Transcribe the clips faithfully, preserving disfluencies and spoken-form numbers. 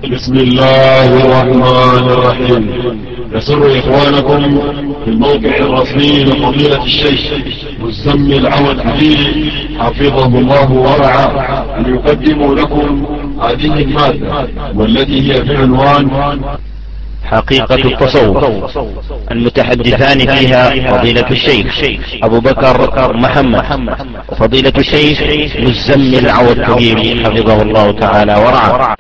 بسم الله الرحمن الرحيم. يسر إخوانكم في الموقع الرسمي لفضيلة الشيخ مزمل عود حبيب حفظه الله ورعاه أن يقدموا لكم هذه المادة والتي هي بعنوان حقيقة التصوف، المتحدثان فيها فضيلة الشيخ أبو بكر محمد وفضيلة الشيخ مزمل عود حبيب حفظه الله تعالى ورعاه.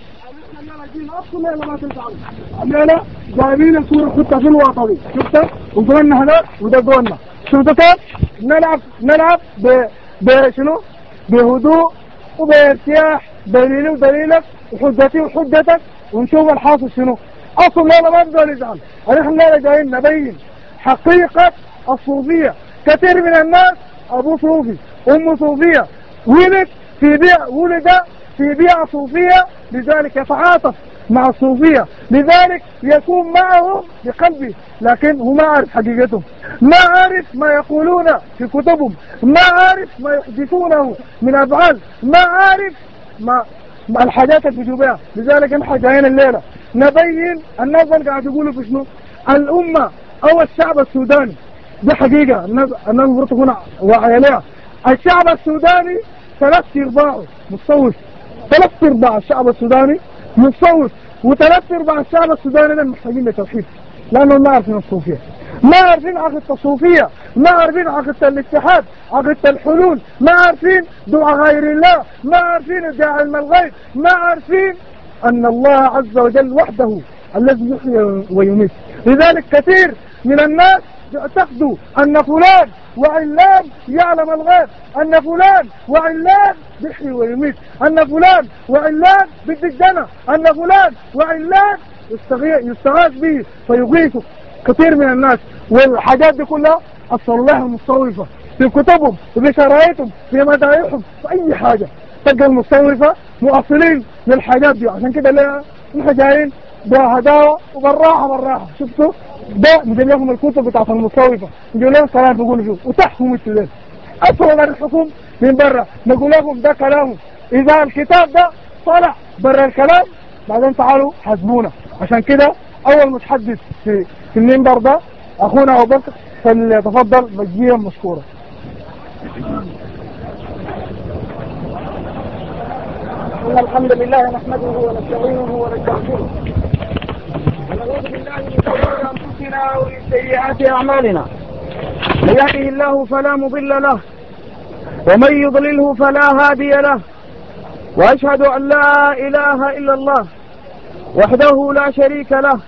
عمينا جايبين صورة خطة في الوطني، شفتها؟ وقلنا هذا وده قلنا شفتها؟ نلعب نلعب ب بشنو؟ بهدوء وبارتياح، دليلي ودليلك وحجتي وحجتك، ونشوف الحاصل شنو. أصلا لا ما بدنا نزعل، نحن لا جايين نبين حقيقة الصوفية. كثير من الناس أبو صوفي أم صوفية، ولد في بيئة ولد في بيئة صوفية، لذلك يتعاطف مع الصوفية، لذلك يكون معهم بقلبه، لكن هو ما عارف حقيقتهم، ما عارف ما يقولون في كتبهم، ما عارف ما يحدثونه من أفعال، ما عارف ما, ما الحاجات اللي بيجوا. لذلك نحن جايين الليلة نبين الناس اللي قاعد يقولوا في شنو الأمة أو الشعب السوداني. دي حقيقة الناس الناس المفروض تكون واعية لها. الشعب السوداني ثلاث أرباعه متصوف، ثلاث أرباع الشعب السوداني متصوف، وثلاث أرباع الشعب السوداني ده محتاجين لتوحيد، لأنهم ما عارفين الصوفية، ما عارفين عقيدة الصوفية، ما عارفين عقيدة الاتحاد، عقيدة الحلول، ما عارفين دعاء غير الله، ما عارفين ادعاء علم الغيب، ما عارفين أن الله عز وجل وحده الذي يحيي ويميت. لذلك كثير من الناس يعتقدوا أن فلان وعلان يعلم الغيب، أن فلان وعلان يحيي ويميت، أن فلان وعلان بالدجنة، أن فلان وعلان يستغاث به فيغيثه. كثير من الناس والحاجات دي كلها الصلاح المصوفة في كتبهم وفي شرايطهم في مدايحهم في أي حاجة تلقى المصوفة مؤصلين للحاجات دي. عشان كده ليه نحن جايين بهداوة وبالراحة بالراحة. شفتوا ده نجيب لكم الكتب بتاعت المصوفة، نجيب لكم كلام تقولوا شو وتحكموا التلين أصلا الحكم من برا، نقول لكم ده كلامه. إذا الكتاب ده طلع برا الكلام بعدين تعالوا حاسبونا. عشان كده أول متحدث في, في المنبر ده أخونا أبو بكر، فليتفضل مجيئا مشكورا. إن الحمد لله نحمده ونستعينه ونستغفره ونعوذ بالله من شرور أنفسنا ومن سيئات أعمالنا. من يهده الله فلا مضل له ومن يضلله فلا هادي له، وأشهد أن لا إله إلا الله وحده لا شريك له،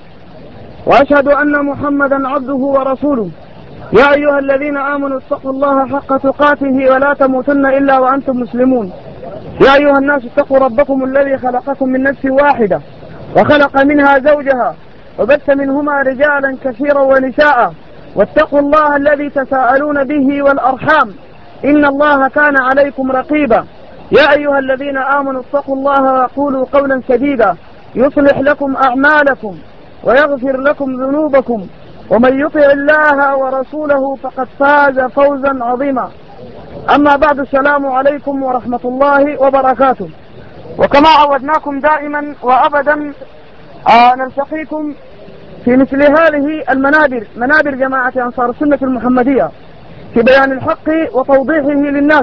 وأشهد أن محمدا عبده ورسوله. يا أيها الذين آمنوا اتقوا الله حق تقاته ولا تموتن إلا وأنتم مسلمون. يا أيها الناس اتقوا ربكم الذي خلقكم من نفس واحدة وخلق منها زوجها وبث منهما رجالا كثيرا ونساء، واتقوا الله الذي تساءلون به والأرحام إن الله كان عليكم رقيبا. يا أيها الذين آمنوا اتقوا الله وقولوا قولا سديدا يصلح لكم أعمالكم ويغفر لكم ذنوبكم، ومن يطع الله ورسوله فقد فاز فوزا عظيما. أما بعد، السلام عليكم ورحمة الله وبركاته. وكما عودناكم دائما وأبدا آه نلتقيكم في مثل هذه المنابر، منابر جماعة أنصار السنة المحمدية، في بيان الحق وتوضيحه للناس.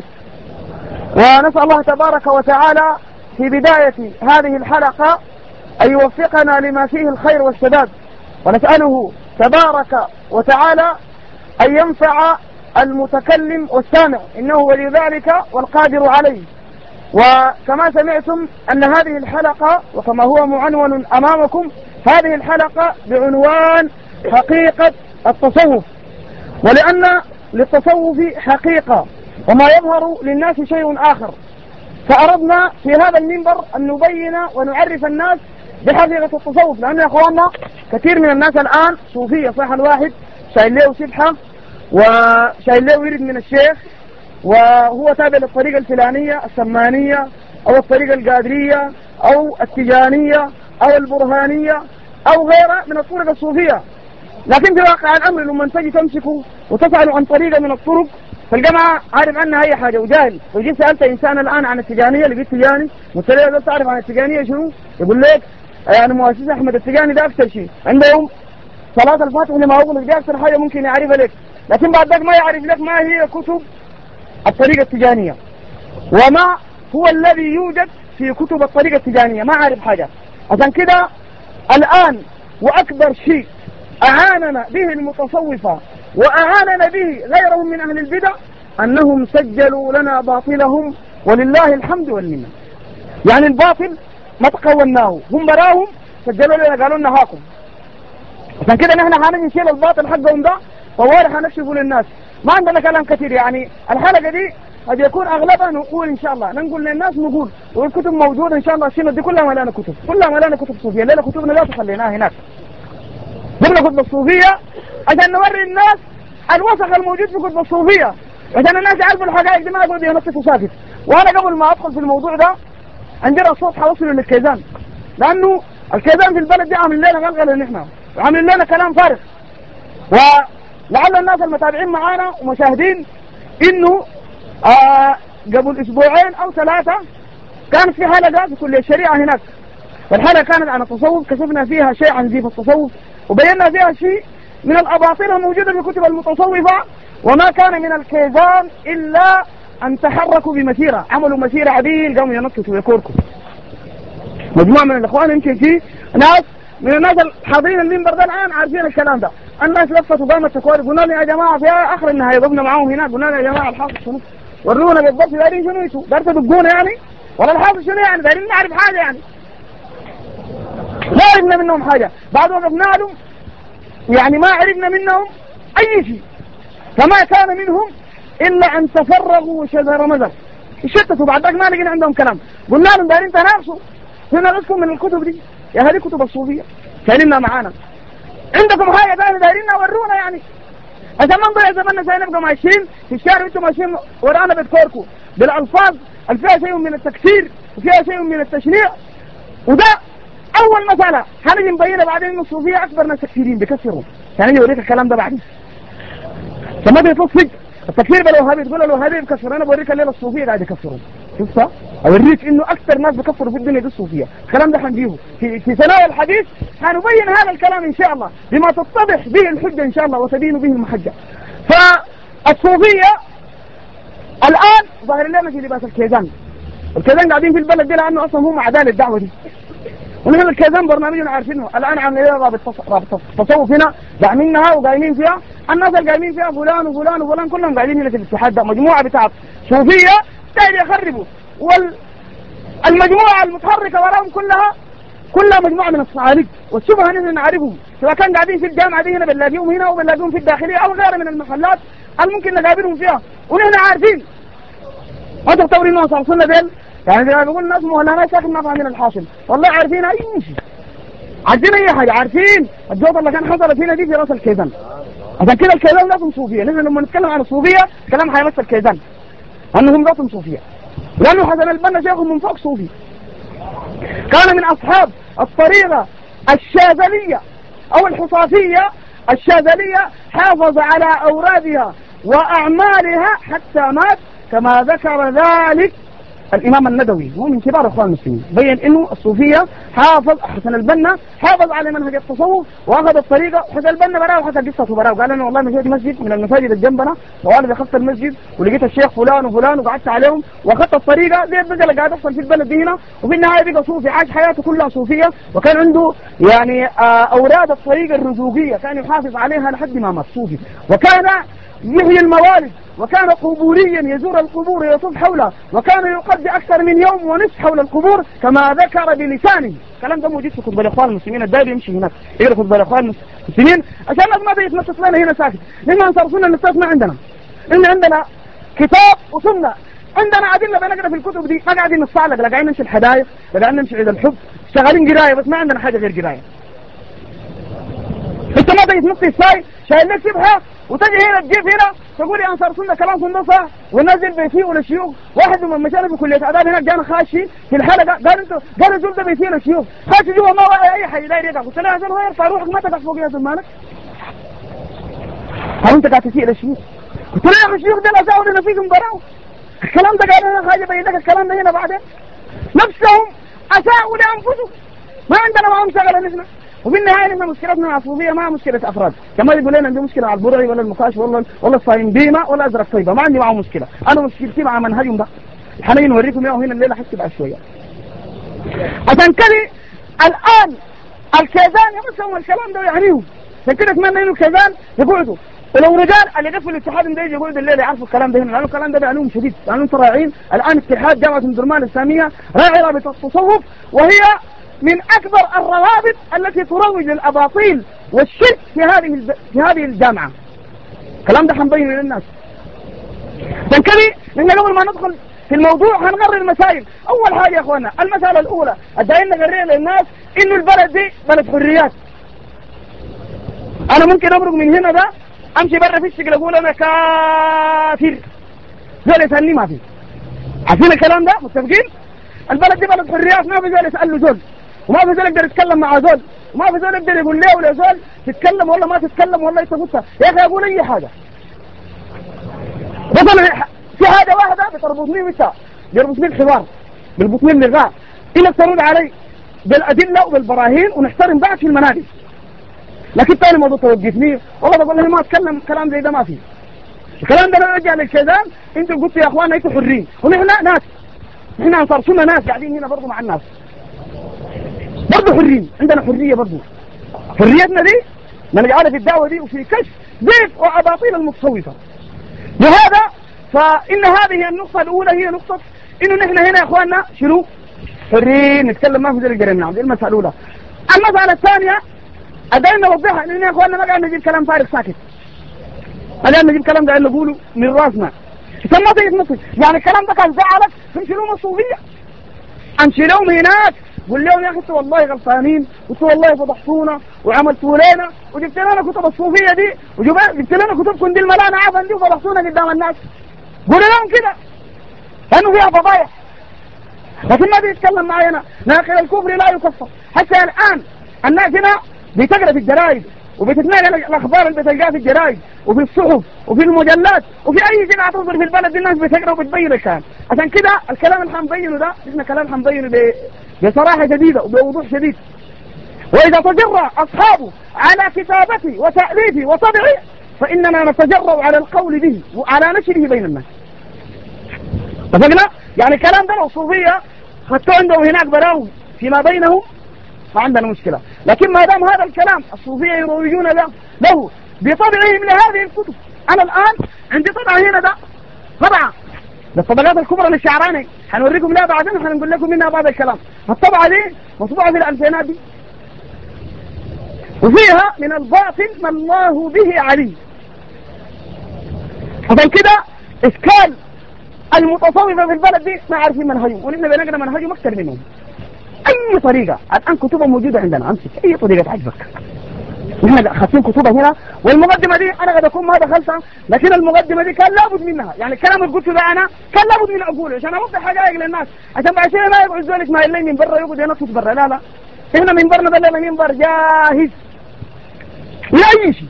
ونسأل الله تبارك وتعالى في بداية هذه الحلقة أن يوفقنا لما فيه الخير والسداد، ونسأله تبارك وتعالى أن ينفع المتكلم والسامع، إنه ولي ذلك والقادر عليه. وكما سمعتم أن هذه الحلقة وكما هو معنون أمامكم، هذه الحلقة بعنوان حقيقة التصوف، ولأن للتصوف حقيقة وما يظهر للناس شيء آخر، فأردنا في هذا المنبر أن نبين ونعرف الناس بحقيقة التصوف. لأن يا أخواننا كثير من الناس الآن صوفية، صح الواحد شايل له سبحة وشايل له ورد من الشيخ وهو تابع للطريقة الفلانية السمانية أو الطريقة القادرية أو التجانية أو البرهانية أو غيرها من الطرق الصوفية. لكن في واقع الأمر لما تجي تمسكوا وتسألوا عن طريقة من الطرق فالجماعة عارف عنها أي حاجة وجاهل. وجيت سألت إنسان الآن عن التجانية، لقيت تجاني والطريقة ده تعرف عن التجانية شنو؟ يقول لك يعني مؤسسة أحمد التجاني ده أكثر شيء عندهم صلاة الفاتحة لما أقول دي أكثر حاجة ممكن يعرفها لك، لكن بعد ذلك ما يعرف لك ما هي كتب الطريقة التجانية وما هو الذي يوجد في كتب الطريقة التجانية، ما عارف حاجة. عشان كده الآن وأكبر شيء أعاننا به المتصوفة وأعاننا به غيرهم من أهل البدع أنهم سجلوا لنا باطلهم ولله الحمد والمنة. يعني الباطل ما تقولناه، هم براهم سجلوا لنا قالوا لنا هاكم. عشان كده نحن حنجي نشيل الباطل حقهم ده طوالي حنكشفه للناس. ما عندنا كلام كثير، يعني الحلقة دي قد يكون أغلبها نقول إن شاء الله، نقول للناس نقول والكتب موجودة إن شاء الله. الشنط دي كلها ملانة كتب، كلها ملانة كتب صوفية. ليلة كتبنا لا تخليناها هناك، جبنا كتب الصوفية عشان نوري الناس الوسخ الموجود في كتب الصوفية، عشان الناس يعرفوا الحقائق دي ما يقعدوا ينطفوا ساكت. وأنا قبل ما أدخل في الموضوع ده عندنا صوت حوصله للكيزان، لأنه الكيزان في البلد دي عامل لنا غلغلة نحن وعامل لنا كلام فارغ. ولعل الناس المتابعين معانا ومشاهدين إنه آه قبل أسبوعين أو ثلاثة كانت في حلقة في كلية الشريعة هناك، والحلقة كانت عن التصوف، كشفنا فيها شيء عن زيف التصوف وبينا فيها شيء من الأباطيل الموجودة في كتب المتصوفة، وما كان من الكيزان إلا أن تحركوا بمسيرة، عملوا مسيرة عديل قاموا ينططوا ويكوركوا. مجموعة من الإخوان يمكن في ناس من الناس الحاضرين المنبر ده الآن عارفين الكلام ده. الناس لفت وقامت تكوارك، قلنا لهم يا جماعة في آخر النهاية ضبنا معاهم هناك، قلنا لهم يا جماعة الحاصل شنو؟ ورونا بالضبط دارين شنو يسوا، دار تدقونا يعني ولا الحاصل شنو يعني؟ دارين نعرف حاجة يعني؟ ما عرفنا منهم حاجة، بعد وقفنا لهم يعني ما عرفنا منهم أي شيء، فما كان منهم إلا أن تفرغوا وشذر مذر يشتتوا. بعد ذلك ما لقينا عندهم كلام، قلنا لهم دارين تنافسوا هنا لكم من الكتب دي، يا هذه كتب الصوفية كلمنا معانا، عندكم حاجة ثانية داريننا ورونا يعني، عشان ما نضيع زماننا زي نبقى ماشيين في الشارع انتم ماشيين ورانا بتكوركوا بالألفاظ اللي فيها شيء من التكفير وفيها شيء من التشنيع. وده أول مسألة هنجي نبينها بعدين إنه الصوفية أكبر ناس تكفيرين بيكفروا، يعني نجي أوريك الكلام ده بعدين. فما بيتصفق التكفير بالوهابي تقول الوهابي بكفر، أنا بوريك الليلة الصوفية قاعد يكفرون، شفتها؟ أوريك إنه أكثر ناس بكفروا في الدنيا دي الصوفية. الكلام ده حنجيه في في ثنايا الحديث، حنبين هذا الكلام إن شاء الله بما تتضح به الحجة إن شاء الله وتبين به المحجة. فالصوفية الآن ظاهر لنا في لباس الكيزان، الكيزان قاعدين في البلد دي لأنه أصلا هم أعداء الدعوة دي، ونحن الكيزان برنامجنا عارفينه. الآن عاملين رابط تصوف هنا داعمينها وقايمين فيها، الناس اللي قايمين فيها فلان وفلان وفلان كلهم قاعدين هنا في الاتحاد ده، مجموعة بتاعت صوفية تاني يخربوا، والمجموعة المتحركة وراهم كلها كلها مجموعة من الصعاليق والشبهة نحن نعرفهم، سواء كان قاعدين في الجامعة دي هنا بنلاقيهم هنا أو بنلاقيهم في الداخلية أو غيرها من المحلات الممكن نقابلهم فيها، ونحن عارفين. ما تختورين ما صلصلنا بين يعني زي ما بيقول الناس مهلانا ساكن ما فاهمين الحاصل، والله عارفين أي شيء، عارفين أي حاجة، عارفين الجوطة اللي كان حصلت هنا دي في راس الكيزان. عشان كده الكيزان ذاتهم صوفية، نحن لما نتكلم عن الصوفية كلام حيمثل الكيزان أنهم ذاتهم صوفية، لأنه حسن البنا شيخهم من فوق صوفي، كان من أصحاب الطريقة الشاذلية أو الحصافية الشاذلية، حافظ على أورادها وأعمالها حتى مات، كما ذكر ذلك الإمام الندوي، هو من كبار إخوان المسلمين، بين إنه الصوفية حافظ حسن البنا حافظ على منهج التصوف وأخذ الطريقة. حسن البنا براه وحكى قصته براه، قال أنا والله مشيت مسجد من المساجد الجنبنا وأنا دخلت المسجد ولقيت الشيخ فلان وفلان وقعدت عليهم وأخذت الطريقة زي البقى اللي قاعد يحصل في البلد دي هنا، وفي النهاية بقى صوفي، عاش حياته كلها صوفية، وكان عنده يعني أوراد الطريقة الرزوقية كان يحافظ عليها لحد ما مات صوفي، وكان يحيي الموالد، وكان قبوريا يزور القبور ويطوف حولها، وكان يقضي أكثر من يوم ونصف حول القبور كما ذكر بلسانه. الكلام ده موجود في كتب الإخوان المسلمين، الداعي يمشي هناك يقرأ كتب الإخوان المسلمين عشان الناس ما بيتنطط لنا هنا ساكت. نحن أنصار سنة النصاص ما عندنا، إن عندنا كتاب وسنة، عندنا أدلة بنقرأ في الكتب دي، ما قاعدين نصعلق، لا قاعدين نمشي الحدايق، لا قاعدين نمشي عيد الحب، شغالين قراية بس ما عندنا حاجة غير قراية. انت ما تيتنطي الساي شايل لك شبهة وتجي هنا تجيب هنا تقول يا انصار سنة كلام صندوقة ونزل بيسيء للشيوخ. واحد من مشارب بكلية آداب هناك جانا خاشي في الحلقة قال انتوا قال الزول ده بيسيء للشيوخ، خاشي جوا ما وعي اي حاجة داير يقع. قلت له يا زول هو يرفع روحك ما تقع فوق يا زول مالك، هل انت قاعد تسيء للشيوخ؟ قلت له يا اخي الشيوخ ده لا ساعوا لنا فيكم براو، الكلام ده قال انا خاجة بين لك الكلام ده هنا بعدين، نفسهم اساءوا لانفسهم ما عندنا معهم شغله نحن. وفي النهايه نحن مشكلتنا مع الصوفيه ما مشكله افراد، كما يقول لنا عندي مشكله على البرعي ولا المكاش ولا ولا الصايم بيما ولا ازرق طيبه، ما عندي معهم مشكله، انا مشكلتي مع منهجهم ده. حنين نوريكم اياه هنا الليله حتى بعد شويه. عشان كده الان الكيزان يمسهم الكلام ده يعنيهم، عشان كده اتمنى انه الكيزان يقعدوا، ولو رجال اللي يقفوا الاتحاد ده يجي يقعدوا الليله يعرفوا الكلام ده هنا، لانه الكلام ده بيعنيهم شديد، لانه انتم رايعين الان اتحاد جامعه ام درمان الاسلاميه راعي رابطه التصوف، وهي من اكبر الروابط التي تروج للاباطيل والشرك في هذه في هذه الجامعه. الكلام ده حنبينه للناس. عشان كده نحن قبل ما ندخل في الموضوع هنقرر المسائل. اول حاجه يا اخوانا المساله الاولى الداعين نقررها للناس انه البلد دي بلد حريات. انا ممكن امرق من هنا ده امشي برا في الشكل اقول انا كافر، زول يسالني ما في. عارفين الكلام ده؟ متفقين؟ البلد دي بلد حريات، ما في زول يسال له زول، وما في زول يقدر يتكلم مع زول، وما في زول يقدر يقول له ولا زول تتكلم ولا ما تتكلم ولا يتفوتها. يا اخي اقول اي حاجه. مثلا في حاجه واحده بتربطني وانت بيربطني الحوار، بيربطني اللقاء، انك ترد علي بالادله وبالبراهين ونحترم بعض في المناقش. لكن ثاني موضوع توقفني والله بقول لهم ما اتكلم كلام زي ده ما في. الكلام ده لو رجع للكيزان انتوا قلتوا يا اخوانا انتوا حرين، ونحن ناس، نحن انصار سنه ناس قاعدين هنا برضه مع الناس برضه حرين، عندنا حريه برضه. حريتنا دي نجعلها في الدعوه دي وفي كشف زيف واباطيل المتصوفه. لهذا فان هذه النقطه الاولى هي نقطه انه نحن هنا يا اخواننا شنو؟ حرين نتكلم، ما في زي الجريمه. نعم دي المساله الاولى. المساله الثانيه ادينا نوضحها انه يا اخواننا ما قاعد نجيب كلام فارغ ساكت، ما قاعد نجيب كلام قاعد نقوله من راسنا عشان ما تيجي تنطق. يعني الكلام ده كان زعلك امشي لهم الصوفيه، امشي لهم هناك قول لهم يا اخي انتوا والله غلطانين، وانتوا والله فضحتونا وعملتوا لنا وجبت لنا كتب الصوفيه دي وجبت لنا كتبكم دي الملانه عفن دي وفضحتونا قدام الناس. قولوا لهم كده لانه فيها فضايح. لكن ما بيتكلم معانا ناقل الكفر لا يكفر. حتى الان الناس هنا بتقرا في الجرايد وبتتناقل الاخبار اللي بتلقاها في الجرايد وفي الصحف وفي المجلات وفي اي جماعه تصدر في البلد الناس بتقرا وبتبين الكلام. عشان كده الكلام اللي حنبينه ده احنا كلام حنبينه بصراحه شديده وبوضوح شديد. واذا تجرأ اصحابه على كتابته وتاليفه وطبعه فاننا نتجرأ على القول به وعلى نشره بين الناس. اتفقنا؟ يعني الكلام ده لو صوفيه خدتوا عندهم هناك براوي فيما بينهم ما عندنا مشكلة، لكن ما دام هذا الكلام الصوفية يروجون له, له بطبعهم لهذه الكتب. أنا الآن عندي طبعة هنا ده طبعة للطبقات الكبرى للشعراني، حنوريكم لها بعدين حنقول لكم منها بعض الكلام. الطبعة دي مطبوعة في الألفينات دي وفيها من الباطل ما الله به عليم. عشان كده إشكال المتصوفة في البلد دي ما عارفين منهجهم، ونحن بنقرأ منهجهم أكثر منهم. اي طريقة الان كتبها موجودة عندنا، امسك اي طريقة تعجبك. نحن خاصين كتبها هنا، والمقدمة دي انا قد اكون ما دخلتها، لكن المقدمة دي كان لابد منها. يعني الكلام اللي قلته ده انا كان لابد من اقوله عشان اوضح حقائق للناس، عشان بعد شيء ما يقعد زول اسماعيل لي من برا يقعد ينطط برا. لا لا احنا من برنا بلنا منبر جاهز لاي شيء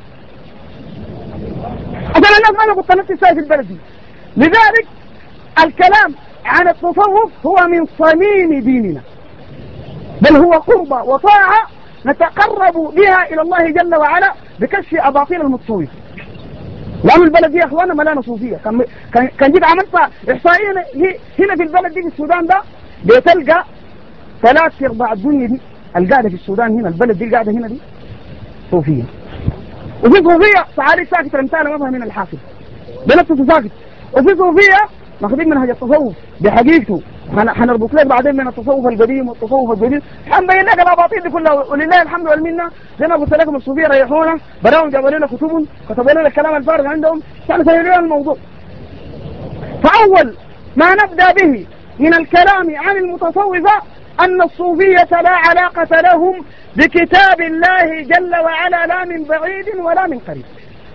عشان الناس ما نقول تنطط في البلد دي. لذلك الكلام عن التصوف هو من صميم ديننا، بل هو قربة وطاعة نتقرب بها إلى الله جل وعلا بكشف أباطيل المتصوفة. لأن البلد دي يا أخوانا ملانة صوفية. كان كان جيت عملت إحصائية هنا في البلد دي في السودان ده بتلقى ثلاث أرباع الدنيا دي القاعدة في السودان هنا، البلد دي القاعدة هنا دي صوفية. وفي صوفية تعالي ساكت رمتانة ما من الحاكم بنفسه ساكت، وفي صوفية ماخذين منهج التصوف بحقيقته. حنربط لك بعدين من التصوف القديم والتصوف الجديد، حنبين لك الاباطيل دي كلها. ولله الحمد والمنه زي ما قلت لكم الصوفيه ريحونا براهم جابوا لنا كتبهم كتبوا لنا الكلام الفارغ عندهم عشان يسهلوا الموضوع. فاول ما نبدا به من الكلام عن المتصوفه ان الصوفيه لا علاقه لهم بكتاب الله جل وعلا لا من بعيد ولا من قريب.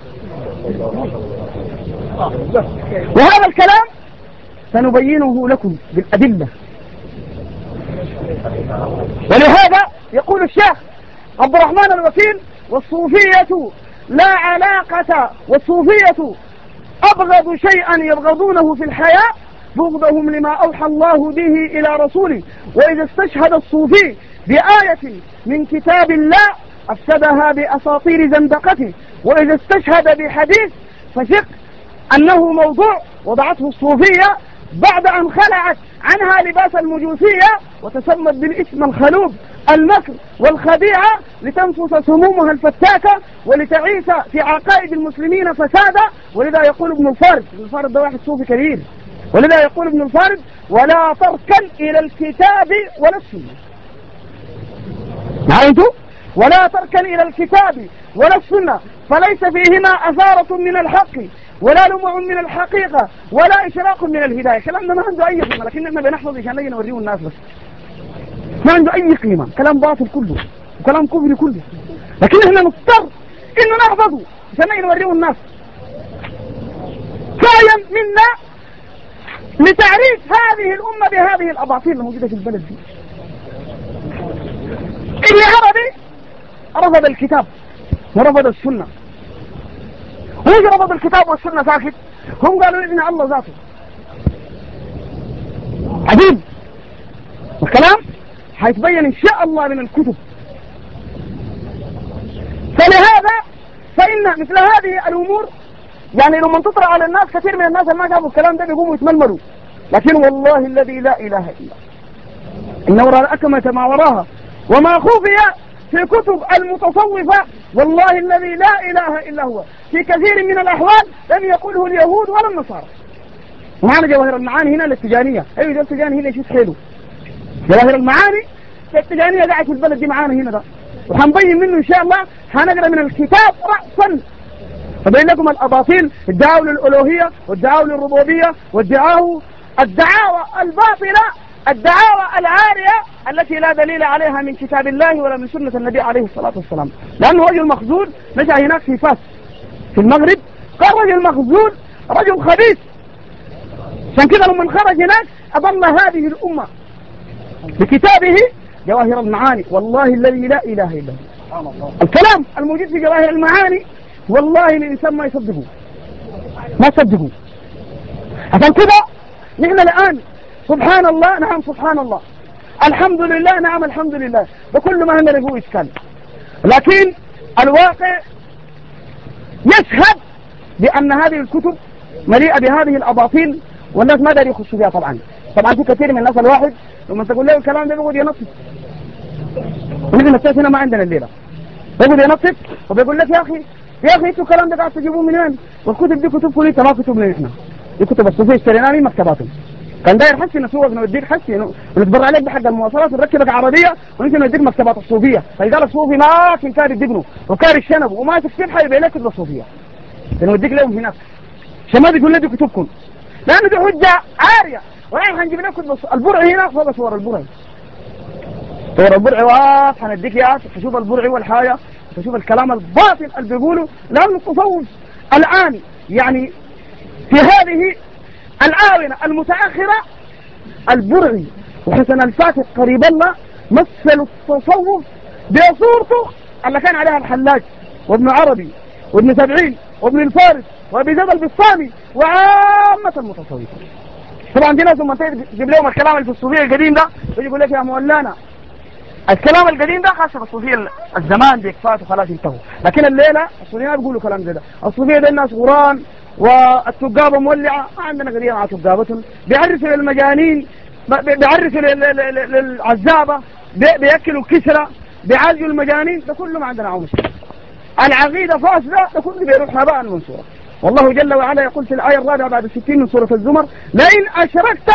وهذا الكلام سنبينه لكم بالأدلة. ولهذا يقول الشيخ عبد الرحمن الوكيل والصوفية لا علاقة، والصوفية أبغض شيئا يبغضونه في الحياة بغضهم لما أوحى الله به إلى رسوله. وإذا استشهد الصوفي بآية من كتاب الله أفسدها بأساطير زندقته، وإذا استشهد بحديث فثق أنه موضوع وضعته الصوفية بعد أن خلعت عنها لباس المجوسية وتسمت بالاسم الخلوب المكر والخديعة لتنفس سمومها الفتاكة ولتعيش في عقائد المسلمين فسادا. ولذا يقول ابن الفارد، ابن الفارد ده واحد صوفي كبير، ولذا يقول ابن الفارد: ولا تركن إلى الكتاب ولا السنة. عرفتوا؟ ولا تركن إلى الكتاب ولا السنة فليس فيهما أثارة من الحق ولا لمع من الحقيقة ولا إشراق من الهداية. كلامنا ما عنده أي قيمة، لكن احنا بنحفظ عشان نجي نوريه الناس بس. ما عنده أي قيمة، كلام باطل كله وكلام كفري كله، لكن احنا نضطر إنه نحفظه عشان نجي نوريه الناس. سعيا منا لتعريف هذه الأمة بهذه الأباطيل الموجودة في البلد دي. اللي عربي رفض الكتاب ورفض السنة، ويجي رفض الكتاب والسنة ساكت، هم قالوا إن الله ذاته. عجيب. والكلام حيتبين إن شاء الله من الكتب. فلهذا فإن مثل هذه الأمور يعني لما تطرأ على الناس، كثير من الناس اللي ما شافوا الكلام ده بيقوموا يتململوا، لكن والله الذي لا إله إلا إن وراء الأكمة ما وراها وما خفي في كتب المتصوفة والله الذي لا إله إلا هو في كثير من الأحوال لم يقوله اليهود ولا النصارى. ومعنا جواهر المعاني هنا للتجانية. أيوة ده التجاني هنا يشوف حلو. جواهر المعاني التجانية قاعد في البلد دي معانا هنا ده، وحنبين منه إن شاء الله. حنقرأ من الكتاب رأسا فبين لكم الأباطيل، ادعاوا للألوهية وادعاوا للربوبية وادعاوا الدعاوى الباطلة، الدعاوى العارية التي لا دليل عليها من كتاب الله ولا من سنة النبي عليه الصلاة والسلام. لأنه رجل مخزول نشأ هناك في فاس في المغرب، قال رجل مخزول رجل خبيث، عشان كذا لما خرج هناك أضل هذه الأمة بكتابه جواهر المعاني. والله الذي لا إله إلا هو الكلام الموجود في جواهر المعاني والله الإنسان ما يصدقه ما يصدقه. عشان كذا نحن الآن سبحان الله نعم سبحان الله، الحمد لله نعم الحمد لله، بكل ما هنا له إشكال، لكن الواقع يشهد بأن هذه الكتب مليئة بهذه الأباطيل والناس ما داري يخشوا فيها. طبعا طبعا في كثير من الناس الواحد لما تقول له الكلام ده بيقعد ينطف، ونحن الناس هنا ما عندنا الليلة، بيقعد ينطف وبيقول لك يا أخي يا أخي انتوا الكلام ده قاعد تجيبوه من وين؟ والكتب دي كتبكم انت ما كتب من احنا، دي كتب الصوفية اشتريناها من مكتباتهم. كان داير حسي نسوق نوديك حسي ونتبرع عليك بحق المواصلات ونركبك عربية ونمشي نوديك مكتبات الصوفية. فقال الصوفي ما كان كاري الدبنه وكاري الشنب وما تكتب حي بينك كتب الصوفية نوديك لهم هناك عشان ما بيقول لي كتبكم، لأنه دي حجة عارية. ونحن هنجيب لك كتب البرع هنا فوق صور البرع، صور البرع واضحة نديك يا تشوف البرع والحاجة، تشوف الكلام الباطل اللي بيقوله. لأن التصوف الآن يعني في هذه الآونة المتأخرة البرعي وحسن الفاتح قريب الله مثلوا التصوف بصورته اللي كان عليها الحلاج وابن عربي وابن سبعين وابن الفارس وابي زيد البسطامي وعامة المتصوفين. طبعا دي ناس لما تجيب لهم الكلام اللي في الصوفية القديم ده يجي يقول لك يا مولانا الكلام القديم ده خاصة بالصوفية الزمان ديك فات وخلاص انتهوا، لكن الليلة الصوفية ما بيقولوا كلام زي ده. الصوفية ده الناس غران والتقابة مولعة، ما عندنا قضية مع تقابتهم، بيعرفوا للمجانين، بيعرفوا للعزابة، بيأكلوا الكسرة، بيعالجوا المجانين، ده كله ما عندنا عوم مشكلة. العقيدة فاسدة ده كله بيروح هباء منصورا. والله جل وعلا يقول في الآية الرابعة بعد الستين من سورة الزمر: لئن أشركت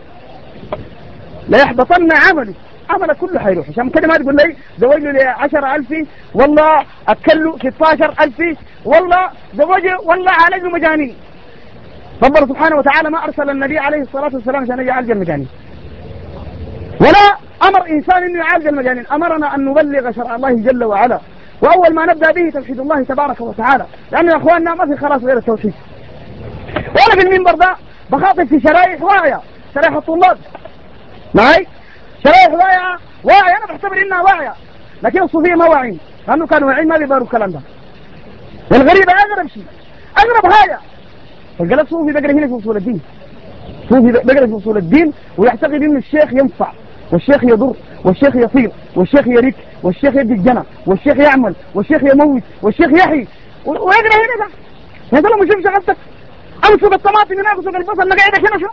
ليحبطن عملك، عملك كله حيروح. عشان كده ما تقول لي زوج لي عشرة ألف والله أكلوا ستة عشر ألف والله زوجه والله عالجوا مجانين. ربنا سبحانه وتعالى ما أرسل النبي عليه الصلاة والسلام عشان يعالج المجانين، ولا أمر إنسان أنه يعالج المجانين، أمرنا أن نبلغ شرع الله جل وعلا. وأول ما نبدأ به توحيد الله تبارك وتعالى، لأن يا أخواننا ما في خلاص غير التوحيد. وأنا في المنبر ده بخاطب في شرائح واعية، شرائح الطلاب معي، شرائح واعية واعية أنا بعتبر إنها واعية، لكن الصوفية ما واعين، لأنه كانوا واعين ما بيباروا الكلام ده. والغريبة أغرب شيء أغرب حاجة فقال الصوفي بقرأ هنا في أصول الدين، صوفي بقرأ في أصول الدين ويعتقد إن الشيخ ينفع والشيخ يضر والشيخ يصير والشيخ يرك والشيخ يدي الجنة والشيخ يعمل والشيخ يموت والشيخ يحيي ويقرأ هنا ده يا زلمة شوف شغلتك أمسك الطماطم هناك وسوق البصل ما قاعدك هنا شو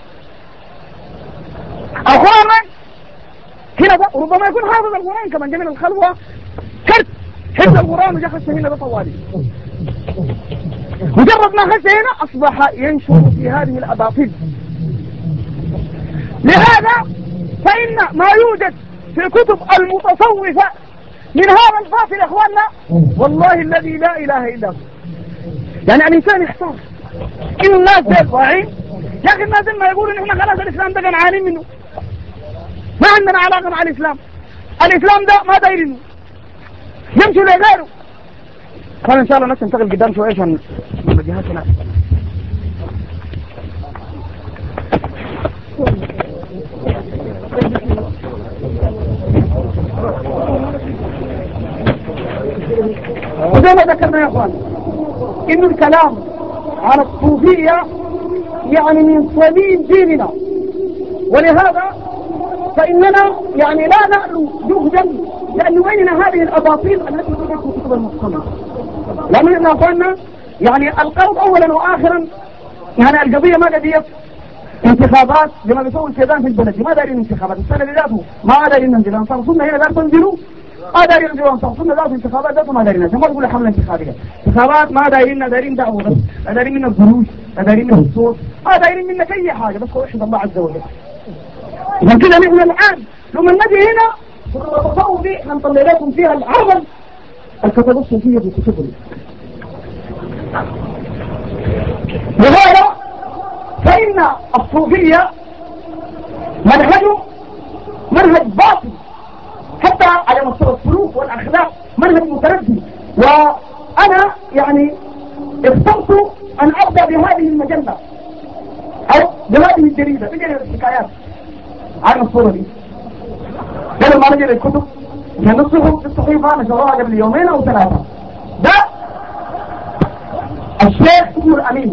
القرآن هنا ده ربما يكون حافظ القرآن كمان جميل الخلوة كرت حفظ القرآن وجا خش هنا ده طوالي مجرد ما خش هنا أصبح ينشر في هذه الأباطيل. لهذا فإن ما يوجد في كتب المتصوفة من هذا الباطل يا اخواننا والله الذي لا اله الا هو. يعني الانسان يحتار ان الناس زي الضاعين يا اخي الناس ما يقولوا ان احنا خلاص الاسلام ده نعاني منه ما عندنا علاقه مع الاسلام الاسلام ده ما دايرينه يمشي لغيره. قال ان شاء الله نفس ننتقل قدام شويه عشان الجهات هناك. وزي ما ذكرنا يا اخوان ان الكلام على الصوفية يعني من صميم ديننا ولهذا فاننا يعني لا نألو جهدا لان نبين هذه الاباطيل التي تدرك في كتب المجتمع. لان احنا اخواننا يعني القرض اولا واخرا يعني القضية ما قضية انتخابات لما بيسووا الكيدان في البلد ما دارين انتخابات السنة اللي ذاته ما دارين ننزل انصار صلنا هنا دار تنزلوا ما دارين ننزلوا انصار صلنا ذاته انتخابات ذاته ما دارين ننزل ما تقول حملة انتخابية انتخابات ما دارين دارين دعوة بس لا دارين منك ضروج لا دارين منك الصوت ما دارين منك اي حاجة بس هو وحد الله عز وجل. إذا كده نحن الآن لما نجي هنا نتصور دي نطلع لكم فيها العمل الكتب الصوفية في كتبهم. لهذا فإن الصوفية منهجه منهج باطل حتى على مستوى السلوك والأخلاق منهج متردد. وأنا يعني اخترت أن أبدأ بهذه المجلة أو بهذه الجريدة بجريدة الحكايات عن الصورة دي. قبل ما نجري الكتب كان نصهم في الصحيفة نشروها قبل يومين أو ثلاثة. ده الشيخ اسمه الأمين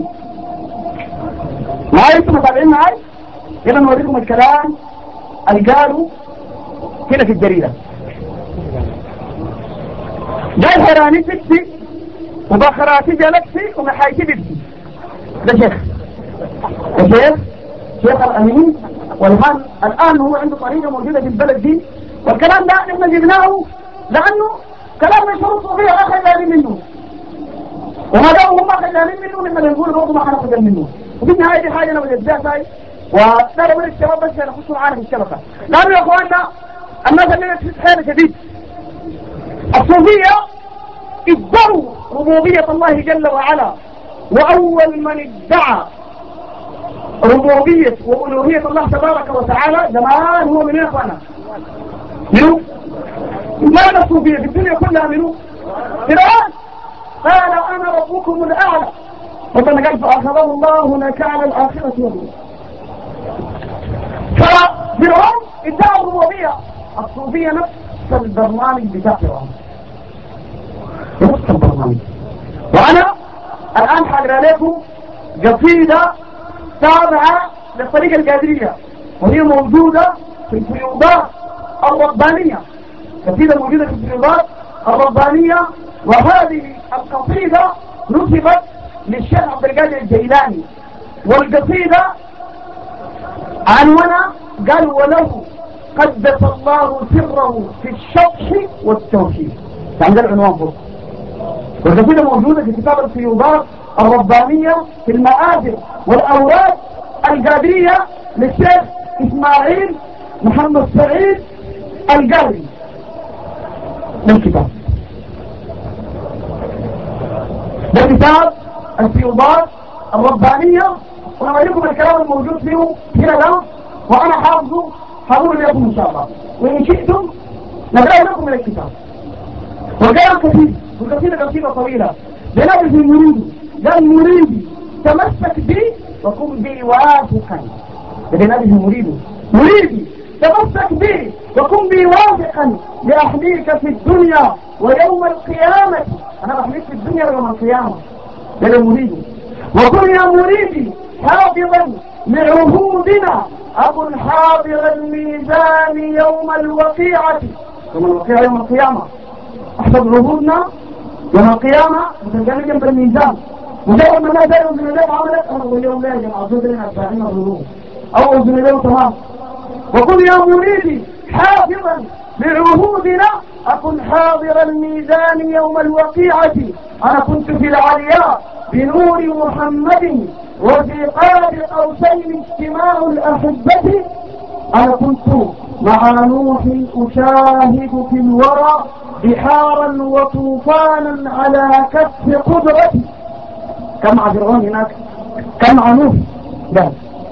معايا انتم متابعين معاي يلا نوريكم الكلام اللي قالوا هنا في الجريدة. جاي حراني تكسي وبخراتي جلكسي ومحايتي بكسي. ده شيخ الشيخ شيخ الأمين والآن الآن هو عنده طريقة موجودة في البلد دي والكلام ده نحن جبناه لأنه كلام مشهور صوفية لا خلاني منه وما دام هم خلانين منه نحن نقول برضه ما حنخجل منه. وفي النهاية دي حاجة أنا وجدتها هاي ولا أقول الشباب بس أنا أخشوا معانا في الشبكة لأنه يا أخواننا الناس اللي في حالة شديد الصوفية ادعوا ربوبية الله جل وعلا وأول من ادعى ربوبية وألوهية الله تبارك وتعالى زمان هو من يا أخوانا منو؟ ما الصوفية في الدنيا كلها منو؟ فرعون قال أنا ربكم الأعلى ربنا قال فأخذه الله نكال الآخرة والأولى. ففرعون ادعى الربوبية الصوفية نفس البرنامج بتاع فرعون نفس البرنامج. وأنا الآن حاقرأ لكم قصيدة تابعة للطريقة القادرية وهي موجودة في الفيوضات الربانية قصيدة موجودة في الفيوضات الربانية. وهذه القصيدة نسبت للشيخ عبد القادر الجيلاني والقصيدة عنوانها قال وله قدس الله سره في الشطح والتوحيد. يعني ده العنوان فوق والقصيدة موجودة في كتاب الفيوضات الربانية في المآثر والأوراد القادرية للشيخ إسماعيل محمد سعيد القاري من كتاب ده كتاب الفيوضات الربانية. ولما يكون الكلام الموجود فيه هنا ده وأنا حافظه حاضر لكم إن شاء الله وإن شئتم نقرأ لكم من الكتاب. وكلام كثير والقصيدة قصيدة طويلة بنبذ المريد قال مريدي تمسك بي وكن بي واثقا. بنبذ المريد مريدي تمسك بي وكن بي واثقا لأحميك في الدنيا ويوم القيامة. أنا بحميك في الدنيا ويوم القيامة ده مريدي. وكن يا مريدي حافظا لعهودنا أكن حاضر الميزان يوم الوقيعة. يوم الوقيعة يوم القيامة، أحفظ عهودنا يوم القيامة بتلقاني جنب الميزان. مجرد ما الناس يوم من الليل عملت أنا أقول يوم لا يا جماعة صدرنا أربعين الظروف أو أوزن له تمام. وكل يوم مريدي حافظا لعهودنا أكن حاضر الميزان يوم الوقيعة. أنا كنت في العلياء بنور محمد وفي قاب قوسين اجتماع الأحبة. أنا كنت مع نوح أشاهد في الورى بحارا وطوفانا على كف قدرتي. كم مع فرعون هناك، كم مع نوح. لا،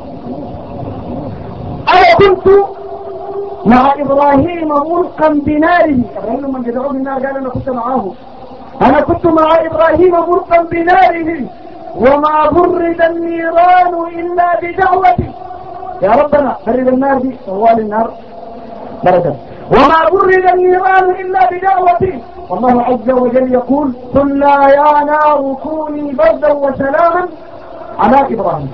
أنا كنت مع إبراهيم ملقا بناره. إبراهيم من يدعو بالنار قال أنا كنت معه. أنا كنت مع إبراهيم ملقا بناره وما برد النيران إلا بدعوتي. يا ربنا برد النار دي طوال النار بردا، وما برد النيران إلا بدعوتي. والله عز وجل يقول قلنا يا نار كوني بردا وسلاما على إبراهيم.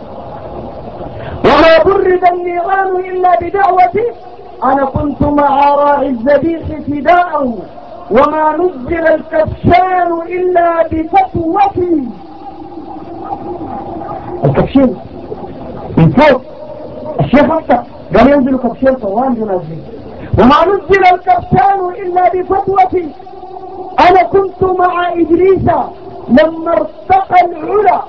وما برد النيران إلا بدعوتي. أنا كنت مع راعي الذبيح فداءه وما نزل الكبشان إلا بفتوتي. الكبشين من فوق الشيخ حتى قال ينزل كبشين طوال ينزل. وما نزل الكبشان إلا بفتوتي. أنا كنت مع إدريس لما ارتقى العلا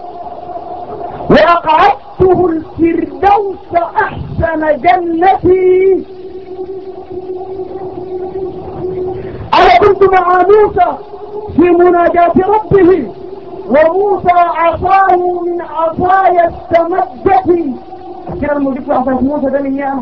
وأقعدته الفردوس أحسن جنتي. أنا كنت مع موسى في مناجاة ربه وموسى عصاه من عصايا استمدت. أكثر الموجود في عصايا موسى ده من ياما.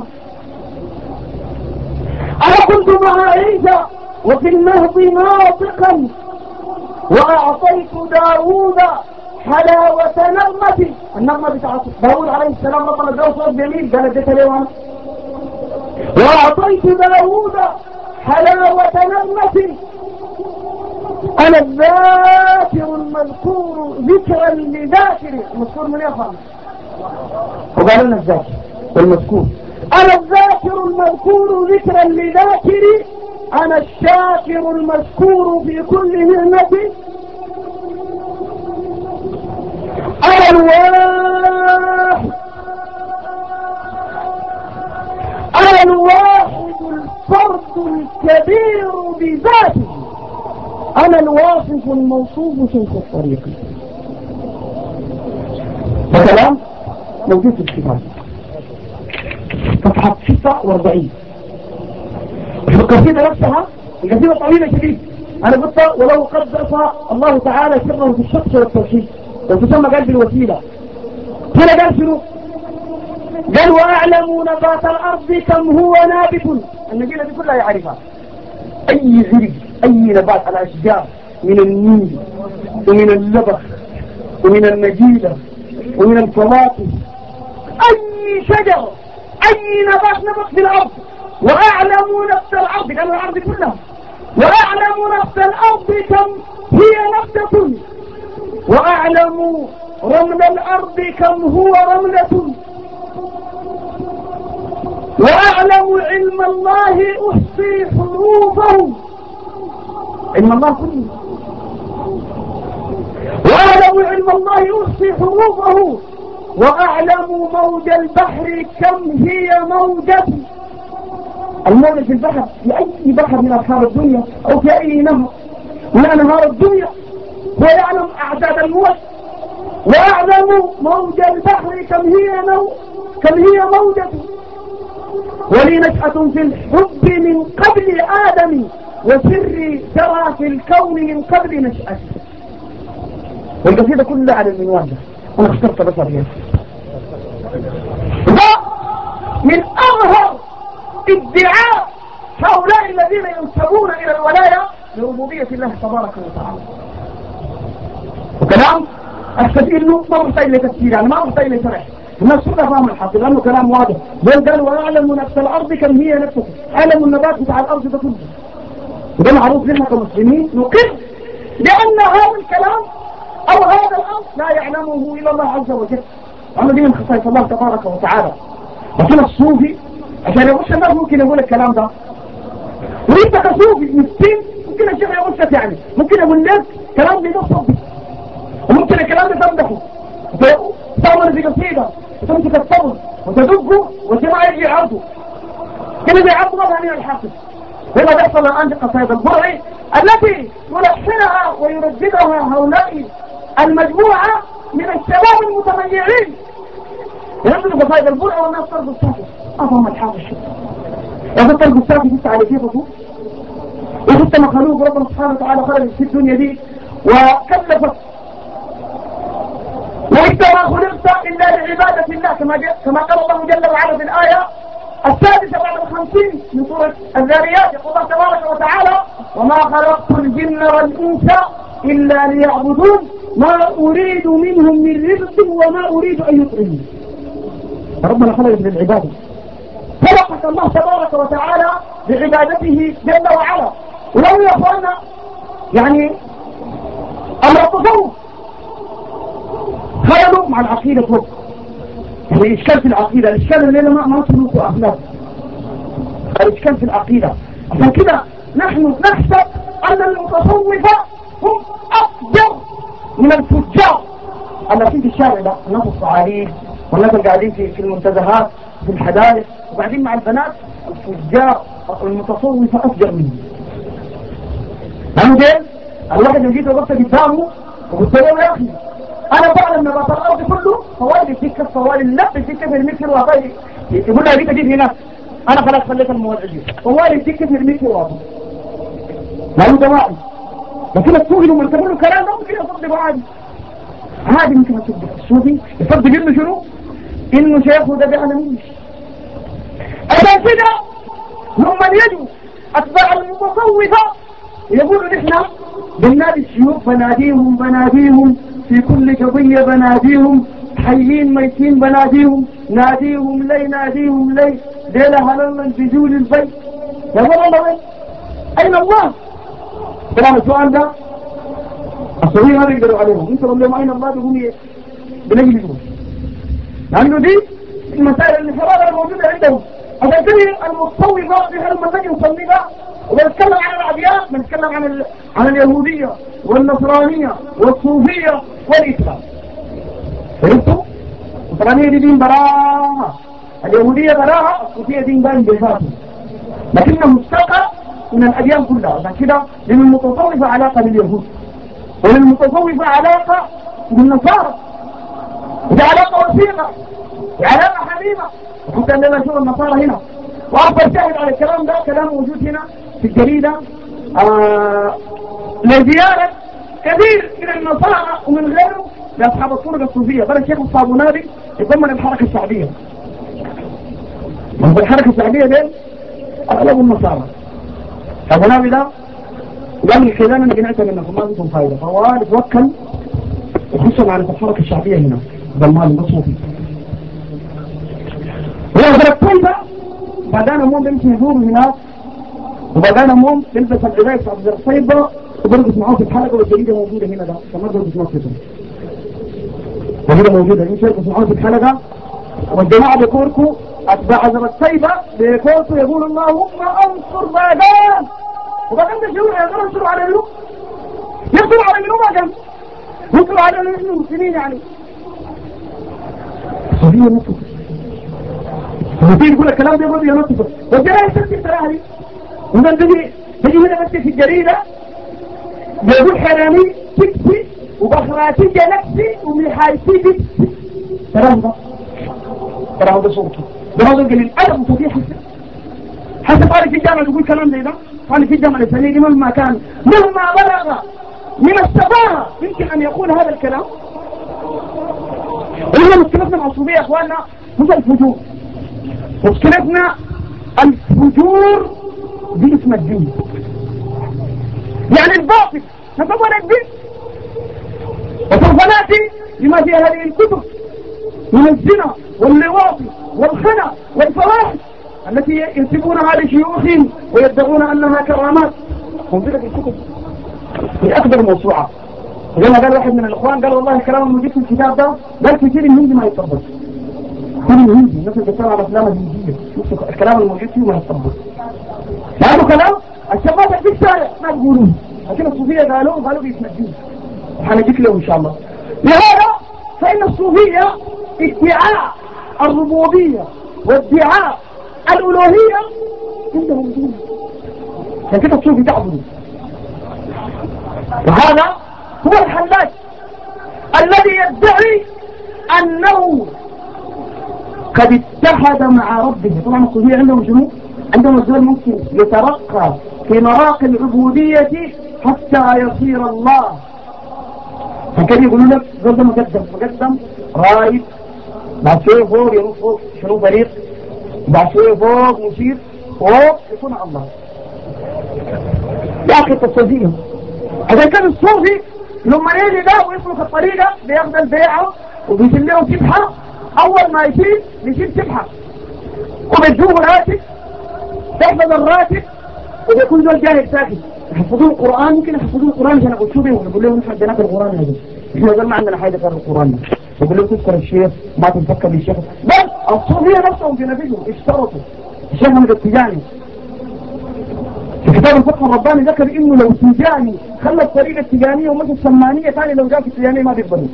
أنا كنت مع عيسى وفي النهض ناطقا وأعطيت داوود حلاوة نغمتي. النغمة بتاعت داوود عليه السلام لما نزل صوت جميل قال اديتها ليه وانا. وأعطيت داوود حلاوة نغمتي. أنا الذاكر المذكور ذكرا لذاكري. المذكور من يفهم وقالوا لنا الذاكر والمذكور. أنا الذاكر المذكور ذكرا لذاكري. أنا الشاكر المذكور في كل نعمتي. أنا الواحد أنا الواحد الفرد الكبير بذاته. أنا الواصف الموصوف شيخ الطريق. الكلام موجود في الكتاب صفحة ستة وأربعين. القصيدة نفسها القصيدة طويلة شديد. أنا قلت ولو قدس الله تعالى سره في الشخص والتوحيد وتسمى قال بالوسيلة. هنا قال شنو؟ قال وأعلم نبات الأرض كم هو نابت. النبيلة دي كلها يعرفها. أي زرق أي نبات على أشجار من النيل ومن اللبخ ومن النجيلة ومن الفواكه أي شجر أي نبات نبت في الأرض. وأعلم نفس الأرض كم الأرض كلها. وأعلم نفس الأرض كم هي نبتة. وأعلم رمل الأرض كم هو رملة. وأعلم علم الله أحصي حروفه. علم الله كله. وأعلم علم الله أحصي حروفه. وأعلم موج البحر كم هي موجتي. الموج في البحر في أي بحر من أبحار الدنيا أو في أي نهر من أنهار الدنيا ويعلم أعداد الموج. وأعلم موج البحر كم هي مو كم هي موجتي. ولي نشأة في الحب من قبل آدم وسري ترى في الكون من قبل نشأتي. والقصيدة كلها على المنوال ده أنا اخترت بس أرجع. من أظهر ادعاء هؤلاء الذين ينسبون إلى الولاية لربوبية الله تبارك وتعالى. وكلام أستفيد له ما محتاج لتفسير، يعني ما محتاج لشرح. الناس كلها فاهم الحق لأنه كلام واضح. بل قال وأعلم نفس الأرض كم هي نفسه. أعلم النبات بتاع الأرض ده كله. وده معروف لنا كمسلمين نقر لأن هذا الكلام أو هذا الأمر لا يعلمه إلا الله عز وجل. أما دي من خصائص الله تبارك وتعالى. لكن الصوفي عشان يغش الناس ممكن يقول الكلام ده، وانت كصوفي مسكين ممكن الشيخ يغشك، يعني ممكن يقول لك كلام بنص، وممكن الكلام ده تمدحه وتعمل في قصيده وتمسك الصبر وتدقه وتسمع يجي عرضه كده زي عرض الله من الحافظ. ولا بيحصل الان قصائد البرعي التي يلحنها ويرددها هؤلاء المجموعه من الشباب المتميعين، يرددوا قصائد البرعي والناس تربوا الساكت. افهم الحافظ شو اذا تربوا الساكت انت على كيفه، وكنت مخلوق ربنا سبحانه وتعالى خلق في الدنيا دي وكلفك، وانت ما خلقت الا لعباده الله كما كما قال الله جل وعلا في الايه السادسه بعد الخمسين من سوره الذاريات، يقول الله تبارك وتعالى: وما خلقت الجن والانس الا ليعبدون ما اريد منهم من رزق وما اريد ان يطعمون. ربنا خلقك للعباده، خلقك الله تبارك وتعالى بعبادته جل وعلا. ولو يا اخوانا يعني امر التصوف خللوا مع العقيده فوق، يعني اشكال في العقيده، الاشكال اللي ما ما سلوك اخلاق، الاشكال في العقيده. عشان كده نحن نحسب ان المتصوفه هم افجر من الفجار الذين في الشارع ده، الناس الصعالين والناس اللي قاعدين في في المنتزهات في الحدائق وقاعدين مع البنات، الفجار المتصوفه افجر منهم. لانه الواحد لو جيت وقفت قدامه وقلت له يا اخي انا بعلم نبات الارض كله فوالي فيك فوالي لا فيك في المتر واطي، يقول لها جيت اجيب هناك انا خلاص خليت المواد اجيب فوالي فيك في المتر واطي، لانه دوائي. لكن السوقي لما تقول له كلام ده ممكن يصدق عادي عادي، ممكن يصدق السوقي يصدق انه شنو؟ انه شيخه ده بيعلموش. عشان كده لما يجوا اتباع المتصوفه يقولوا نحن بنادي الشيوخ، بناديهم بناديهم في كل قضية، بناديهم حيين ميتين بناديهم، ناديهم لي ناديهم لي ليلة هلل البجول البيت. يقول الله أين الله؟ كلام السؤال ده الصغير ما بيقدروا عليهم، انت قول لهم أين الله بيقوم بنجلسوا، لأنه دي المسائل الانحراف الموجودة عندهم. عشان كده المتصوفة في لما نجي نصلي بقى وبنتكلم عن الأديان، بنتكلم عن ال... عن اليهودية والنصرانية والصوفية والإسلام. فهمتوا؟ النصرانية دي دين براءة، اليهودية براءة، الصوفية دين باين بذاته، لكنها مشتقة من الأديان كلها. عشان كده للمتصوفة علاقة باليهود، وللمتصوفة علاقة بالنصارى، ودي علاقة وثيقة، دي علاقة حميمة. وكنت عندما نشوف النصارى هنا، وأفضل شاهد على الكلام ده كلام موجود هنا في الجريدة آه لزيارة كثير من النصارى ومن غيره لأصحاب الطرق الصوفية. بل الشيخ الصابونابي يضمن الحركة الشعبية، وفي الحركة الشعبية دي أغلب النصارى. الصابونابي ده قال لي كذا أنا قنعت منكم ما فيكم فايدة، فهو يتوكل يخش معنا في الحركة الشعبية هنا ضمان الصوفي. وأخذ الطيبة بعدين موم بيمشي يزوروا هناك، وبعدين موم يلبس العباية بتاع عبد الطيبة وبرقص معاه في الحلقة، والجريدة موجودة هنا ده كمان برقص نفسه الجريدة موجودة يمشي يرقص معاه في الحلقة، والجماعة بيكوركوا أتباع عبد الطيبة بيكوركوا يقول اللهم أنصر باقان، وبعدين بيشيروا يقولوا ينصروا على منو؟ ينصروا على منو باقان؟ ينصروا على منو المسلمين يعني؟ صحيح نصر وفي يقول الكلام ده يقول ينصفه، والجرائد تنتهي تراهي ومن تجي تجي هنا بس في الجريدة بيقول حرامي تكسي وبخراتي جلكسي ومحايتي بكسي. تراهم ده تراهم ده صوته ده هذا القليل أدب وصفيه حسن حسن قال في الجامعة يقول كلام زي ده، قال في الجامعة الإسلامية مهما كان مهما بلغ من السفاهة يمكن أن يقول هذا الكلام. وإحنا مشكلتنا مع الصوفية يا إخواننا مش الفجور، مشكلتنا الفجور باسم الدين، يعني الباطل نتبع الدين. وسوف نأتي لما في هذه الكتب من الزنا واللواط والخنا والفواحش التي ينسبونها لشيوخهم ويدعون أنها كرامات. موجودة في الكتب في أكبر موسوعة. زي ما قال واحد من الإخوان قال والله الكلام الموجود في الكتاب ده قال كثير من ما يتطبق. كل الهندي الناس اللي بتتكلم على افلام الهنديه الكلام الموجود فيه ما يطبق. هذا كلام الشباب في الشارع ما بيقولوه، لكن الصوفيه قالوا قالوا بيتنجون وحنجيك له ان شاء الله. لهذا فان الصوفيه ادعاء الربوبيه وادعاء الالوهيه عندهم دون، عشان كده الصوفي تعبدوا. وهذا هو الحلاج الذي يدعي انه قد اتحد مع ربه. طبعا الصوفيه عندهم شنو؟ عندهم الزول ممكن يترقى في مراقي العبوديه حتى يصير الله. فكان يقولوا لك زول ده مقدم مقدم رايد، بعد شويه فوق يروح فوق شنو فريق، بعد شويه فوق مشير فوق يكون الله. يا اخي التصوفيه عشان كان الصوفي لما يجي ده ويسلك الطريقه بياخذ البيعه وبيشيل له سبحه، اول ما يشيل يشيل سبحه وبيدوه راتب تحفظ الراتب وبيكون زول جاهل ساكت. يحفظون القران ممكن يحفظون القران عشان اقول شو بيه ونقول لهم نحن عندنا القران هذا احنا زول ما عندنا حاجه غير القران. يقول لهم تذكر الشيخ ما تتفكر بالشيخ. بس الصوفيه نفسهم في نفسهم اشترطوا. الشيخ محمد التجاني في كتاب الفقه الرباني ذكر انه لو تجاني خلى الطريقه التجانيه ومشى السمانيه ثاني لو جاء في التجانيه ما بيقبلوا.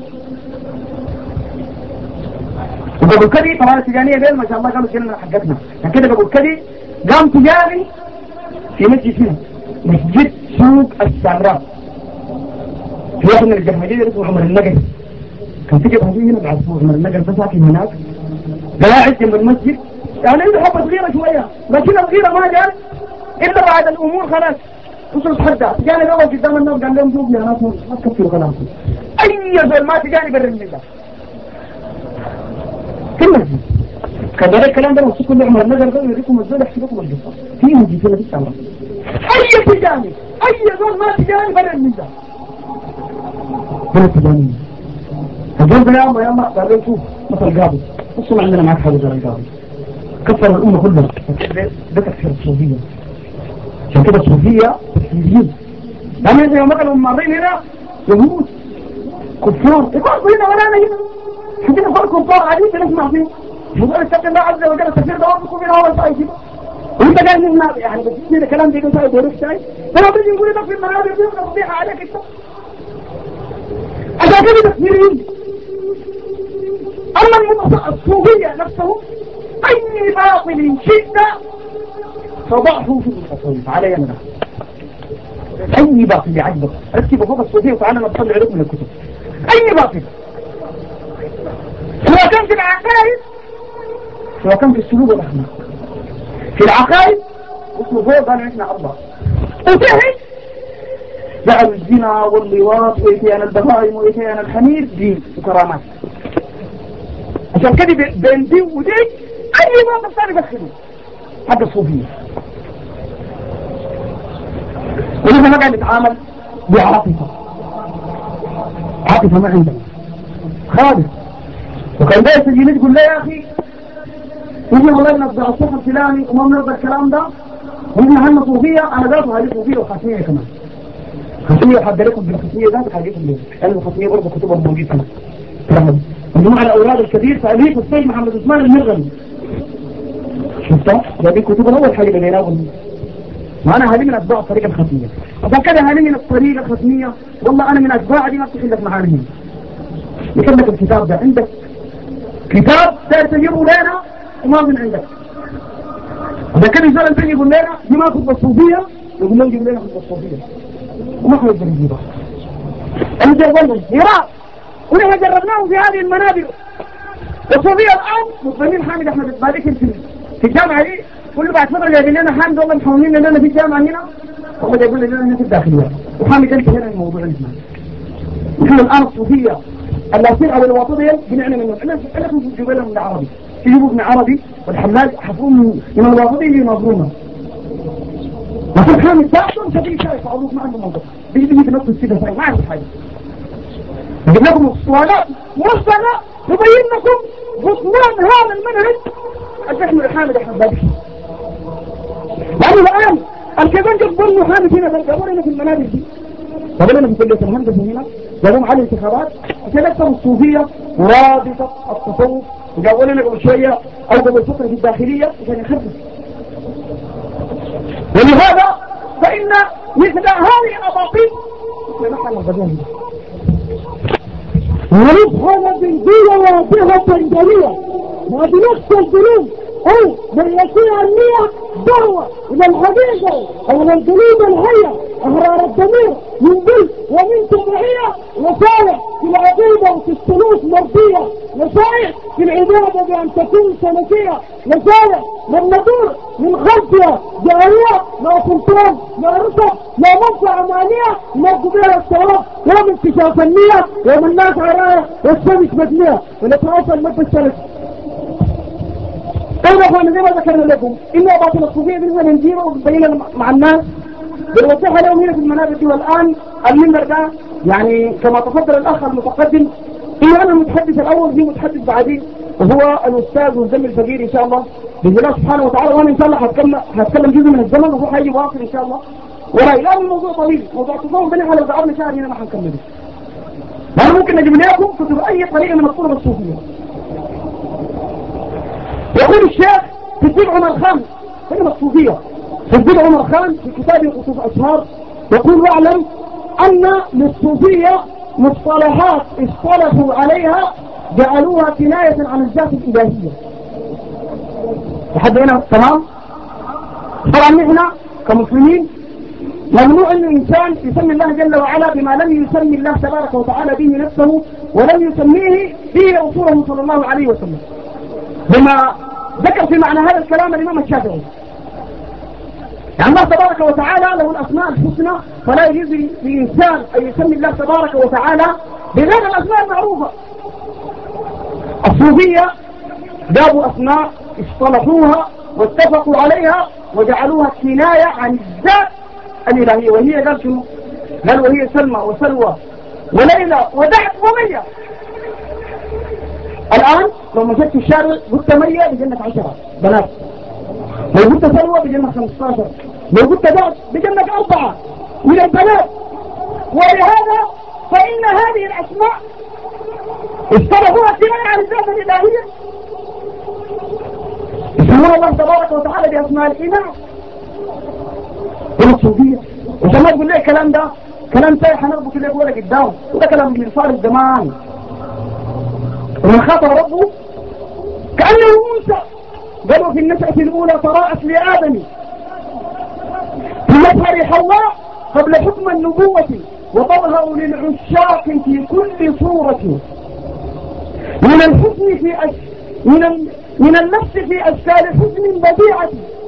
وقبل كذي طبعا التجانيه غير ما شاء الله قالوا الجنه حقتنا، يعني كده قبل كذي قام تجاني في مسجد هنا مسجد سوق السامراء في واحد من الجماهير اسمه عمر النقل. كان في جماهير هنا بعد اسمه عمر النقل ده ساكن هناك قاعد جنب المسجد، يعني عنده حبه صغيره شويه لكن الصغيره ما جات الا بعد الامور خلاص وصلت حدها. تجاني الاول قدام الناس قال لهم شوفوا يا ناس ما تكفروا كلامكم، اي زول ما تجاني برا من الله في المسجد. كذلك الكلام ده موصول كل عمر النجر ده يريكم الزول يحكي لكم القصه في مسجد هنا في السامراء. اي تجاني اي زول ما تجاني برا من الله ولا تجاني. الزول ده يا الله يا الله قال له شوف مثل قاضي بصوا ما عندنا معك حاجه غير القاضي كفر الامه كلها. ده تكفير الصوفيه. عشان كده الصوفيه تكفيريين. لما يجي مثلا مارين هنا يهود كفار يقعدوا هنا ولا انا هنا حدنا فرق كفار عادي بنسمع فيه. يقول اتق الله عز وجل التكفير ده وقفوا فينا اول شيء كده وانت جاي من النار يعني بتجيب لي كلام بيقول شيء بيقول شيء فلو بيجي يقول لك في المنابر دي وتفضيحه عليك انت. عشان كده تكفيريين. اما الصوفيه نفسه اي باطل شئت فضعه في التصوف على يمنه. اي باطل يعجبك ركب فوق الصوفيه وتعالى نطلع عليكم من الكتب. اي باطل سواء كان في العقائد سواء كان في السلوك والاخلاق. في العقائد اسمه فوق قالوا احنا الله، وتحت جعلوا الزنا واللواط واتيان البهائم واتيان الحمير دين وكرامات. عشان كده بين دي ودي اي باطل ثاني يدخلوه حق الصوفيه. ونحن ما قاعد نتعامل بعاطفه عاطفه ما عندنا خالص. وكان دايس الجنيه تقول له يا اخي نحن والله نبدا الصف الفلاني وما بنرضى الكلام ده ونحن عندنا صوفيه. انا ذاته هذه صوفيه وخاتميه كمان خاتميه وحد لكم بالخاتميه ذات حاجتكم ليه لان الخاتميه برضه كتبها موجوده هنا مجموعه الاوراد الكبير تاليف السيد محمد عثمان المرغني. شفتها؟ هذه كتب اول حاجه لقيناهم. وانا هذه من اتباع الطريقه الختميه. عشان كده هذه من الطريقه الختميه والله انا من اتباع دي ما بتخلف معانا هنا. يكتب لك الكتاب ده عندك كتاب داير تجيبه لنا وما من عندك. عشان كده يسال البني يقول لنا دي ما خطبه صوفيه يقول لنا جيب لنا خطبه صوفيه وما نقدر نجيبها. انت قلنا هراء ونحن جربناهم في هذه المنابر. الصوفيه الان مصممين حامد احمد البارك في في الجامعه دي كل بعد فتره جايبين لنا حامد والله محاولين لنا في الجامعه هنا والله جايبين لنا هنا في الداخليه وحامد انت هنا الموضوع عندنا. نحن الان الصوفيه اللاسين او الواطنيه بنعلم منهم احنا احنا نجيب لهم من العربي يجيبوا ابن عربي والحلاج حفظون من الواطنيه يناظرونا. لكن حامد تاعهم شديد شايف عروض ما عنده موضوع بيجي بيجي بنفس السيده ما عنده حاجه. نجيب لكم اسطوانات مرسله نبين لكم بطلان هذا المنهج الفهم حامد احمد بادئ. لانه الان الكيفان جبروا حامد هنا جابوا لنا في المنابر دي جابوا لنا في كليه الهندسه هنا جابوا على الانتخابات عشان يكتبوا الصوفيه ورابطه التصوف وجابوا لنا قبل شوية أو قبل فترة في الداخلية عشان يخرج. ولهذا فإن مثل هذه الأباطيل نحن البدون ونفهم بالدية واضحة جلية وبنفس القلوب أو من يكون النية دعوة إلى الحقيقة أو إلى القلوب الحية أحرار الضمير من ذل ومن تبعية نصائح في العقيدة وفي السلوك مرضية، نصائح في العبادة بأن تكون سلفية، نصائح من ندور من خلفها جارية لا سلطان لا رسل لا منفعة مالية نبدو بها الثواب يوم انكشاف النية يوم الناس عراية والشمس مدنية ونتواصل مد الشمس. طيب أخوانا زي ما ذكرنا لكم إنه باطل الصوفية بالنسبة لنجيبه وبينا مع الناس بالوضوح لهم هنا في المنابر دي. والآن المنبر ده يعني كما تفضل الأخ المتقدم إنه أنا المتحدث الأول في متحدث بعدين وهو الأستاذ والزميل الفقير إن شاء الله بإذن الله سبحانه وتعالى. وأنا إن شاء الله هتكلم هتكلم جزء من الزمن وهو هيجي واصل إن شاء الله. ولا إلا الموضوع طويل، موضوع التصوف بني لو قعدنا شهر هنا ما هنكمله. وأنا ممكن نجيب لكم كتب أي طريقة من الطرق الصوفية. يقول الشيخ في الدين عمر خان كلمة الصوفية في الدين عمر خان في كتابه قصص أسرار يقول واعلم أن للصوفية مصطلحات اصطلحوا عليها جعلوها كناية عن الذات الإلهية. لحد هنا تمام؟ طبعا نحن كمسلمين ممنوع أن الإنسان يسمي الله جل وعلا بما لم يسمي الله تبارك وتعالى به نفسه ولم يسميه به رسوله صلى الله عليه وسلم، بما ذكر في معنى هذا الكلام الإمام الشافعي. يعني الله تبارك وتعالى له الأسماء الحسنى فلا يجوز للإنسان أن يسمي الله تبارك وتعالى بغير الأسماء المعروفة. الصوفية جابوا أسماء اصطلحوها واتفقوا عليها وجعلوها كناية عن الذات الإلهية. وهي قال شنو؟ قال وهي سلمى وسلوى وليلى ودعت ومية. الآن لو مشيت في الشارع قلت مية بجنة عشرة بنات، لو قلت سلوى بجنة خمسة عشر، لو قلت دعت بجنة أربعة من البنات. ولهذا فإن هذه الأسماء اصطلحوها كناية عن الذات الإلهية. يسمون الله تبارك وتعالى بأسماء الإله والصوفية. وعشان ما تقول لي الكلام ده كلام سايح هنربط لك ولا قدام، وده كلام من صار الزمان. ومن خاطب ربه كأنه موسى قالوا في النشأة الأولى تراءت لآدم في مظهر حواء قبل حكم النبوة وتظهر للعشاق في كل صورة من الحزن في أش... من ال... من النفس في أشكال حزن بديعة،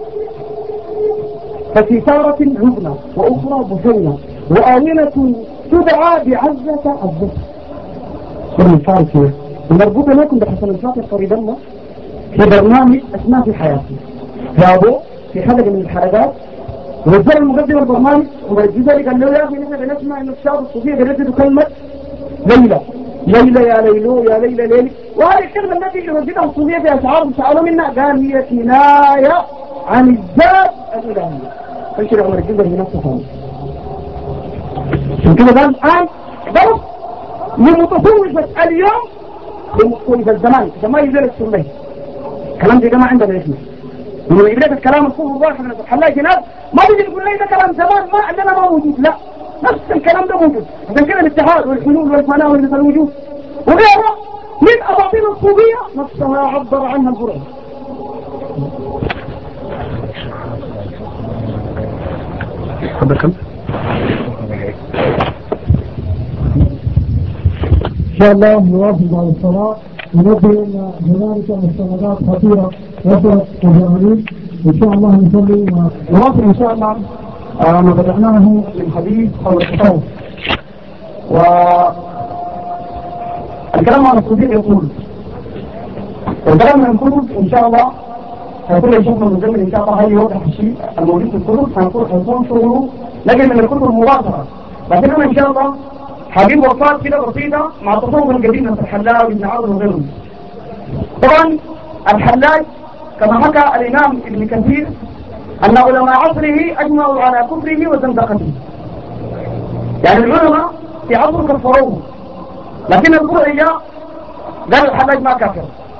ففي تارة عبنة وأخرى بحنة وآمنة تدعى بعزة عزة. ومن فارسية ونربط لكم بحسن الفاتح قريب الله في برنامج أسماء في حياتي جابوا في حلقة من الحلقات ونزل المقدم البرنامج وبرجزة لي قال له يا أخي نحن بنسمع إنه الشعب الصوفية بيرددوا كلمة ليلى ليلى يا ليلو يا ليلى ليلي، وهذه الكلمة التي يرددها الصوفية في أشعارهم سألوا منها قال هي كناية عن الذات الإلهية. فانشر عمر الجزر بنفسه خالص. عشان كده قال الآن ضرب لمتصوفة اليوم لمتصوفة الزمان زمان يزيل السنة. الكلام ده ما عندنا اسمه من إبريد الكلام الصوف الواحد من الحلاقي ناس ما بيجي يقول لي ده كلام زمان ما عندنا ما موجود، لا نفس الكلام ده موجود. عشان كده الاتحاد والحلول والفناء والمثل الوجود وغيره من أباطيل الصوفية نفسها عبر عنها القرآن. حبكم إن شاء الله نواصل بعد الصلاة ونبدأ إلى هنالك مستندات خطيرة وصلت الجماهير. إن شاء الله نصلي ونواصل إن شاء الله آه ما بدأناه من حديث حول التصوف. والكلام عن الصوفية يقول والكلام عن الكتب إن شاء الله هيكون يشوفنا المزمن إن شاء الله هاي يوضح الشيء الموجود في الكتب هنكون هنكون شغله لكن من الكتب المباشرة. لكن أنا إن شاء الله هجيب وصفات كده بسيطة مع التصوف القديم مثل الحلاج وابن عرض وغيرهم. طبعا الحلاج كما حكى الإمام ابن كثير أن علماء عصره أجمعوا على كفره وزندقته. يعني العلماء في عصره كفروه لكن القرية قال الحلاج ما كافر.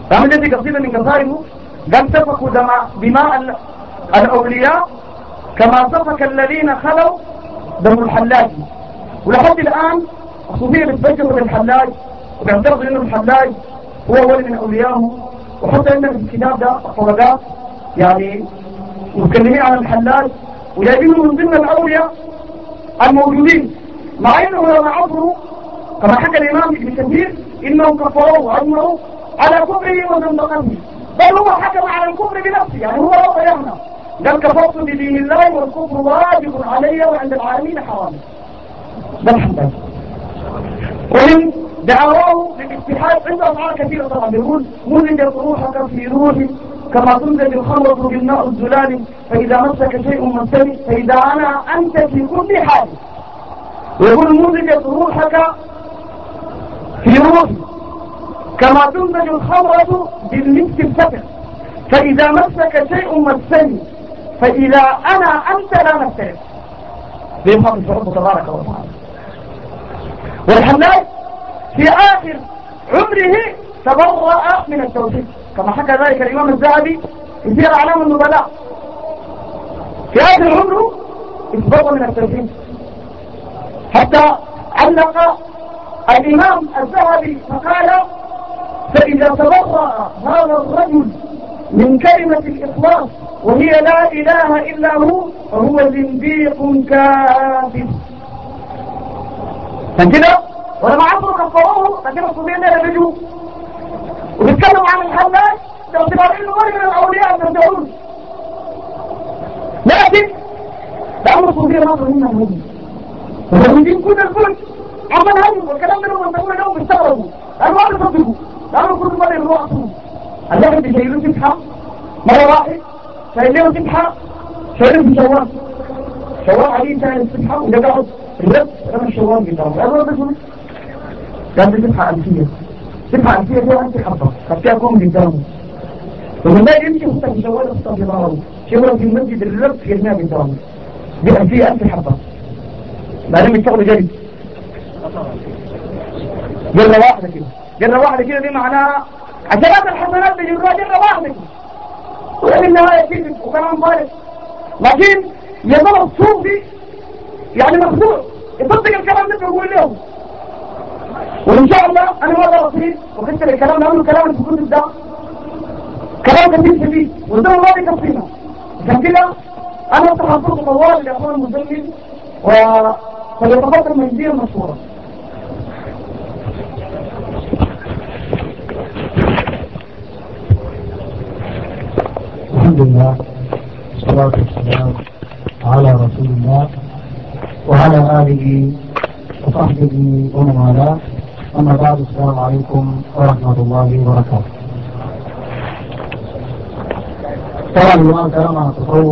فعمل هذه قصيدة من قصائده قال سفكوا دماء دماء الأولياء كما سفك الذين خلوا دم الحلاج. ولحد الآن الصوفية بتفجروا بالحلاج وبيعترضوا إنه الحلاج هو ولي من أوليائه. وحتى إن في الكتاب ده الطبقات يعني متكلمين عن الحلاج وجايبينه من ضمن الأولياء الموجودين، مع إنه لما عبروا كما حكى الإمام ابن كثير إنهم كفروا وعمروا على كفره وزندقته، بل هو حكم على الكفر بنفسه، يعني هو لا يهنا قال كفرت بدين الله والكفر واجب علي وعند العالمين حرام. ده الحلاج. ومن دعواه للاتحاد عنده أفعال كثيرة طبعا، يقول مزجت روحك في روحي كما تمزج الخمرة بالماء الزلال فإذا مسك شيء مسني فإذا أنا أنت في كل حال. ويقول مزجت روحك في روحي كما تمزج الخمرة بالمسك الفتح فإذا مسك شيء مسني فإذا أنا أنت لا نفترق. بيفهم في ربه تبارك وتعالى. والحلاج في آخر عمره تبرأ من التوحيد كما حكى ذلك الإمام الذهبي في سير أعلام النبلاء. في آخر عمره اتبرأ من التوحيد حتى علق الإمام الذهبي فقال فإذا تبرأ هذا الرجل من كلمة الإخلاص وهي لا إله إلا هو فهو زنديق كافر. فكده ولما عبروا كفروه فكده الصوفيين ده يرجوا وبيتكلموا عن الحلاج باعتبار انه ولي من الاولياء المرجعون، لكن لأن الصوفية ما ظهرنا الهدي وموجودين كل الكل عمال هدي والكلام منهم وانتقول لهم بيستغربوا لأنه ما بيصدقوا لأنه كل مرة يروحوا عصرهم. الواحد بيشيلون فتحة مرة واحد شايل لهم فتحة شايلهم في شوال شوال عليه شايل الفتحة وده قاعد الرب رمى الشوال قدامه أبدا بسوي كان دي فتحة ألفية. فتحة ألفية فيها أنت حبة قد تكون قدامه ومن ما يمشي خطة في شوال خطة في ظهره شوال في المسجد الرب في الماء قدامه دي ألفية ألف حبة بعدين بيشتغلوا جري جرة واحدة كده. جرة واحدة كده دي معناها عشرات الحسنات بيجروها جرة واحدة كده وفي النهاية كده وكلام فارغ. لكن يظل الصوفي يعني مخدوع يصدق الكلام ده بيقول له. وإن شاء الله أنا ما أقدر أصير وكنت الكلام لأنه كلام في كل ده كلام كثير شديد وده ما بيكفينا. عشان كده أنا أفتح الفرصة طوال لأخوان المزمل وفليتفضل مجدية مشهورة. الحمد لله والصلاة والسلام على رسول الله وعلى آله وصحبه ومن والاه. أما بعد السلام عليكم ورحمة الله وبركاته. طبعا الآن كلام عن التصوف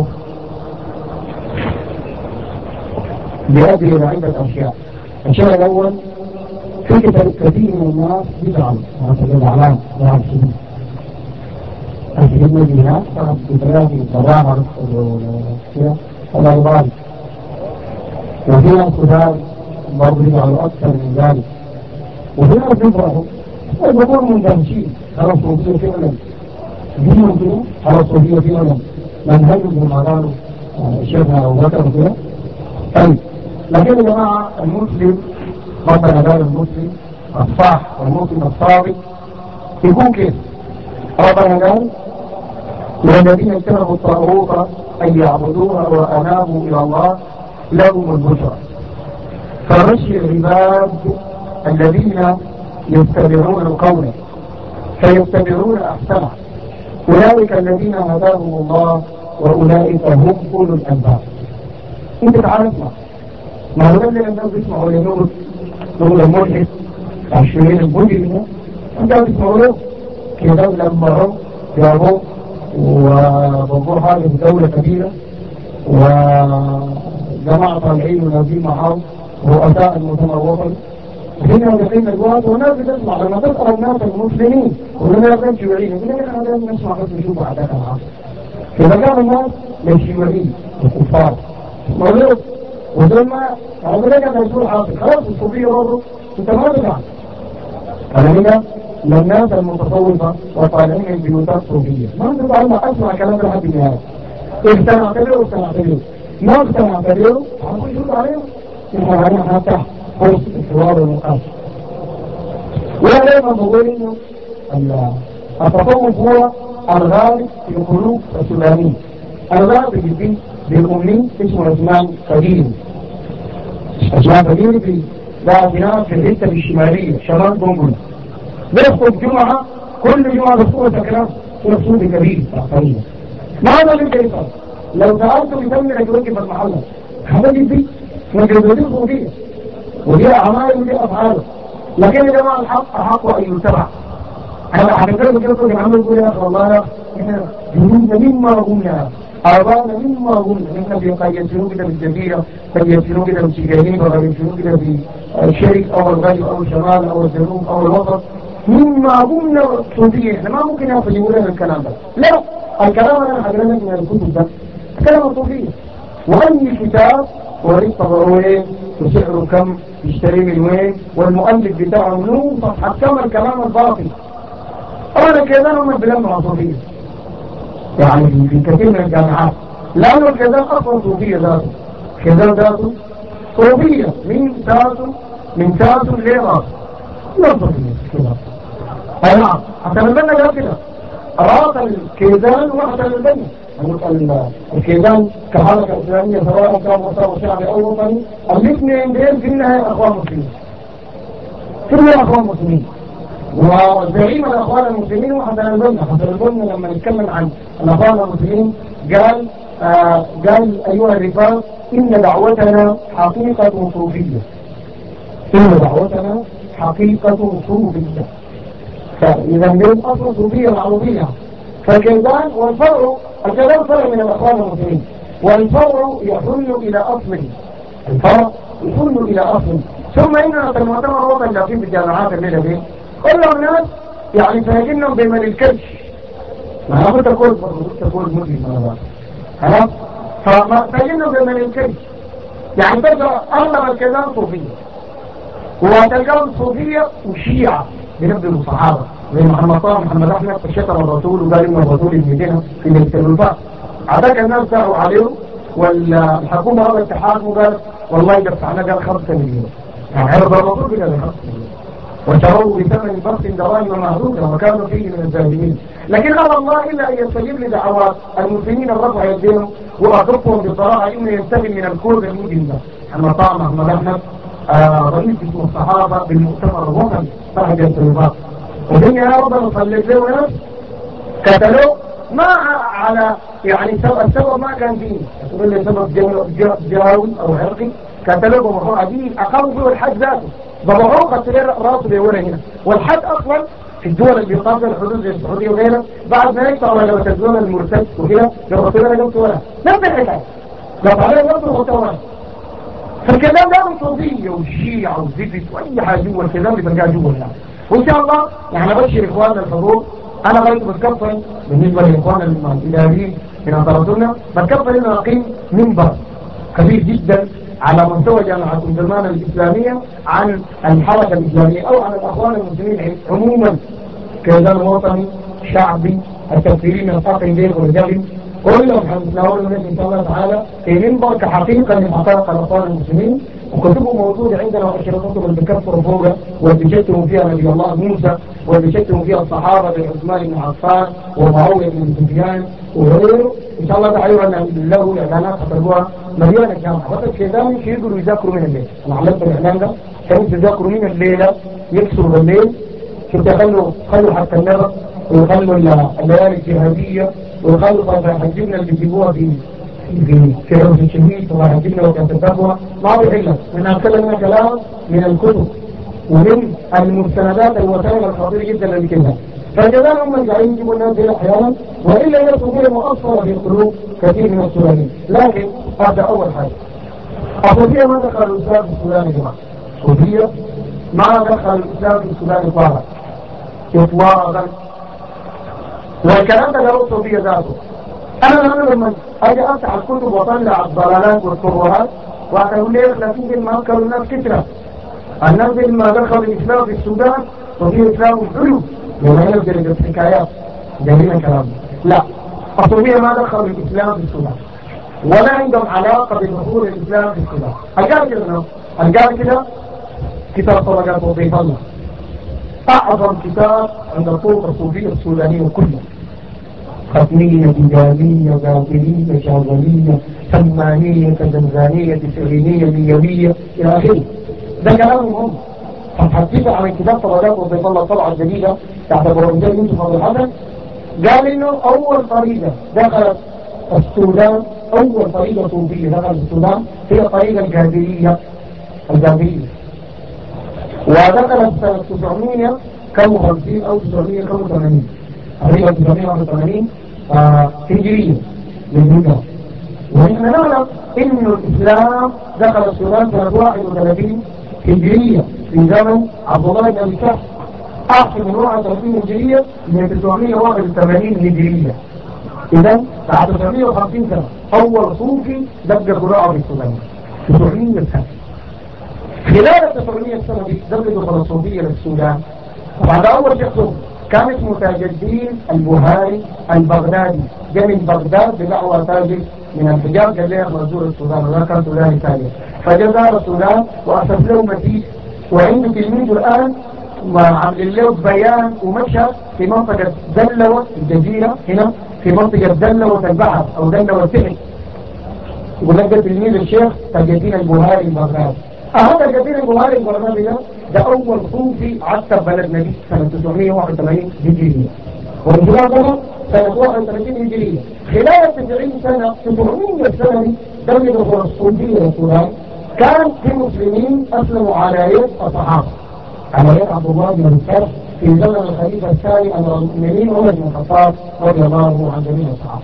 بيؤدي إلى عدة أشياء. الشيء الأول في كثير من الناس يزعل على سبيل الإعلام وعلى السنين السنين بها في ثلاثة تظاهر الأرباب وفي ناس كذلك برضو يزعلوا أكثر من ذلك وفي ناس يفرحوا يقولون مندهشين على الصوفية فعلا دينهم على الصوفية فعلا منهجهم ما قالوا شيخنا أبو بكر وكذا. طيب لكن يا جماعة المسلم ربنا قال المسلم الصح والمسلم الصادق يكون كيف؟ ربنا قال والذين اجتنبوا الطاغوت أن يعبدوها وأنابوا إلى الله لهم البشرى. فبشر العباد الذين يتبعون القول فيتبعون أحسنه أولئك الذين هداهم الله وأولئك هم أولو الألباب. أنت تعرف ما هو اللي الناس بيسمعوا لنور نور الملحد عشرين المجرمة أنت بيسمعوا له كده لما هم جابوه وبنظر حاجة في دولة كبيرة وجماعة طالعين ونازلين معهم رؤساء المؤتمر الوطني هنا داخلين الجواد والناس بتسمع. لما تسأل الناس المسلمين ولما يكون شيوعيين يقول لك احنا لازم نسمع بس نشوف عادات العصر. إذا كان الناس للشيوعيين الكفار مريض وزي ما عمرك ما يكون حاصل خلاص الصوفية برضه انت ما تفعل أنا هنا للناس المتصوفة وطالعين من بيوتات صوفية ما أنت أنا أسمع كلام لحد النهاية اقتنعت له واقتنعت له ما اقتنعت له أقول شوف عليهم إحنا علينا نفتح فرص الحوار والنقاش. وأنا دائما بقول إنه التصوف هو الغالب في قلوب السودانيين. الغالب بيجي بالأمين اسمه عثمان قديم. عثمان قديم في ده بناء في الحتة الشمالية شمال بنغلا. بيخطب جمعة كل جمعة بصورة كلام صورة كبير تقريبا. ما هذا اللي كيف لو سألته يسمي يوقف المحل هذا اللي مجرد صوفية ودي أعمال ودي أفعاله. لكن يا جماعة الحق أحق أن يتبع. أنا حقيقة كده كنت عمل يقول يا أخي والله إحنا جنودنا مما قلنا آبانا مما قلنا إحنا قد يسيروا كده بالجزيرة قد يسيروا كده بالسجانين وقد يسيروا كده بالشرق أو الغرب أو الشمال أو الجنوب أو الوسط مما قلنا صوفية. إحنا ما ممكن يأخذ يقول لنا الكلام ده. لا الكلام أنا حقيقة من الكتب ده كلام صوفية. وأي كتاب وريد طبعوه وسعره كم يشتري من وين والمؤلف بتاعه منه صفحة كم الكلام الباطل. أولا كذا هم بلمع صوفية يعني في كثير من الجامعات لأنه الكذا أصلا صوفية ذاته كذا ذاته صوفية من ذاته من ذاته ليه راسه لا صوفية كذا. أي نعم حتى البنا قال كده راس الكيزان وحتى البنا الكيزان كحركة إسلامية سواء كان مستوى شعبي أو وطني الاثنين دين في النهاية أخوان مسلمين في النهاية أخوان مسلمين. وزعيم الأخوان المسلمين وحسن البنا حسن البنا لما نتكلم عن الأخوان المسلمين قال آه قال أيها الرفاق إن دعوتنا حقيقة صوفية إن دعوتنا حقيقة صوفية. فإذا من أصل صوفية معروفية فالكيزان والفرع الكيزان فرع من الأخوان المسلمين والفرع يحل إلى أصله الفرع يحل إلى أصله. ثم إننا في المؤتمر الوطني اللي في الجامعات الليلة دي كل الناس يعني ساجنهم بمن الكبش ما أنا قلت أقول قلت أقول مسلم هذا خلاص فما ساجنهم بمن الكبش يعني تلقى أغلب الكيزان صوفية وتلقاهم صوفية وشيعة بنبدأ الصحابة زي محمد طه محمد أحمد فشتم الرسول وقال إن الرسول يميدنا في التلفاء عداك الناس دعوا عليه والحكومة هذا الاتحاد وقال والله دفعنا قال خمسة مليون يعني عرض الرسول بلا خمسة مليون وشروه بثمن بخس دراهم معدودة وكانوا فيه من الظالمين. لكن أرى الله إلا أن يستجيب لدعوات المسلمين الرفع يديهم وأخفهم بصراحة إنه ينتهي من الكود المجرم ده. محمد طه محمد أحمد آه رئيس اسم الصحابة بالمؤتمر الوطني فرح جنة الوفاق ودنيا يا رب صليت له وناس قتلوه ما على يعني السبب ما كان فيه تقول لي سبب جهوي أو عرقي قتلوه بمحور عديد أقاموا فيه الحج ذاته ضبعوه قتلوا راسه بيوله هنا. والحج أصلا في الدول اللي بيقابل الحدود زي السعودية وغيرها بعد ما يقطعوا لو تزول المرتد وكده لو رسولنا جمت ولا نفس الحكاية قطع عليه الرسول وطوال. فالكلام ده صوفية وشيعة وزفت وأي حاجة جوا الكلام اللي بنجاه جوا هنا. وإن شاء الله يعني أبشر إخواننا الحضور أنا غيرت بتكفل بالنسبة لإخواننا الإداريين من أنطرتنا بتكفل إنه أقيم منبر كبير جدا على مستوى جامعة الجرمان الإسلامية عن الحركة الإسلامية أو عن الأخوان المسلمين عموما كيزان وطني شعبي التفسيرين من الطاقم دين ورجالهم كلهم حنتناول منهم إن شاء الله تعالى في منبر كحقيقة من حقائق الأخوان المسلمين. وكتبه موجودة عندنا وعشرة كتب اللي بكفروا فوقها واللي شتموا فيها نبي الله موسى واللي شتموا فيها الصحابة بعثمان بن عفان ومعاوية بن سفيان وغيره. إن شاء الله تعالى أن له إعلانات حطبوها مليانة الجامعة وقت كذلك يقدروا يذاكروا من الليل. أنا علمت الإعلان ده كانوا يذاكروا من الليلة يكسروا بالليل شفت خلوا خلوا حتى النظر ويخلوا الليالي الجهادية ويخلوا طبعا حجبنا اللي بيجيبوها في في في عرض الشهيد وحجبنا وكانت التقوى ما هو إلا من أتكلم كلام من الكتب ومن المستندات الوسائل الخطيرة جدا اللي كده. فالجزان هم جايين يجيبوا الناس دي أحيانا وإلا هي صوفية مؤثرة في قلوب كثير من السودانيين. لكن هذا أول حاجة الصوفية ما دخل الإسلام في السودان يا جماعة. الصوفية ما دخل الإسلام في السودان إطلاقا إطلاقا. والكلام ده قالوا الصوفية ذاته. أنا أنا لما أجي أفتح الكتب وأطلع الضلالات والترهات وأقول لك لكن ما أذكروا الناس كثرة الناس اللي ما دخلوا الإسلام في السودان وفي إسلام حلو لما ينزل الحكايات جميل كلام. لا، الصوفية ما دخلوا الإسلام في السودان ولا عندهم علاقة بدخول الإسلام في السودان. القال كده القال كده كتاب طبقات وضيف الله أعظم كتاب عند الطرق الصوفية السودانية كلها، ختمية، تجارية، غافلية، شاذلية، سمانية، زنزانية، تسعينية، ميوية إلى آخره. ده كلامهم هم. فحسيت عن كتاب طبقات وضيف الله الطبعة الجديدة تعتبر مجال يوسف أبو الحسن، قال إنه أول طريقة دخلت السودان، أول طريقة صوفية دخلت السودان هي الطريقة الجاهلية الجاهلية، ودخلت سنة تسعمية كم وخمسين أو تسعمية كم وثمانين، تقريبا تسعمية واحد وثمانين هجرية للهجرة. ونحن نعلم إنه الإسلام دخل السودان سنة واحد وثلاثين هجرية في زمن عبد الله بن أبي سعد، أحسن من واحد وثلاثين هجرية من تسعمية واحد وثمانين هجرية. إذا بعد تسعمية وخمسين سنة أول صوفي دق قراءة في السودان، تسعمية سنة. خلال التسعمية سنة دي دق دخل الصوفية للسودان. وبعد أول شيخ صوفي كان اسمه تاج الدين البهاري البغدادي، جاء من بغداد بدعوة تاجر من الحجاز، قال لي مزور السودان ولا كان سوداني تاجر، فجاء زار السودان وأسس له مسجد، وعنده تلميذه الآن وعمل له بيان ومشهد في منطقة دلوة الجزيرة هنا، في منطقة دلوة البحر أو دلوة السحر، ولقى تلميذ الشيخ تاج الدين البهاري البغدادي. هذا تاج الدين البهاري البغدادي ده ده أول صوفي عتب بلدنا دي سنة تسعمية واحد وثمانين هجرية، والانقلاب ده سنة واحد وثلاثين هجرية. خلال تسعين سنة تسعمية سنة دي دم دخول الصوفية للسودان كان في مسلمين أسلموا على يد الصحابة، على يد عبد الله بن مسعود في زمن الخليفة الثاني أمير المؤمنين عمر بن الخطاب رضي الله عن جميع الصحابة.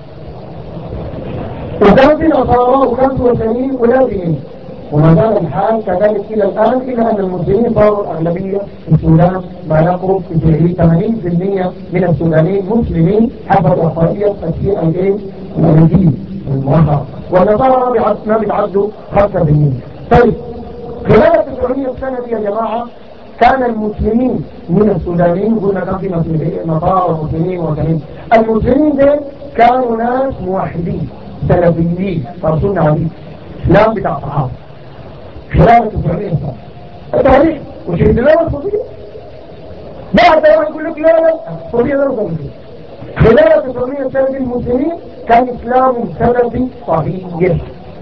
وكان في نصارى وكان في وثنيين ولادين، وما زال الحال كذلك إلى الآن، إلى أن المسلمين صاروا الأغلبية في السودان، ما يقرب في ثمانين بالمئة من السودانيين مسلمين حسب إحصائية السي أي إيه الأمريكية المؤخرة، والنصارى ما بيتعدوا خمسة بالمئة. طيب خلال التسعمية سنة دي يا جماعة كان المسلمين من السودانيين، قلنا كان في نصارى ومسلمين وثنيين، المسلمين دول كانوا ناس موحدين سلفيين فرسولنا عليه إسلام بتاع صحابة خلال تسعمية سنة. التاريخ وشهد الله الصوفية بعد ما يقول لك لا لا الصوفية لا صوفية. خلال تسعمية سنة المسلمين كان إسلام سلفي صحيح،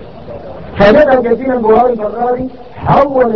فنبدأ الجزيرة البهاري البغدادي حول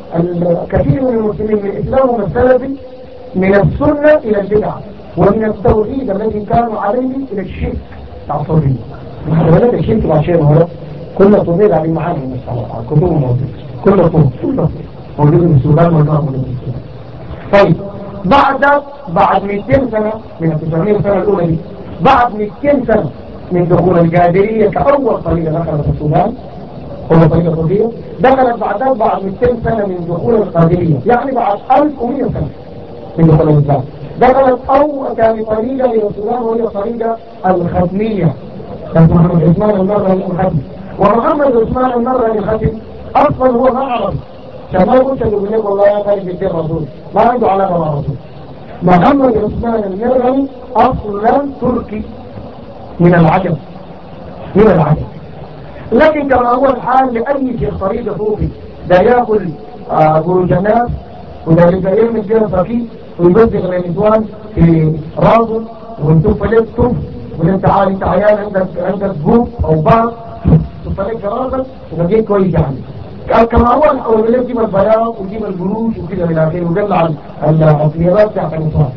الكثير من المسلمين من إسلامهم السلفي من السنة إلى البدعة، ومن التوحيد الذي كانوا عليه إلى الشرك بتاع الصوفية. ولكن الشرك مع شيء مهرب كل طبيعي عليه معاني من الصلاة كتب موجود، كل طبيعي كل طبيعي موجود في السودان والله موجود في السودان. طيب بعد بعد مئتين سنة من التسعمية سنة الأولى دي، بعد مئتين سنة من دخول القادرية كأول طريقة دخلت السودان هو طريقة صوفية، دخلت بعدها بعد مئتين سنة من دخول القادرية، يعني بعد ألف ومئة سنة من دخول الإسلام دخلت أول كان طريقة إلى السودان وهي طريقة الختمية، كان محمد عثمان المرغني الختمي. ومحمد عثمان المرغني الختمي أصلا هو ما عربي، كما قلت يقول لك والله يا خالد الدين رسول ما عنده علاقة مع رسول. محمد عثمان المرغني أصلا تركي من العجم من العجم، لكن كما هو الحال لأي شيء طريقة صوفي ده يأكل قروش الناس وده يبقى يرمي الجنة فيه ويبزغ للنسوان في راسه وينتف لك تف وانت عالي انت عيال عندك عندك جوب او بعض تف لك راسك وتجيب كويس يعني. كما هو الحول اللي يجيب البياض ويجيب القروش وكده من الاخير ويقلع الثيابات بتاعت النسوان.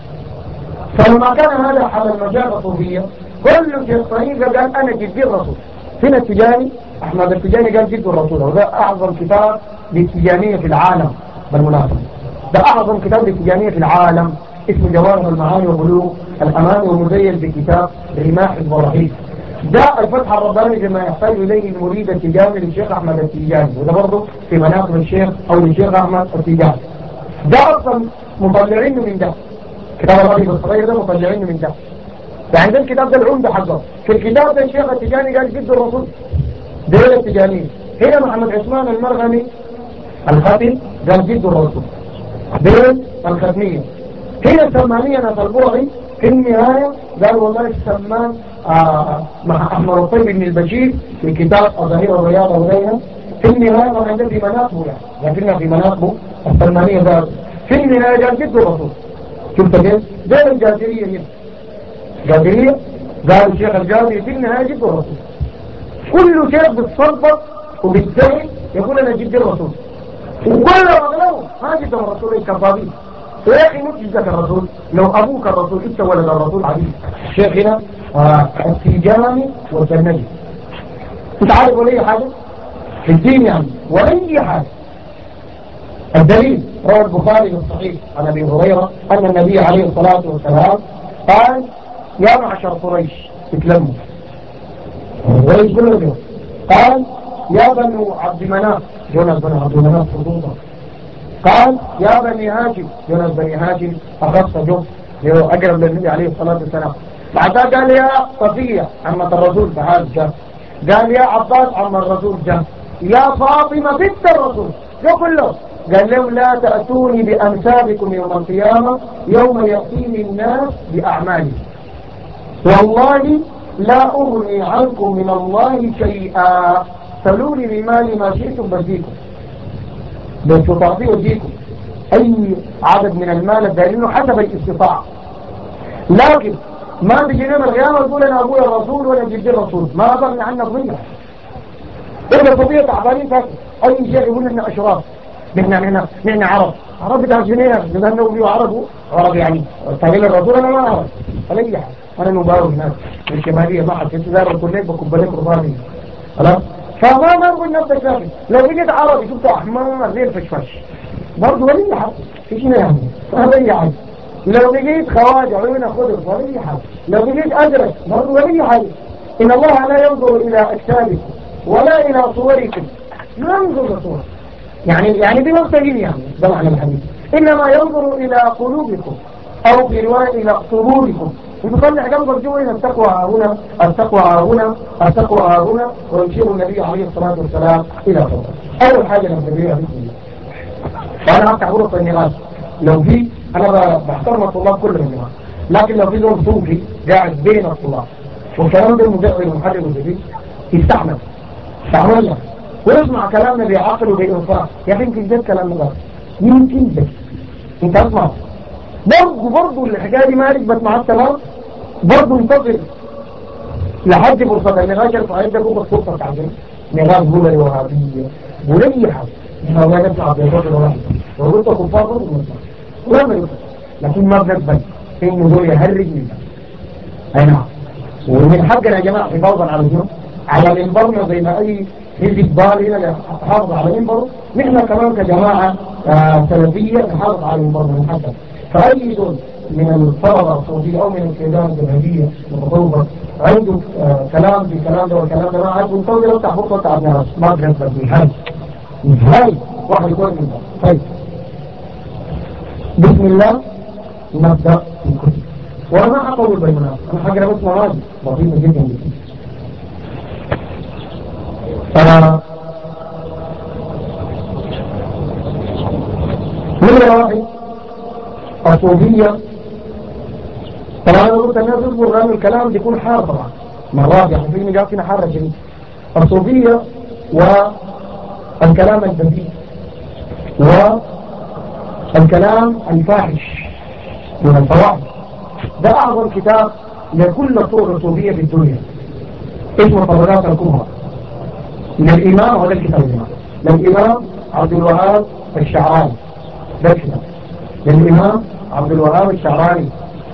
فلما كان هذا حال المجال الصوفية كل في الطريقة قال انا جد الرسول. هنا التجاني احمد التجاني قال جد الرسول، وده اعظم كتاب للتجانية في العالم بالمناسبة، ده اعظم كتاب للتجانية في العالم اسمه جواهر المعاني وبلوغ الأمان، ومزين بكتاب رماح البراهيم. ده الفتح الرباني لما يحتاج إليه المريد التجاني للشيخ أحمد التجاني، وده برضه في مناقب الشيخ أو للشيخ أحمد التجاني. ده أصلا مطلعينه من ده كتاب الربيب الصغير، ده مطلعينه من ده. يعني ده الكتاب ده العمدة حقه. في الكتاب ده الشيخ التجاني قال جد الرسول ده التجاني. هنا محمد عثمان المرغني الختمي قال جد الرسول دين الختمية. هنا السلمانية نفى البرعي في النهاية قال والله السلمان آه مع أحمد الطيب بن البشير في كتاب الظهير والرياضة وغيرها في النهاية طبعا ده في مناقبه يعني لكنها في مناقبه السلمانية قال في النهاية قال جد الرسول. شفت كيف؟ زي الجابرية هنا جابرية قال الشيخ الجابري في النهاية جد الرسول. كل شيء بالصلبة وبالدعي يقول أنا جد الرسول وكل أغلبه ما جد الرسول الكفابين. يا أخي مش جدك الرسول لو أبوك الرسول إنت ولد الرسول عديد. الشيخ هنا آه التيجاني والجنبي انت عارف ولا أي حاجة في الدين يعني ولا أي حاجة. الدليل روى البخاري في الصحيح عن أبي هريرة أن النبي عليه الصلاة والسلام قال يا معشر قريش اتلموا قريش كله قال يا بنو عبد مناف جونس بن عبد مناف خصوصا قال يا بني هاشم جونس بني هاشم أخص جو أقرب للنبي عليه الصلاة والسلام. بعدها قال يا صفية عمة الرسول تعال جاء قال يا عباس عم الرسول جاء يا فاطمة بنت الرسول جو كله قال لهم لا تأتوني بأنسابكم يوم القيامة يوم يأتيني الناس بأعمالي والله لا أغني عنكم من الله شيئا سلوني بمالي ما شئتم بديكم بل تطاعطي وديكم أي عدد من المال الدائرين حسب الاستطاعة. لكن ما بيجينا من القيامة يقول أنا أبويا الرسول ولا جدي الرسول ما أظن عنك ضيّة إذا فضية تعبانين فاكر أي شيء يقول لنا أشراف نحن نحن نحن عرب عرب بتاع جنيه لأنه بيو عرب عرب يعني تقول الرسول أنا ما أعرف فليه أنا مبارك هناك الشمالية ما حد يتدار الكلية بكباليك رضاني خلاص فما ما نقول نفسك لكن لو بقيت عربي شفت أحمر زي الفشفش برضو ولي حق إيش يعني ولي حق لو بقيت خواجع عيون خضر ولي حق لو بقيت أدرك برضو ولي حق إن الله لا ينظر إلى أجسادكم ولا إلى صوركم لا ينظر لصور يعني يعني بمختلفين يعني ده معنى الحديث إنما ينظر إلى قلوبكم أو في رواية إلى صدوركم وتصلح قلبك جوا هنا التقوى هنا التقوى هنا التقوى هنا ويشير النبي عليه الصلاة والسلام إلى فوق. أول حاجة نبتديها بسم الله. وأنا أفتح غرفة النقاش لو في أنا بحترم الطلاب كلهم النقاش لكن لو في دور صوفي قاعد بين الطلاب والكلام ده المدعي المحرر والجديد يستحمل استحملنا ويسمع كلامنا بعقل وبإنصاف يا أخي يمكن جد كلامنا ده يمكن جد انت اسمع برضو برضو الحكاية دي ما ركبت مع التمام برضو انتظر لحد فرصة النقاش الفعيد ده كوبا السلطة تعجل نقاش بولا الوهابية بولي حاجة احنا الله نفسه عبد الرجل الواحد وقلت كفار برضو المسلم ولا ما يقول لكن ما بنقبل انه دول يهرج منها اي نعم ومن حقنا يا جماعة حفاظا على الجنوب على منبرنا زي ما اي حزب ضال هنا نحافظ على منبره نحن كمان كجماعة آه سلفية نحافظ على منبرنا محدد فأي دول من الطلبة الصوفية أو من الكيدان الجمهورية المتطوبة عنده آه كلام في كلام ده والكلام ده ما عاد ونطول يفتح فرصة تعبنا ما بنقبل نهاية نهاية واحد يكون منه طيب بسم الله نبدأ الكتب وأنا ما أقول بالمناسبة أنا حاجة بس مراجع بسيطة جدا جدا أنا نمرة واحد الصوفية طبعا أنا قلت الناس يصبر لأن الكلام بيكون حار طبعا مرات يعني في نجاة فينا حارة جديد الصوفية والكلام البذيء والكلام الفاحش من الفواحش ده أعظم كتاب لكل طرق الصوفية في الدنيا اسمه طبقات الكبرى للإمام وهذا الكتاب الإمام للإمام عبد الوهاب الشعراني ده الكتاب للإمام عبد الوهاب الشعراني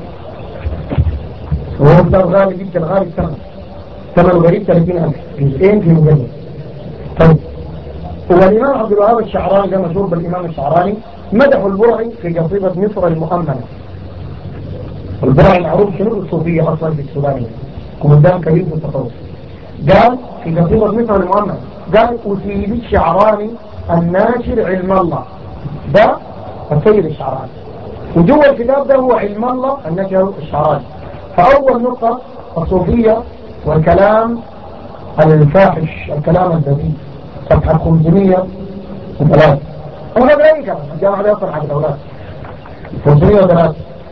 وهو كتاب غالي جدا غالي الثمن ثمن غريب ثلاثين ألف جزئين في مجلد. طيب والإمام عبد الوهاب الشعراني ده مشهور بالإمام الشعراني مدح البرعي في قصيدة مصر المؤمنة. البرعي معروف شنو الصوفية أصلا في السودان قدام كبير في التطور. قال في قصيدة مصر المؤمنة قال أسيب الشعراني الناشر علم الله ده السيد الشعراني وجوه الكتاب ده هو علم الله الناشر الشعراني. فأول نقطة الصوفية والكلام الفاحش الكلام الذكي صفحة خمسمية وثلاثة أنا برأيك الجامعة ده يصل حق الأولاد خمسمية وثلاثة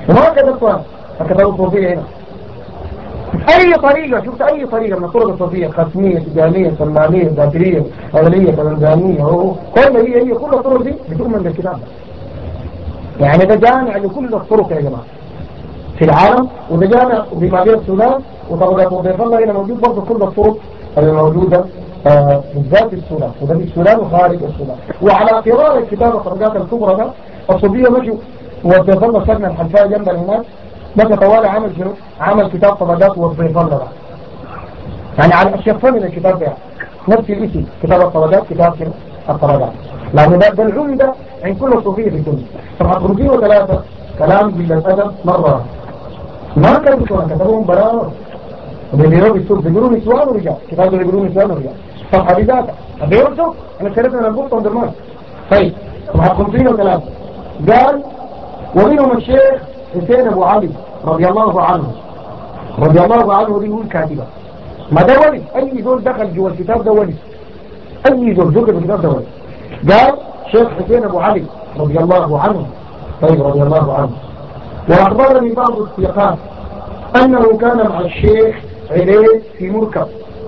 وما كتبت أنا فكتبوا الصوفية هنا أي طريقة، شفت أي طريقة من الطرق الصوفية، ختمية، تجانية، سلمانية، ذاكرية، أغلية، تلنزانية، كل هي هي كل الطرق دي بتؤمن بالكتاب ده. يعني ده جامع لكل الطرق يا جماعة في العالم، وده جامع بمدينة السودان، وطبقات وضيف الله هنا موجود برضه كل الطرق اللي موجودة آه بالذات في السودان، وده في السودان وخارج السودان. وعلى قرار الكتاب الطبقات الكبرى ده الصوفية مشوا وضيف الله سجن الحلفاء جنب هناك، مشى طوالي عمل شنو؟ عمل كتاب طبقات وضيف الله ده. يعني على الشيخ من الكتاب ده نفس الاسم، كتاب الطبقات، كتاب شنو؟ الطبقات. لأنه ده, ده العمدة عند كل الصوفية في الدنيا. طبعا خمسين وثلاثة كلام بالأدب مرة ما كانوا كتبوا كتبهم براء بيقولوا بالسوق، بيقولوا نسوان ورجال، كتاب بيقولوا نسوان ورجال صفحة بذاتها بيقولوا سوق. أنا شريت من البوط وندرمان. طيب طبعا خمسين وثلاثة قال ومنهم الشيخ حسين أبو علي رضي الله عنه، رضي الله عنه دي هو الكاتبة. ما ده ولي، أي زول دخل جوا الكتاب ده ولي، أي زول دخل الكتاب ده ولي. قال شيخ حسين أبو علي رضي الله عنه، طيب رضي الله عنه. وأخبرني بعض السياقات أنه كان مع الشيخ عبيد في مركب،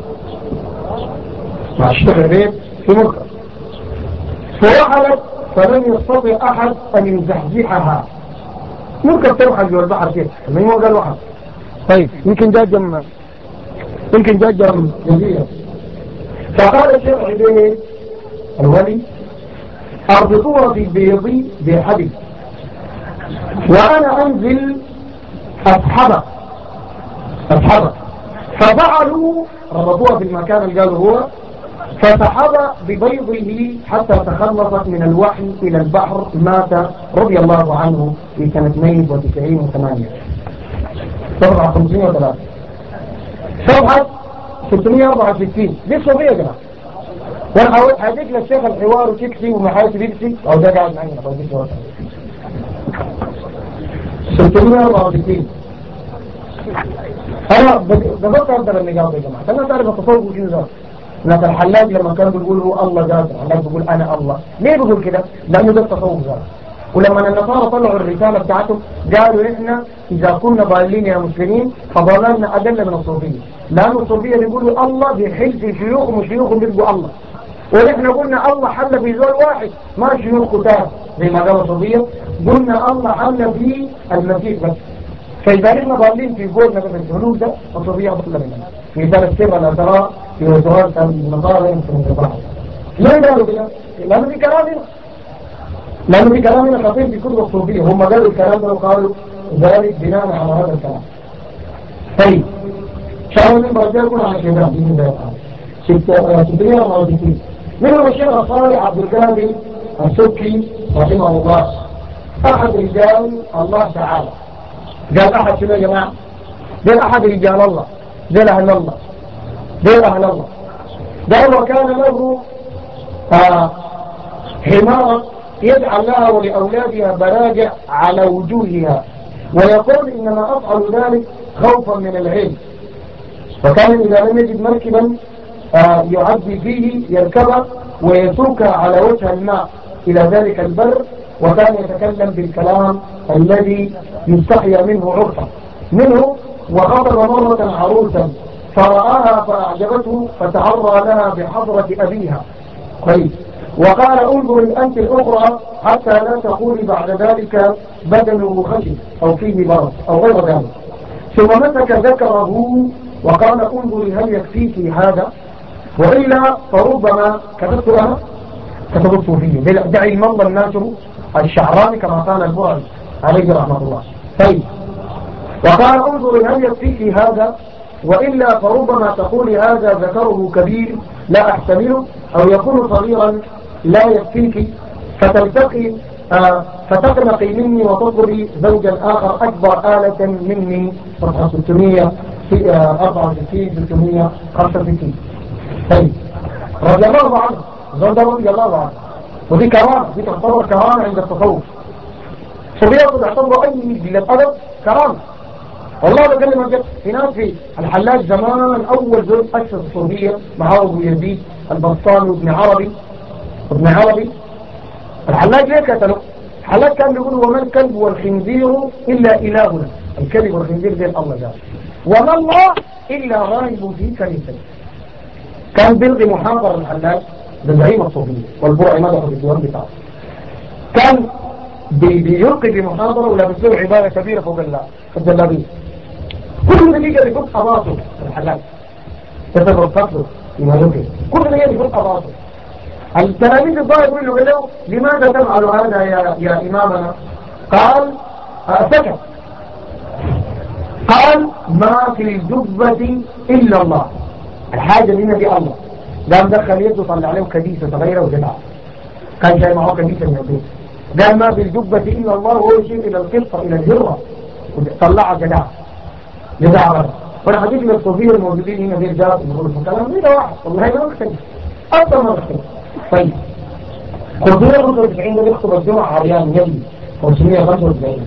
مع الشيخ عبيد في مركب فوحلت فلم يستطع أحد أن يزحزحها. مركب تروحل جوا البحر كيف؟ من هو قال واحد. طيب يمكن جاء جم يمكن جاء جم جزيرة. فقال الشيخ عبيد الولي أربطوها في بيضي بحديد وأنا أنزل أسحبه أسحبه ففعلوا ربطوها في المكان اللي قالوا هو، فسحب ببيضه حتى تخلصت من الوحي إلى البحر، مات رضي الله عنه في سنة اثنين وتسعين وثمانية صفحة خمسمائة وثلاثة صفحة ستمائة وأربعة وستين. دي الصوفية يا جماعة. وانا حاولت هديك للشيخ الحوار وتكسي ومحاولت بيكسي او ده قاعد معي ستمائة وأربعة وستين. انا بفكر اقدر النقاط يا جماعه. انا تعرف التصوف شنو ذات ناس الحلاج لما كان بيقول هو الله ذات، الحلاج بيقول انا الله. ليه بيقول كده؟ لانه ده التصوف ذات. ولما النصارى طلعوا الرساله بتاعتهم قالوا احنا اذا كنا ضالين يا مسلمين فضلالنا اقل من الصوفيه، لانه الصوفيه بيقولوا الله بيحل في شيوخهم وشيوخهم بيقولوا الله، ونحن قلنا الله حل في زول واحد ما شيوخ كتاب زي ما قالوا الصوفيه، قلنا الله حل في المسيح بس. فإذا احنا ضالين في قولنا في الحلول ده الصوفيه أضل مننا. مثال السر الأسرار في وزارات النصارى يمكن النصارى. ليه قالوا كده؟ لأنه في كلامنا لأنه في كلامنا خطير في كتب الصوفيه، هم قالوا الكلام ده وقالوا ذلك بناء على هذا الكلام. طيب شاهدوا من برجال كنا على شباب دين الله ستمائة وأربعة وستين. منهم الشيخ صالح عبد القادر السبكي رحمه الله، أحد رجال الله تعالى. قال أحد شنو يا جماعة؟ قال أحد رجال الله، قال أهل الله، قال أهل الله. قال وكان له آه حمارة يجعل لها ولأولادها براجع على وجوهها، ويقول إنما أفعل ذلك خوفا من العلم. وكان إذا لم يجد مركبا آه يعدي فيه يركبه ويسوك على وجه الماء إلى ذلك البر، وكان يتكلم بالكلام الذي يستحيا منه عرفا منه. وخطب مرة عروسا فرآها فأعجبته فتعرى لها بحضرة أبيها. طيب وقال انظر الأنت الأخرى حتى لا تقولي بعد ذلك بدنه خشن أو فيه برص أو غير ذلك. ثم مسك ذكره وقال انظري هل يكفيك هذا، وإلا فربما كتبت لها كتب الصوفية دعي المنظر الناشر الشعراني كما قال البعض عليه رحمة الله. طيب وقال انظري هل يكفيك هذا، وإلا فربما تقول هذا ذكره كبير لا أحتمله، أو يكون صغيرا لا يكفيك فتلتقي آه فتقنقي مني وتطلبي زوجا آخر أكبر آلة مني. صفحة ستمائة وأربعة وستين ستمائة وخمسة وستين. طيب رضي الله عنه، زوج رضي الله عنه، ودي كرامة، دي تعتبر كرامة عند التصوف. صوفيا تعتبر أي بالأدب كرامة. والله بكلمك جد، في ناس في الحلاج زمان أول زول أسس الصوفية معه أبو يزيد البسطامي وابن عربي وابن عربي. الحلاج ليه قتلوا؟ حلاك كان بيقولوا وما الكلب والخنزير إلا إلهنا، الكلب والخنزير دي الله جاء، وما الله إلا راهب في كنيسة. كان بيلغي محاضرة الحلاك بالزعيم الصوفية والبرع مدحه في الديوان بتاعه، كان بيلقي بمحاضرة ولابس له عبارة كبيرة فوق الجلابية، كل دقيقة يفوت أباطه الحلاك تسبب فقره لما يمكن، كل دقيقة يفوت أباطه. التلاميذ الضوء يقول له لماذا تفعل هذا يا, يا إمامنا؟ قال سكت، قال ما في الجبة إلا الله، الحاجة لنا دي الله. قام دخل يده طلع عليه كديسة صغيرة وجدعة، كان جاي معه كديسة من البيت، قال ما في الجبة إلا الله، وهو يشير إلى القطة إلى الجرة، طلعها جدعة جدعة مرة. وانا حديث للصوفية الموجودين هنا في الجارة يقولوا الكلام هنا واحد، والله هذا مختلف أكثر ما مختلف. طيب خمسمية وخمسة وتسعين ده بيخطب الجمعة عريان يلي خمسمية وخمسة وتسعين.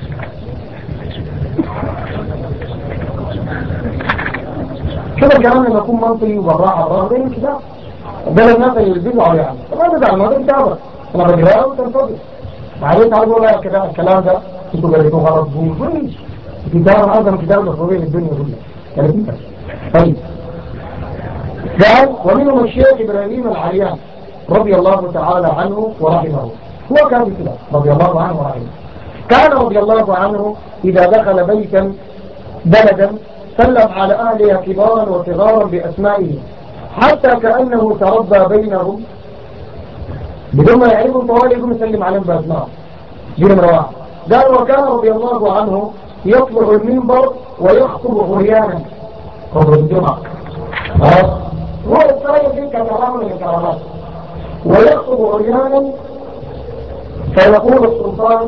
كده الكلام لما يكون منطقي وبراحة براحة زي كده ده الناس اللي يلبسوا عريان طبعا ده على الموضوع كتابة انا بجراه وتنفضل بعدين تعالوا بقى كده الكلام ده انتوا قريتوه غلط بوفيش كتاب اعظم كتاب للصوفية الدنيا كلها. طيب قال ومنهم الشيخ إبراهيم العريان رضي الله تعالى عنه ورحمه، هو كان كده رضي الله عنه ورحمه. كان رضي الله عنه إذا دخل بيتا بلدا سلم على أهلها كبارا وصغارا بأسمائهم حتى كأنه تربى بينهم بدون ما يعرفوا طوال يقوم يسلم عليهم بأسمائهم. دي نمرة واحد. قال وكان رضي الله عنه يطلع المنبر ويخطب عريانا خطبة الجمعة هو الصلاة دي كلام من الكلامات، ويخطب عريانا فيقول السلطان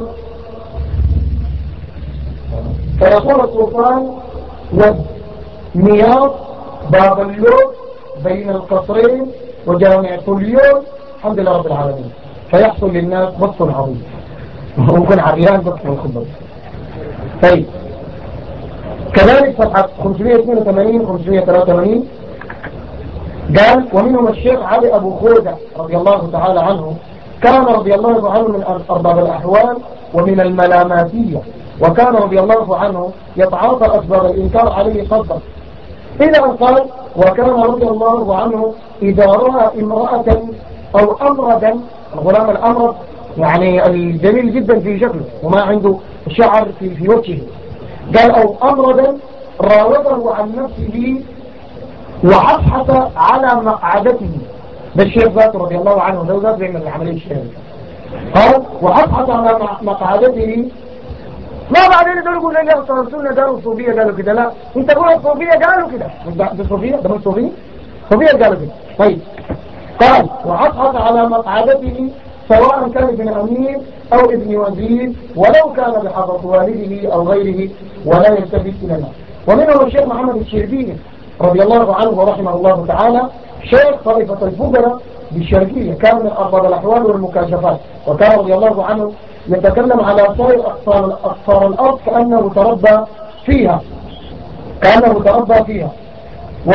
فيقول السلطان والنياط باب اللوت بين القصرين وجامع اليوم الحمد لله رب العالمين، فيحصل للناس بسط عظيم ممكن عريان بسط الخبر. طيب كذلك صفحة خمسمية واثنين وثمانين خمسمية وثلاثة وثمانين قال ومنهم الشيخ علي أبو خودة رضي الله تعالى عنه، كان رضي الله عنه من أرباب الأحوال ومن الملاماتية، وكان رضي الله عنه يتعاطى أسباب الإنكار عليه قدر، إلى أن قال وكان رضي الله عنه إذا رأى امرأة أو أمردا، الغلام الأمرد يعني الجميل جدا في شكله وما عنده شعر في, في وجهه، قال أو أمردا راوده عن نفسه وحفحف على مقعدته، ده الشيخ ذاته رضي الله عنه ده ذات بيعمل العملية الشيخ، قال وحفحف على مقعدته. ما بعدين دول يقول لي الصوفية قالوا الصوفية قالوا كده، لا انت قول الصوفية قالوا كده، ده الصوفية ده مش صوفية، الصوفية قالوا كده. طيب قال وحفحف على مقعدته سواء كان ابن أمير أو ابن وزير ولو كان بحضرة والده أو غيره ولا يلتفت إلى الناس. ومنهم الشيخ محمد الشربيني رضي الله عنه ورحمه الله تعالى، شيخ طائفة الفقراء بالشرقية، كان من أرباب الأحوال والمكاشفات، وكان رضي الله عنه يتكلم على سائر أقطار, أقطار الأرض كأنه تربى فيها كأنه تربى فيها و...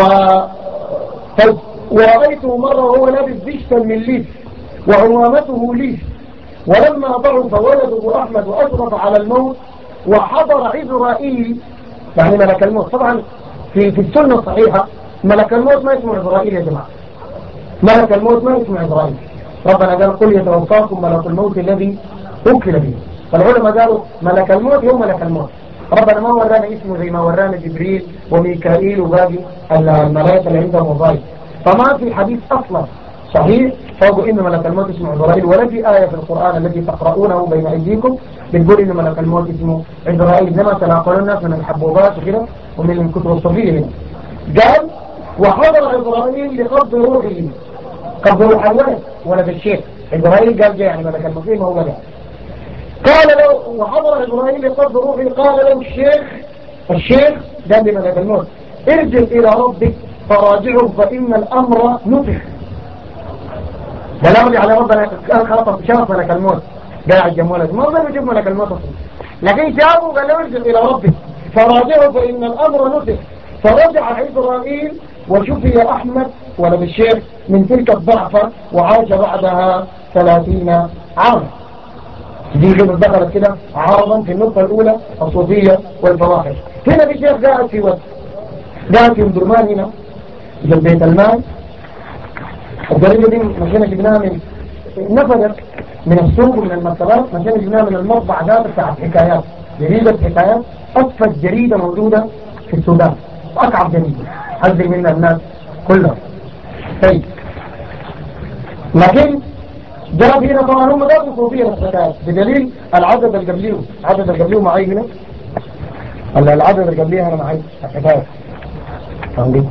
ورأيته مرة وهو لابس بشتا من ليف وعمامته ليف، ولما ضعف ولده أحمد وأشرف على الموت وحضر عزرائيل يعني ملك الموت. طبعا في في السنة الصحيحة ملك الموت ما اسمه عزرائيل يا جماعة، ملك الموت ما اسمه عزرائيل، ربنا قال قل يتوفاكم ملك الموت الذي أوكل به، فالعلماء قالوا ملك الموت هو ملك الموت، ربنا ما ورانا اسمه زي ما ورانا جبريل وميكائيل وباقي الملائكة اللي عندهم وظائف، فما في حديث أصلا صحيح فوق إن ملك الموت اسمه عزرائيل، ولا في آية في القرآن الذي تقرؤونه بين أيديكم بتقول إن ملك الموت اسمه عزرائيل، زي ما تناقلوا الناس من الحبوبات وكده ومن الكتب الصوفية هنا. قال وحضر عزرائيل لقبض روحه، قبض روح الولد ولد الشيخ عزرائيل قال جاء يعني ملك الموت ما هو ولد. قال له وحضر عزرائيل لقبض روحه، قال له الشيخ الشيخ قال لملك الموت ارجع إلى ربك فراجعه فإن الأمر نفخ. دلالي على ربنا كان خلاص شاف ملك الموت قاعد جمولة ما ظل يجيب ملك الموت أصلا، لكن شافه قال له ارجع إلى ربك فراجعه فإن الأمر نفخ. فرجع عزرائيل وشفي أحمد ولد الشيخ من تلك الضعفة وعاش بعدها ثلاثين عاما. دي كده دخلت كده عرضا في النقطة الأولى الصوفية والفواحش. هنا في شيخ قاعد في وقت قاعد في مدرمان هنا جنب بيت المال. الجريدة دي مشينا جبناها من نفذت من السوق ومن المكتبات، مشينا جبناها من المطبع ذات بتاع الحكايات، جريدة حكايات أصفت جريدة موجودة في السودان، أصعب جريدة حذر منها الناس كلها. طيب لكن جرب هنا طبعا هم ذات صوفية الحكايات بدليل العدد اللي قبليه، العدد اللي قبليه معي هنا، العدد اللي قبليه أنا معي الحكايات فهمت؟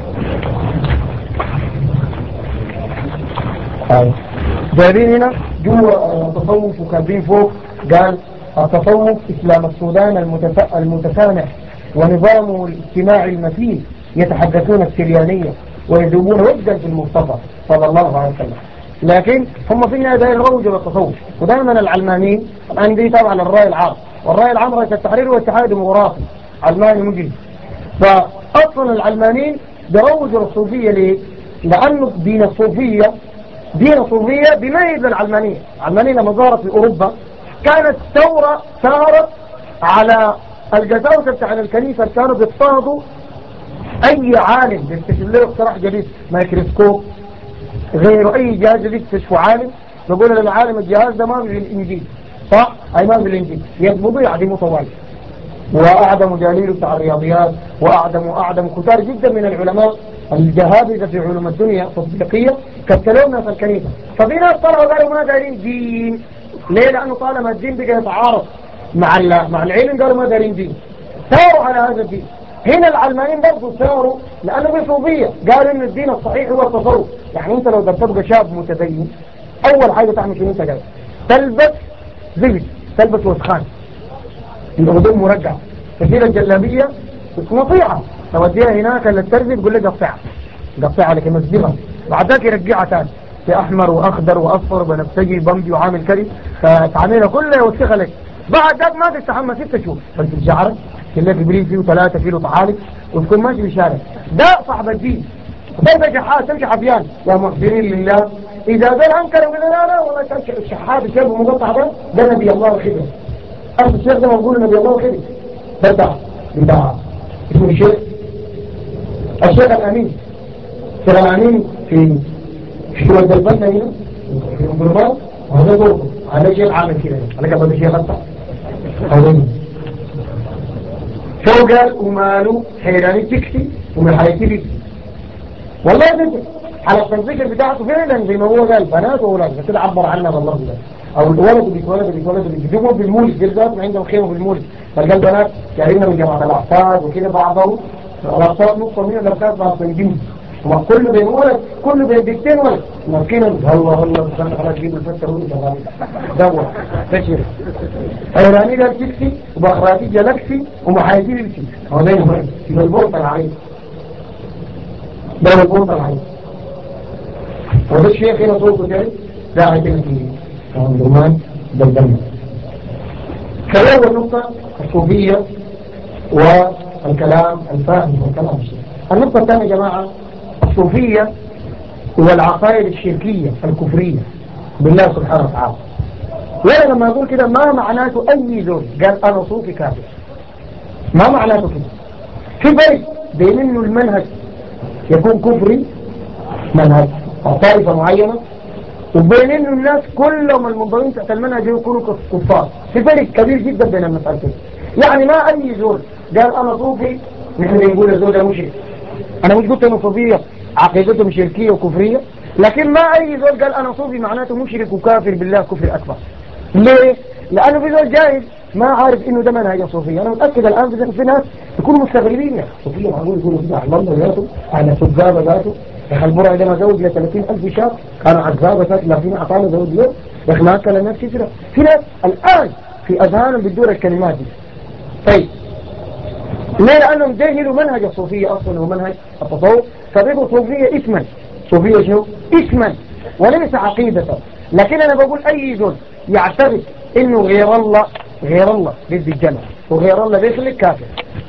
جايبين هنا جوا التصوف وكاتبين فوق قال التصوف إسلام السودان المتف... المتسامح ونظامه الاجتماعي المتين يتحدثون السريانية ويذوبون وجدا في المصطفى صلى الله عليه وسلم. لكن هم في النهاية دائما روجوا بالتصوف. ودائما العلمانيين عندي طبعا الرأي العام، والرأي العام رئيس التحرير والاتحاد الديمقراطي علماني مجرم. فأصلا العلمانيين بروجوا الصوفية ليه؟ لأنه دين الصوفية دين الصوفية بيميز العلمانية. العلمانية لما ظهرت في أوروبا كانت ثورة ثارت على القساوسة بتاع الكنيسة اللي كانوا بيضطهدوا أي عالم بيكتشف له اختراع جديد، ميكروسكوب غيره، أي جهاز جديد يكتشفه عالم بيقول للعالم الجهاز ده ما في الإنجيل، صح؟ أي ما في الإنجيل، يضبطوا يعدموا طوال. وأعدم دليل بتاع الرياضيات وأعدم وأعدم كتار جدا من العلماء الجهابذة في علوم الدنيا التطبيقية كتلونا في الكنيسة. ففي ناس طلعوا قالوا ما دارين دين. ليه؟ لأنه طالما الدين بقى يتعارض مع مع العلم قالوا ما دارين دين، ثاروا على هذا الدين. هنا العلمانيين برضه ثاروا لأنه في صوفية قالوا إن الدين الصحيح هو التصوف. يعني أنت لو بدك تبقى شاب متدين أول حاجة تعمل شنو؟ أنت قال تلبس زبد، تلبس وسخان، الهدوم مرجع، تشيل الجلابية نصيحة توديها هناك للترزي تقول لك قطعها قطعها لك مسبغة، بعد ذاك يرجعها ثاني في أحمر وأخضر وأصفر بنفسجي بمبي وعامل كري، فتعملها كلها يوسخها لك. بعد ذاك ما تستحمى ست شهور بس الشعر كله كبرين فيه ثلاثة كيلو طحالب وتكون ماشي في الشارع. ده صاحب الدين. طيب شحات تمشي حبيان يا محسنين لله. إذا ذل أنكروا من لا لا والله الشحات الشاب مقطع ده ده نبي الله وخيره. أصل الشيخ ده موجود نبي الله وخيره. ده بتاع بتاع اسمه الشيخ الشيخ الأمين. الشيخ الأمين في في ود البنا هنا في الجرمان وهذا دور هذا شيخ عامل كده على قبل الشيخ أصلا هذا شو قال وماله حيراني تكسي ومن حياتي بي والله ذكر على الذكر بتاعته فعلا زي ما هو قال بنات وولاد كده عبر عنها بالله ده. او الولد بيتولد بيتولد بيجيبوا بالمولد جلدات عندهم خيمه بالمولد، فالقال بنات جايين من جماعه الاحفاد وكده بعضهم الاحفاد نص من الاحفاد بعض بيجيبوا وكل بين ولد كل بين بيتين ولد مسكين الله الله سبحانه وتعالى تجيب الفتره ولد دوا تشير ايراني ده تكسي وبخراتي جلكسي ومحايدي لكسي هو ده يبقى البورطه العين ده البورطه العين. وده الشيخ هنا صوته جاي ده عايزين في الرومان بالدم. كلام النقطة الصوفية والكلام الفاهم والكلام الشيخ. النقطة الثانية يا جماعة الصوفية والعقائد الشركية الكفرية بالله سبحانه وتعالى. وأنا لما أقول كده ما معناته أي زول قال أنا صوفي كافر، ما معناته كده. في فرق بين إنه المنهج يكون كفري منهج أو طائفة معينة وبين إنه الناس كلهم المنضوين تحت المنهج يكونوا كفار. في فرق كبير جدا بين المسألتين. يعني ما أي زول قال أنا صوفي نحن بنقول الزول ده مشرك. أنا مش قلت إنه صوفية عقيدتهم شركية وكفرية، لكن ما أي زول قال أنا صوفي معناته مشرك وكافر بالله كفر أكبر. ليه؟ لأنه في زول جاهل ما عارف إنه ده منهج الصوفية. أنا متأكد الآن في ناس يكونوا مستغربين يا صوفية معقول يقولوا كده علمنا ذاته على سجابة ذاته يا أخي المرأة ده ما زوج ل ثلاثين ألف شاب كانوا عزابة ذات لكن أعطانا زوج له يا أخي ما أكل الناس كثيرة. في ناس الآن في أذهانهم بتدور الكلمات دي. طيب ليه؟ لأنهم جاهلوا منهج الصوفية أصلا ومنهج التصوف فبقوا صوفية اسما. صوفية شنو؟ اسما وليس عقيدة. لكن أنا بقول أي زول يعتقد إنه غير الله غير الله ضد الجنة وغير الله بيخلق كافر.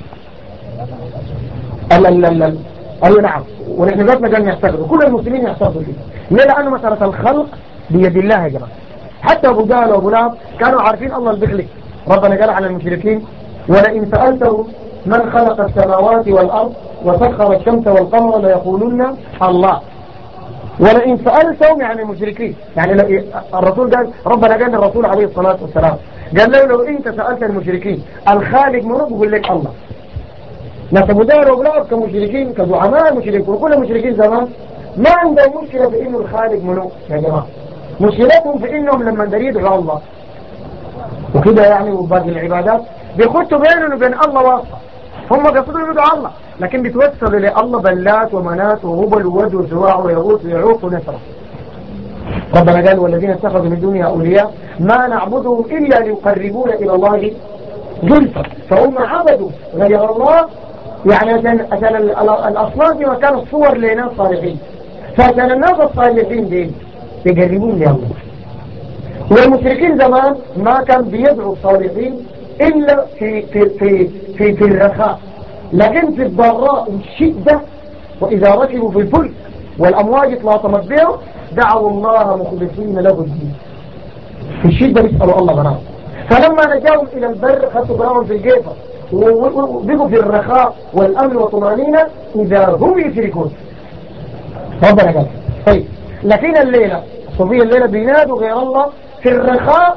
لا لا لا أيوة نعم ونحن ذاتنا قلنا يعتقدوا كل المسلمين يعتقدوا كده. ليه؟ لأنه مسألة الخلق بيد الله يا جماعة. حتى أبو جهل وأبو لهب كانوا عارفين الله البخلي. ربنا قال على المشركين ولئن سألتهم من خلق السماوات والأرض وسخر الشمس والقمر ليقولن الله. ولئن سألتهم يعني المشركين، يعني الرسول قال ربنا قال للرسول عليه الصلاة والسلام قال له لو انت سألت المشركين الخالق منه بيقول لك الله. ناس أبو جهل وأبو لهب كمشركين كزعماء مشركين وكل مشركين زمان ما عندهم مشكلة في انه الخالق منه يا جماعة، مشكلتهم في انهم لما يدعوا الله وكده يعني وباقي العبادات بيخطوا بينهم وبين الله واسطة. هم قصدوا يدعوا الله لكن بيتوسلوا لله بلات ومنات وهبل وود وسواع ويغوث ويعوق ونسرة. ربنا قال والذين اتخذوا من دونها أولياء ما نعبدهم إلا ليقربونا إلى الله زلفى. فهم عبدوا غير الله يعني عشان عشان الأصنام دي كانت صور لناس صالحين، فعشان الناس الصالحين دي يقربون لله. والمشركين زمان ما كان بيدعوا الصالحين إلا في في في في, في الرخاء، لكن في الضراء والشدة وإذا ركبوا في الفلك والأمواج اطلاطمت بهم دعوا الله مخلصين له الدين. في الشدة بيسألوا الله بناه. فلما نجاهم إلى البر خدوا براهم في الجيفة وبقوا في الرخاء والأمن والطمأنينة إذا هم يشركون. ربنا قال طيب لكن الليلة الصوفية الليلة بينادوا غير الله في الرخاء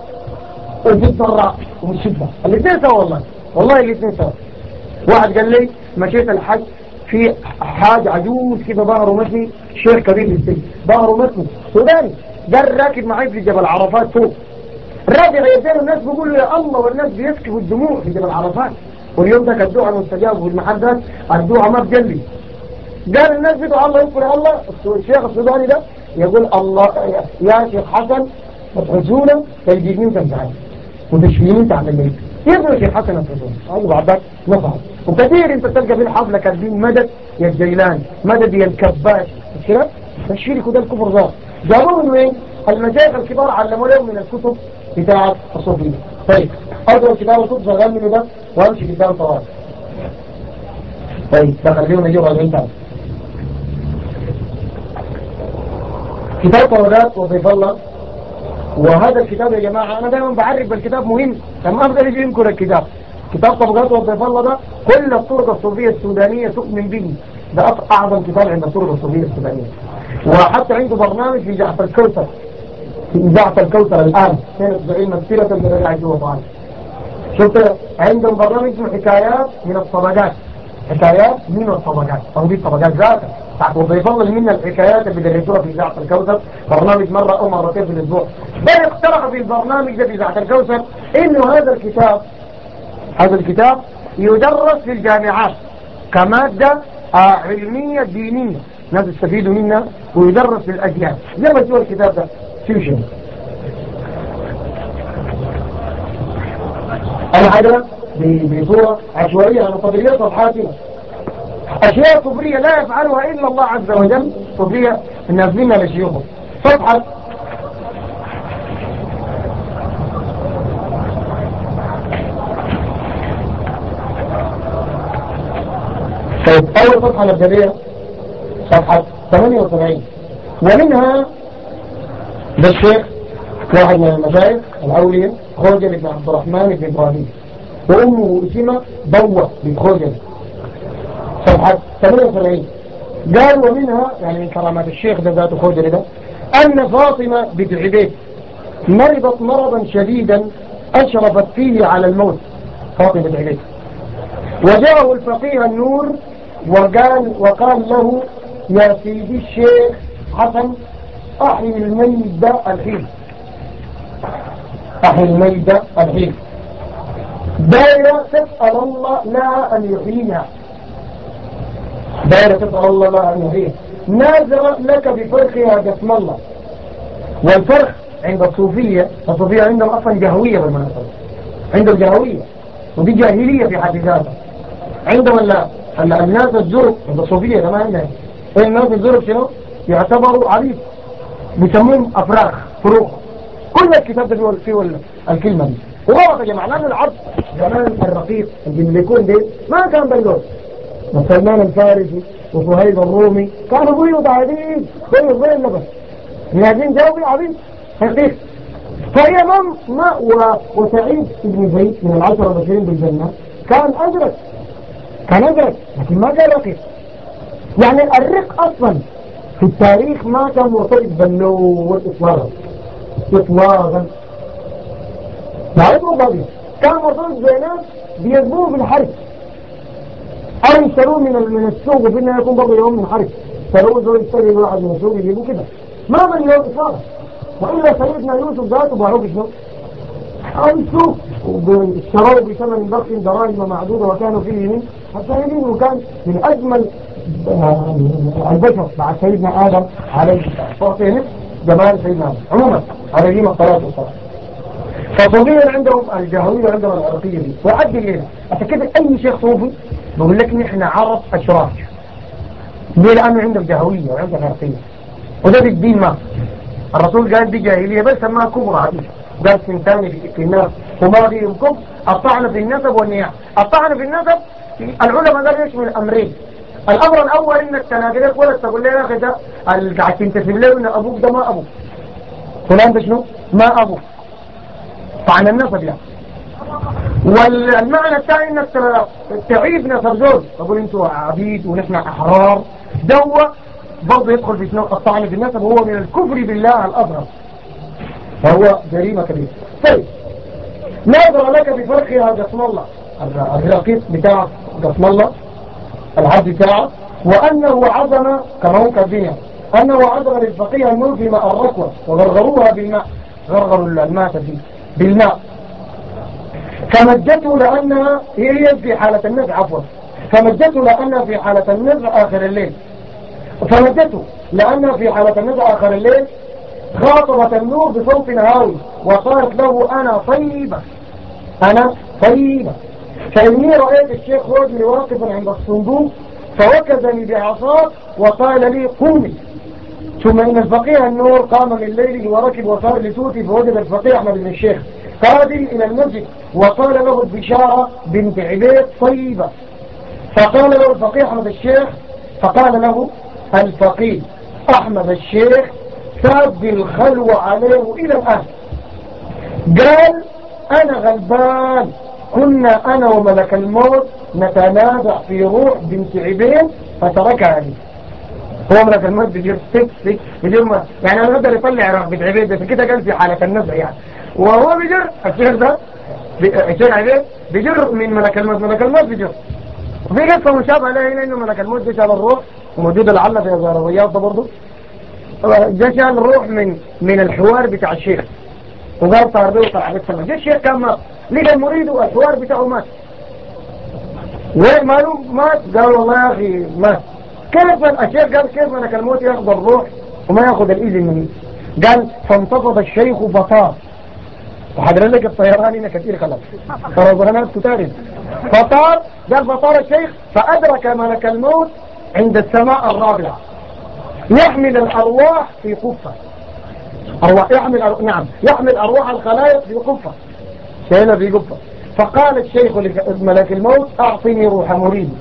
وفي الضراء وفي الشدة، الاثنين سوا والله والله الاثنين سوا. واحد قال لي مشيت الحج في حاج عجوز كده ظهره مشي شيخ كبير في السن ظهره مشي سوداني، قال راكب معي في جبل عرفات فوق رافع يدين الناس بيقولوا يا الله والناس بيسكبوا الدموع في جبل عرفات، واليوم ده الدعاء مستجاب والمحدث الدعاء ما بجلي. قال الناس بيدعوا الله يذكر الله. الشيخ السوداني ده يقول الله يا شيخ حسن تدعونا تجيبني وتمسحني وتشفيني تعمل الميت. يقول الشيخ حسن السوداني أيوة بعدك نفعل. وكثير انت تلقى في الحفلة كاتبين مدد يا الجيلان مدد يا الكباش مش كده؟ تشفيرك وده الكفر ذات جابوه من وين؟ المشايخ الكبار علموا لهم من الكتب بتاعة الصوفية. طيب أرجو كتاب الكتب شغال منه ده وامشي قدام طوال. طيب ده خلينا نجيب أربعين تاني. كتاب طوالات وضيف الله. وهذا الكتاب يا جماعة أنا دائما بعرف بالكتاب مهم لما أفضل يجي ينكر الكتاب. كتاب طبقات وضيف الله ده كل الطرق الصوفية السودانية تؤمن به، ده أعظم كتاب عند الطرق الصوفية السودانية. وحتى عنده برنامج في إذاعة الكوثر في إذاعة الكوثر الآن كانت زعيم مسيرة من الرجاع جوا طبعا. شفت عندهم برنامج اسمه حكايات من الطبقات، حكايات من الطبقات أو دي الطبقات ذاتها تحت وضيف الله من الحكايات اللي بيدرسوها في إذاعة الكوثر برنامج مرة أو مرتين في الأسبوع. بل اقترح في البرنامج ده في إذاعة الكوثر إنه هذا الكتاب هذا الكتاب يدرس في الجامعات كمادة علمية دينية الناس يستفيدوا منها ويدرس في الأجيال. زي ما تقول الكتاب ده فيوجن. العادة بصورة عشوائية على قدرية صفحاتنا أشياء صفرية لا يفعلها إلا الله عز وجل صفرية الناس منها لشيوخه. صفحة طيب أول صفحة مبدئية صفحة ثمانية وسبعين ومنها ده الشيخ واحد من المشايخ الأولياء خوجل بن عبد الرحمن بن إبراهيم وأمه اسمها ضوة بن خوجل صفحة ثمانية وسبعين. قال ومنها يعني من كرامات الشيخ ده ذات خوجل ده أن فاطمة بنت عبيد مرضت مرضا شديدا أشرفت فيه على الموت. فاطمة بنت عبيد وجاءه الفقيه النور وقال وقال له يا سيدي الشيخ حسن أحيي الميت الحين أحيي الميت الحين دائرة تسأل الله لا أن يحييها دائرة تسأل الله لا أن يحييها نازرة لك بفرخها جسم الله. والفرخ عند الصوفية الصوفية عندهم أصلا جهوية بالمناسبة عندهم جهوية ودي جاهلية في حد ذاتها. عندما لا الناس الزرق عند الصوفية ده ما عندنا الناس الزرق شنو يعتبروا عبيد بيسموهم أفراخ فروخ. كل الكتاب ده فيه الكلمة دي وغلط يا جماعة لأن العرض زمان الرقيق اللي بيكون دي ما كان بالجوز. سلمان الفارسي وصهيب الرومي كانوا بيض عبيد بيض زي اللبس نازين جاوبي عبيد حقيق فهي من مأوى وسعيد بن زيد من العشرة البشرين بالجنة كان أدرك كان أدرك لكن ما كان رقيق. يعني الرق أصلا في التاريخ ما كان مرتبط باللو إطلاقا إطلاقا لا يطلق كان مرتبط بينات بيجبوه في الحرب أو يشتروه من من السوق وفي إنه يكون برضه يوم من حرب شتروه زي يشتري واحد من السوق يجيبوه كده ما من يوم إطلاقا. وإلا سيدنا يوسف ذاته باعوه بشنو؟ أو السوق واشتروه بثمن بخس دراهم معدودة وكانوا فيه من السائلين وكان من أجمل البشر بعد سيدنا آدم عليه الصلاة جمال سيدنا آدم عموما عليهم الصلاة والسلام. فطبيعي عندهم الجاهلية وعندهم العرقية دي وعد الليلة عشان كده أي شيخ صوفي بقول لك نحن عرب أشراف ليه؟ لأنه عندهم جاهلية وعندهم عرقية وده بالدين ما الرسول قال دي جاهلية بل سماها كبرى عديد قال سنتان في الناس وما فيهم كبر الطعن في النسب والنياح. الطعن في النسب العلماء قالوا يشمل أمرين. الأمر الأول إنك تناقلك ولا تقول لي يا أخي ده قاعد تنتسب له إن أبوك ده ما أبوك فلان ده شنو؟ ما أبوك طعن النسب يعني. والمعنى الثاني إنك تعيد نسب زول تقول أنتوا عبيد ونحن أحرار دوا برضه يدخل في شنو؟ الطعن في النسب هو من الكفر بالله الأصغر فهو جريمة كبيرة. طيب نظر لك بفرقها قسم الله الرقيق بتاع قسم الله العبد بتاعه وأنه عظم كما هو كالدنيا أنه عظم للفقيه النور في ماء الركوة وغرغروها بالماء غرغروا الماء فيه بالماء فمجته لأنها هي في حالة النزع عفوا فمجته لأنها في حالة النزع آخر الليل فمجته لأنها في حالة النزع آخر الليل خاطبت النور بصوت هاوي وقالت له أنا طيبة أنا طيبة فإني رأيت الشيخ رجل واقفا عند الصندوق فوكزني بعصاه وقال لي قومي. ثم إن الفقيه النور قام من ليله وركب وصار لسوتي فوجد الفقيه أحمد بن الشيخ قادم إلى المسجد وقال له البشارة بنت عبيد طيبة. فقال له الفقيه أحمد الشيخ فقال له الفقيه أحمد الشيخ ساب الخلوة عليه إلى الآن. قال أنا غلبان كنا أنا وملك الموت نتنازع في روح بنت عبيد فتركها لي. هو ملك الموت بيجير سك سك بيجير ما يعني أنا أقدر يطلع روح بنت عبيد بس كده قال في حالة النزع يعني وهو بيجر الشيخ ده الشيخ عبيد بيجر من ملك الموت ملك الموت بيجر. وفي قصة مشابهة له هنا إنه ملك الموت جشال الروح وموجود العلة في الرياض ده برضه جشال الروح من من الحوار بتاع الشيخ وقال طار به وطلع عليه السماء. جاء الشيخ كان مات لقى المريد والحوار بتاعه مات وين ماله مات قال والله يا أخي مات. كيف الشيخ قال كيف ملك الموت ياخذ الروح وما ياخذ الإذن مني؟ قال فانتفض الشيخ فطار وحضر لك الطيران هنا كثير خلاص فرضانات كتارين فطار. قال فطار الشيخ فأدرك ملك الموت عند السماء الرابعة يحمل الأرواح في قفة أرواح يحمل أرواح نعم يحمل أرواح الخلائق في قفة شايلها في قفة. فقال الشيخ لملك الموت أعطني روح مريد.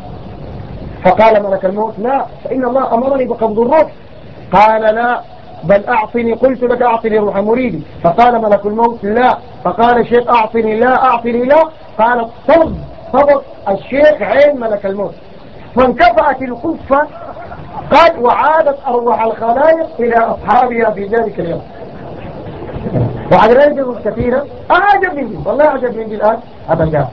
فقال ملك الموت لا فإن الله أمرني بقبض الروح. قال لا بل أعطني قلت لك أعطني روح مريدي. فقال ملك الموت لا. فقال الشيخ أعطني لا أعطني لا. قال صب صبت الشيخ عين ملك الموت فانكفأت القفة قد وعادت أرواح الخلائق إلى أصحابها في ذلك اليوم. وعلى ذلك كثيرة أعجب من دي والله أعجب من دي الآن هذا الجاب.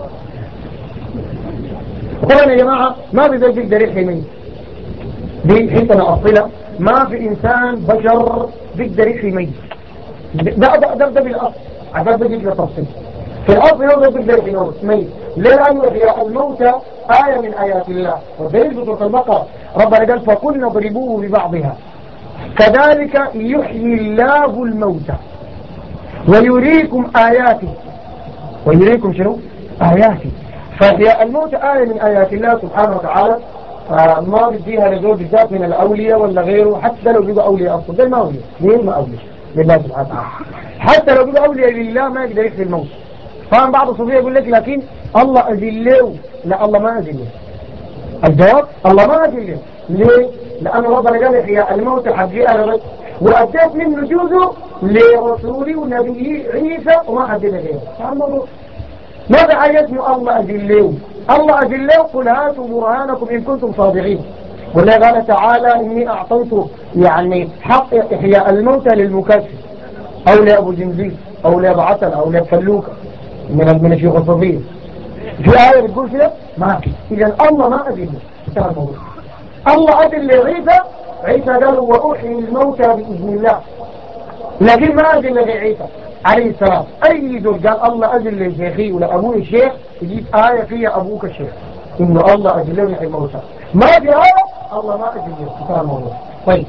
طبعا يا جماعة ما في ذلك يقدر يحمي دي حتى نأصلها ما في إنسان بشر بيقدر يحمي ده ده ده ده بالأصل عشان بيجي لتفصيل في الأصل هو بيقدر يحمي لأنه في الموت آية من آيات الله والدليل في سورة البقرة ربنا قال فكلنا ضربوه ببعضها كذلك يحيي الله الموتى ويريكم آياته ويريكم شنو؟ آياته. فهي الموت آية من آيات الله سبحانه وتعالى ما بديها لزول بالذات من الأولياء ولا غيره حتى لو بيبقى أولياء أصلا ده ما أولياء مين ما أولياء لله سبحانه وتعالى حتى لو بيبقى أولياء لله ما يقدر يخفي الموت. فهم بعض الصوفية يقول لك لكن الله أذله لا الله ما أذله. الجواب الله ما أذله ليه؟ لأن ربنا قال هي الموت حقيقة وأديت منه جزء لرسولي ونبيه عيسى وما أدل غيره. ماذا عيزني الله أدله؟ الله أدله قل هاتوا برهانكم إن كنتم صادقين. والله قال تعالى إني أعطيت يعني حق إحياء الموتى للمكشف أو لأبو جنزيل أو لأبو عسل أو لفلوكة من من الشيوخ الصوفية. في آية بتقول كده؟ ما في. إذا الله ما أدله. انتهى الموضوع. الله أدل لعيسى، عيسى قال وأحيي الموتى بإذن الله، لكن ما أدل لعيسى عليه السلام. أي زول قال الله أدل لشيخي ولا أبوه الشيخ يجيب آية فيها أبوك الشيخ إنه الله أدل لي الموتى. ما في آية الله ما أدل لي. انتهى الموضوع. طيب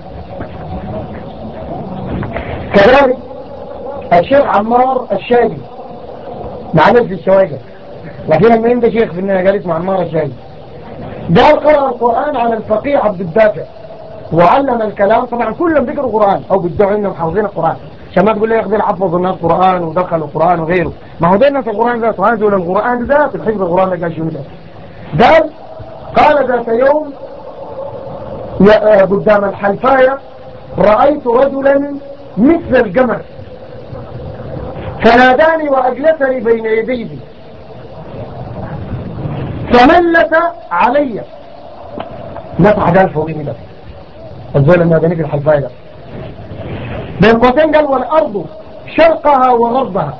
كذلك الشيخ عمار الشاذلي مع نفس الشواجه، لكن لما عنده شيخ في النهاية قال اسمه عمار الشاذلي، قال قرأ القرآن على الفقيه عبد الدافع وعلم الكلام. طبعا كلهم بيقروا قرآن أو بيدعوا إنهم حافظين القرآن، عشان ما تقول لي ياخذ حفظ الناس قرآن ودخلوا القرآن وغيره. ما هو ده الناس القرآن ذاته، هذول القرآن ذات الحفظ القرآن ده قال شنو ده؟ قال قال ذات يوم قدام الحلفاية رأيت رجلا مثل القمر فناداني وأجلسني بين يديه فملت علي. نفع قال فوقي ده الزول الناداني في الحلفاية ده بين قوسين قال والأرض شرقها وغربها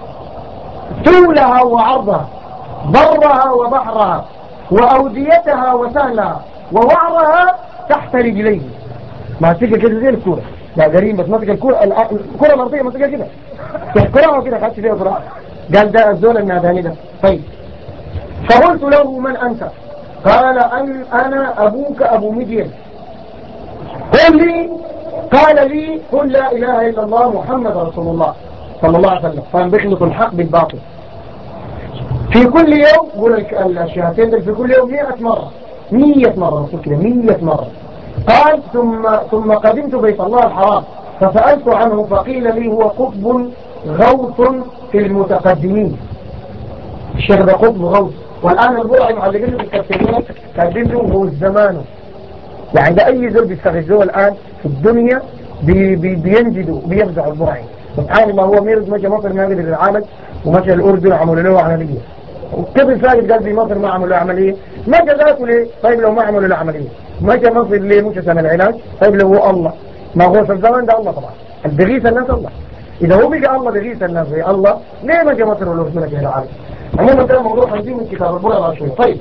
طولها وعرضها برها وبحرها وأوديتها وسهلها ووعرها تحت رجليه. ما تيجي كده زي الكورة لا قريب بس ما تيجي الكورة الكورة الأرضية ما تيجي كده تحكرها وكده خدت فيها كورة. قال ده الزول الناداني ده. طيب فقلت له من أنت؟ قال أن أنا أبوك أبو مدين. قل لي قال لي قل لا إله إلا الله محمد رسول الله صلى الله عليه وسلم فانبخلط الحق بالباطل. في كل يوم قول الشهادتين دول في كل يوم مئة مرة مية مرة رسول كده مية مرة. قال ثم ثم قدمت بيت الله الحرام فسألت عنه فقيل لي هو قطب غوث في المتقدمين. الشيخ ده قطب غوث، والآن البرعي معلقينه في الكابتنات كاتبينه هو الزمان. يعني ده أي زول بيستغذوه الآن في الدنيا بي بي بينجدوا بيفزعوا البرعي. سبحان الله هو ميرز مشى مصر ما قدر العالم ومشى الأردن عملوا له عملية وكيف فاقد قال في مصر ما عملوا له عملية. مشى ذاته ليه؟ طيب لو ما عملوا له عملية. مشى مصر ليه؟ مشى سنة العلاج. طيب لو هو الله ما هو في الزمان ده الله طبعا بيغيث الناس الله. إذا هو بيجي الله بيغيث الناس زي الله ليه مشى مصر ولو في ملك العالم؟ عموما ده موضوع حنزين من كتاب البرعي شوي. طيب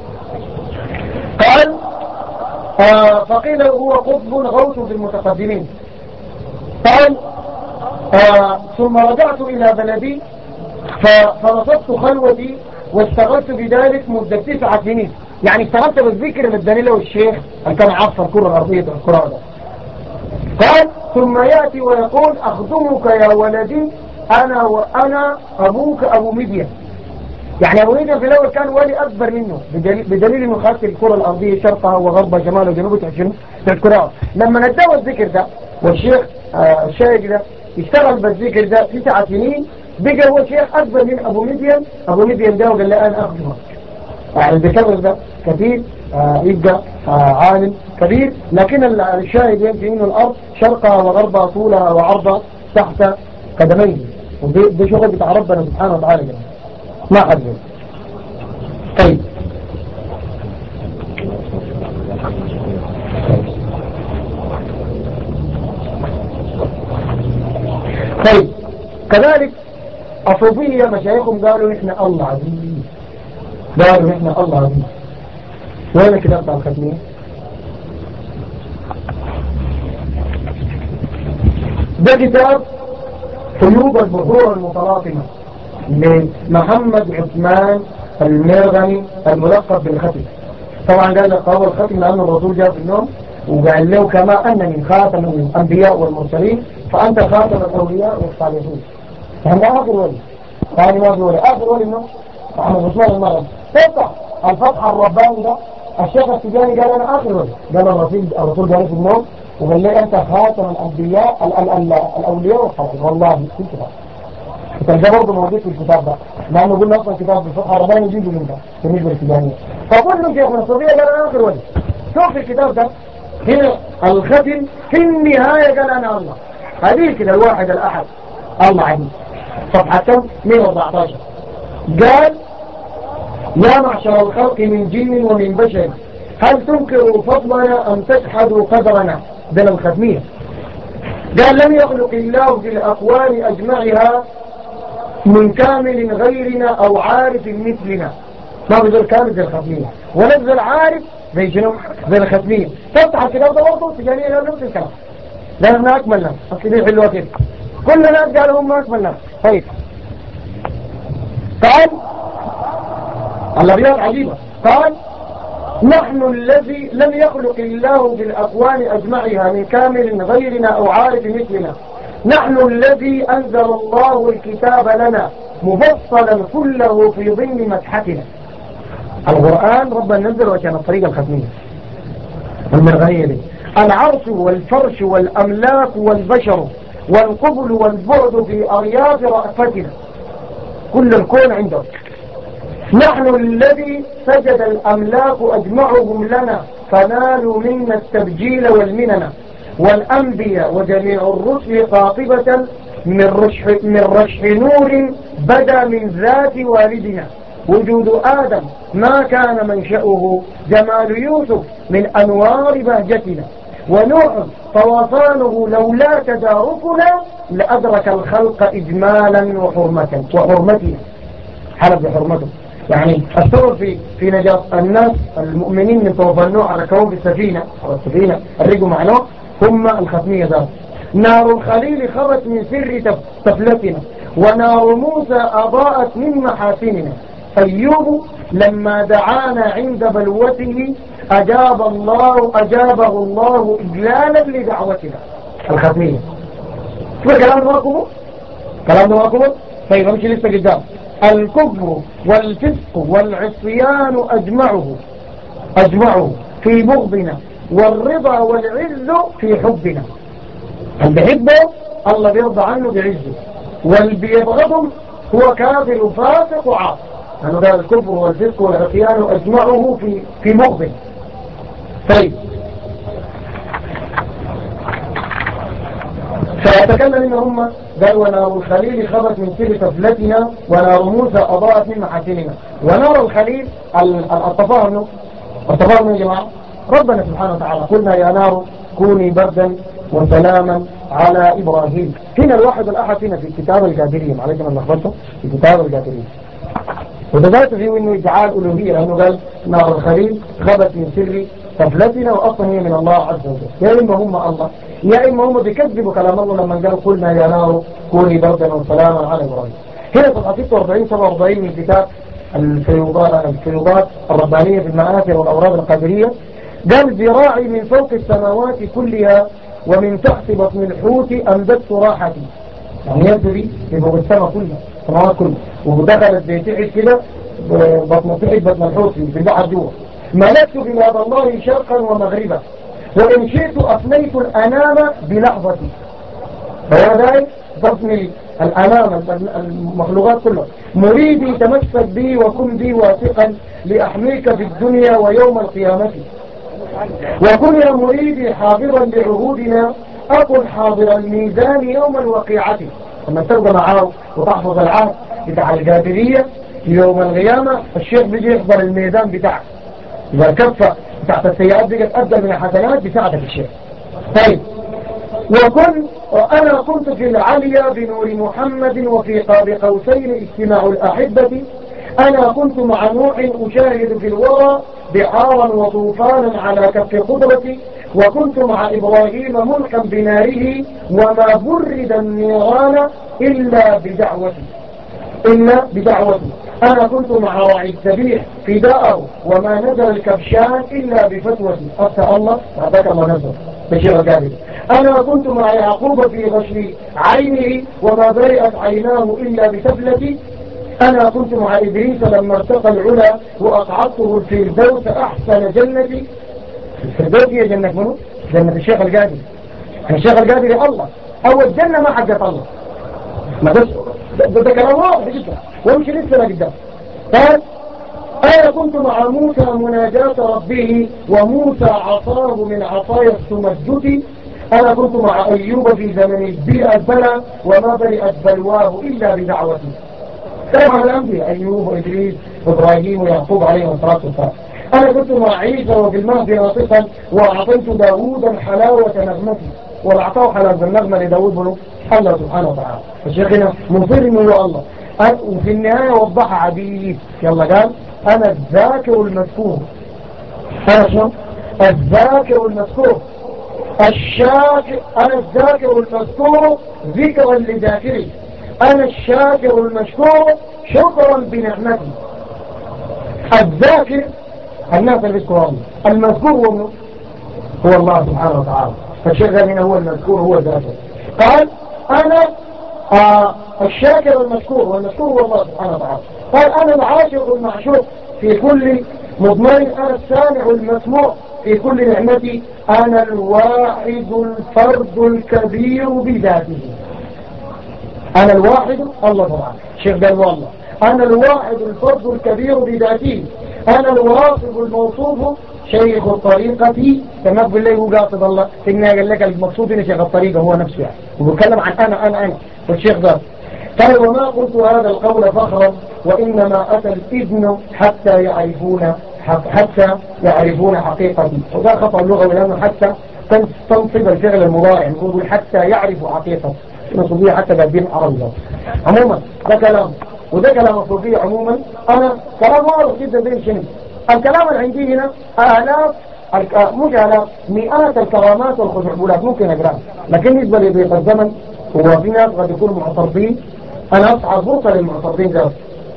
قال آه فقيل هو قطب غوث في المتقدمين. قال آه ثم رجعت إلى بلدي فنصبت خلوتي واشتغلت بذلك مدة تسعة سنين. يعني اشتغلت بالذكر اللي اداني له الشيخ اللي كان عارف الكرة الأرضية الكرة ده. قال ثم يأتي ويقول أخدمك يا ولدي أنا وأنا أبوك أبو مدين. يعني أبو مدين في الأول كان ولي أكبر منه بدليل, بدليل إنه خاص الكرة الأرضية شرقها وغربها شمالها وجنوبها تعشنه في الكرة. لما ندوا الذكر ده والشيخ آه الشيخ ده اشتغل بالذكر ده تسع سنين بقى هو شيخ أكبر من أبو مدين. أبو مدين ده وقال له أنا أخدمك. يعني الذكر ده كثير آه يبقى آه عالم كبير. لكن الشاهد يمشي إنه الأرض شرقها وغربها طولها وعرضها تحت قدميه. وده شغل بتاع ربنا سبحانه وتعالى جميل. ما حد. طيب طيب كذلك الصوفية مشايخهم قالوا إحنا الله عزيز. قالوا إحنا الله عزيز. وين الكتاب بتاع الختمية؟ ده كتاب حيوب البحور المتلاطمة لمحمد عثمان المرغني الملقب بالختم. طبعا قال لك هو الختم لأن الرسول جاء في النوم وقال له كما أنني خاتم الأنبياء والمرسلين فأنت خاتم الأولياء والصالحين. يعني آخر ولي ثاني ما ولي آخر ولي منه محمد عثمان المرغني. تفتح الفتح الرباني ده الشيخ التجاني قال أنا آخر ولي. قال الرسول الرسول جاء في النوم وقال لي أنت خاتم الأنبياء ال ال ال الأولياء والصالحين. والله كنت بقى ده برضه موجود في الكتاب ده لأنه قلنا أصلا كتاب الفتح الرباني يجيبه من ده بالنسبة للتجانية. فكل شيخ من الصوفية قال أنا آخر ولي. شوف في الكتاب ده هنا الختم في النهاية قال أنا الله. هذه كده الواحد الأحد الله عزيز. صفحة كم؟ مئة وأربعة عشر. قال يا معشر الخلق من جن ومن بشر هل تنكروا فضلنا أم تجحدوا قدرنا؟ ده الختمية. قال لم يخلق الله في الأكوان أجمعها من كامل غيرنا أو عارف مثلنا. ما بيقول كامل زي الختمية ولا زي العارف زي شنو؟ زي الختمية. تفتح الكتاب ده برضه تجانيه قال نفس الكلام. لأننا أكمل ناس أصل دي حلوة كده كل الناس قالوا هم أكمل ناس. طيب قال الأبيات عجيبة. قال نحن الذي لم يخلق الله في الأكوان أجمعها من كامل غيرنا أو عارف مثلنا. نحن الذي أنزل الله الكتاب لنا مفصلا كله في ضمن مدحتنا. القرآن ربنا نزل وكان الطريقة الختمية المرغية. العرش والفرش والأملاك والبشر والقبل والبعد في أرياف رأفتنا كل الكون عنده. نحن الذي سجد الأملاك أجمعهم لنا فنالوا منا التبجيل والمنن والأنبياء وجميع الرسل قاطبة من رشح, من رشح نور بدا من ذات والدنا. وجود آدم ما كان منشأه جمال يوسف من أنوار بهجتنا. ونوح طوفانه لولا تداركنا لأدرك الخلق إجمالا وحرمة وحرمتنا. حلب بحرمته يعني السبب في في نجاة الناس المؤمنين من طوفان نوح على كون السفينة على السفينة الرجوا مع نوح هم الختمية ذات. نار الخليل خرت من سر طفلتنا ونار موسى أضاءت من محاسننا. أيوب لما دعانا عند بلوته أجاب الله أجابه الله إجلالا لدعوتنا. الختمية شو كلام نواكبه؟ كلام نواكبه؟ طيب امشي لسه قدام. الكفر والفسق والعصيان أجمعه أجمعه في بغضنا والرضا والعز في حبنا. اللي بيحبه الله بيرضى عنه بعزه واللي بيبغضهم هو كافر فاسق وعاصي. أنه قال الكفر والفسق والعصيان أجمعه في في بغضنا. طيب فيتكلم إن هم قال ونار الخليل خبت من سر طفلتنا ونار موسى أضاءت من محاسننا. ونار الخليل الطفاهن الطفاهن يا جماعة ربنا سبحانه وتعالى قلنا يا نار كوني بردا وسلاما على إبراهيم. هنا الواحد الأحد هنا في كتاب القادرية معلش من لخبطته في كتاب القادرية وتذات فيه إنه ادعاء الألوهية لأنه قال نار الخليل خبت من سر طفلتنا وأصلا هي من الله عز وجل. يا إما هم الله يا إما هم بيكذبوا كلام الله لما قالوا قلنا يا نار كوني بردا وسلاما على إبراهيم. هنا صفحة ستة وأربعين سبعة وأربعين من كتاب الفيوضات الفيوضات الربانية في المآثر والأوراد القادرية قال ذراعي من فوق السماوات كلها ومن تحت بطن الحوت أمددت راحتي. يعني يبدو في فوق السماء كلها السماوات كلها ودخلت بيتعد كده بطن تحت بطن الحوت في البحر جوه. ملكت بلاد الله شرقا ومغربا وإن شئت أفنيت الأنام بلحظتي. فهذا ضمن الأنام المخلوقات كلها. مريدي تمسك بي وكن بي واثقا لأحميك في الدنيا ويوم القيامة. وكن يا مريدي حاضرا لعهودنا أكن حاضر الميزان يوم الوقيعة. لما تبقى معاه وتحفظ العهد بتاع القادرية يوم القيامة الشيخ بيجي يحضر الميزان بتاعه. إذا الكفة بتاعت السيئات بقت أبدأ من الحسنات بساعدك الشيخ. طيب وكن وأنا كنت في العليا بنور محمد وفي قاب قوسين اجتماع الأحبة. أنا كنت مع نوح أشاهد في الورى بحارا وطوفانا على كف قدرتي. وكنت مع إبراهيم ملحا بناره وما برد النيران إلا بدعوتي إلا بدعوتي. أنا كنت مع راعي الذبيح فداءه وما نزل الكبشان إلا بفتوتي. أفتى الله وعباك الله نزل بشير القادر. أنا كنت مع يعقوب في غشي عينه وما برئت عيناه إلا بسبلتي. أنا كنت مع إدريس لما ارتقى العلا وأقعدته في الفردوس أحسن جنتي. الفردوس هي جنة منه؟ جنة الشيخ القادر. الشيخ القادر الله أو الجنة ما حقت الله ما بس ده, ده كلام واضح جدا وامشي لسه لقدام. قال أنا كنت مع موسى مناجاة ربه وموسى عصاه من عصايا السمجد. أنا كنت مع أيوب في زمن البلاء وما برئت بلواه إلا بدعوته. طبعا الأنبياء أيوب وإدريس وإبراهيم ويعقوب عليه الصلاة والسلام. أنا كنت مع عيسى وفي المهد ناطقا وأعطيت داوود حلاوة نغمتي، وأعطاه حلاوة النغمة لداوود بنو الله سبحانه وتعالى. فشيخنا مصر إنه هو الله. وفي النهاية وضح عبيد، يلا قال أنا الذاكر المذكور. أنا شنو؟ الذاكر المذكور الشاكر. أنا الذاكر المذكور ذكرا لذاكري، أنا الشاكر المشكور شكرا بنعمتي. الذاكر الناس اللي بيذكر الله، المذكور هو هو الله سبحانه وتعالى. فالشيخ هنا هو المذكور هو الذاكر. قال أنا آه الشاكر المشكور، والمشكور هو الله سبحانه وتعالى. قال أنا العاشق المعشوق في كل مضمر، أنا السامع المسموع في كل نعمتي، أنا الواحد الفرد الكبير بذاته. أنا الواحد الله طبعا شيخ قال والله أنا الواحد الفرد الكبير بذاته، أنا الواصف الموصوف شيخ الطريقة. كما بالله هو قاصد الله إنه قال لك المقصود إن شيخ الطريقة هو نفسه يعني، وبيتكلم عن أنا أنا أنا والشيخ قال قال وما قلت هذا القول فخرا، وإنما أتى الإذن حتى يعرفون حتى يعرفون حقيقتي. وده خطأ اللغة، لأنه حتى تنصب الفعل المضارع، نقول حتى يعرفوا حقيقته، نصبيه حتى قادين عربي. عموما ده كلام، وده كلام الصوفية عموما. أنا كلام واضح جدا بين شنو الكلام اللي عندي هنا. آلاف مش آلاف مئات الكرامات والخزعبولات ممكن أقرأ، لكن بالنسبة لضيق الزمن هو في ناس قد يكونوا معترضين. أنا أسعى فرصة للمعترضين ذات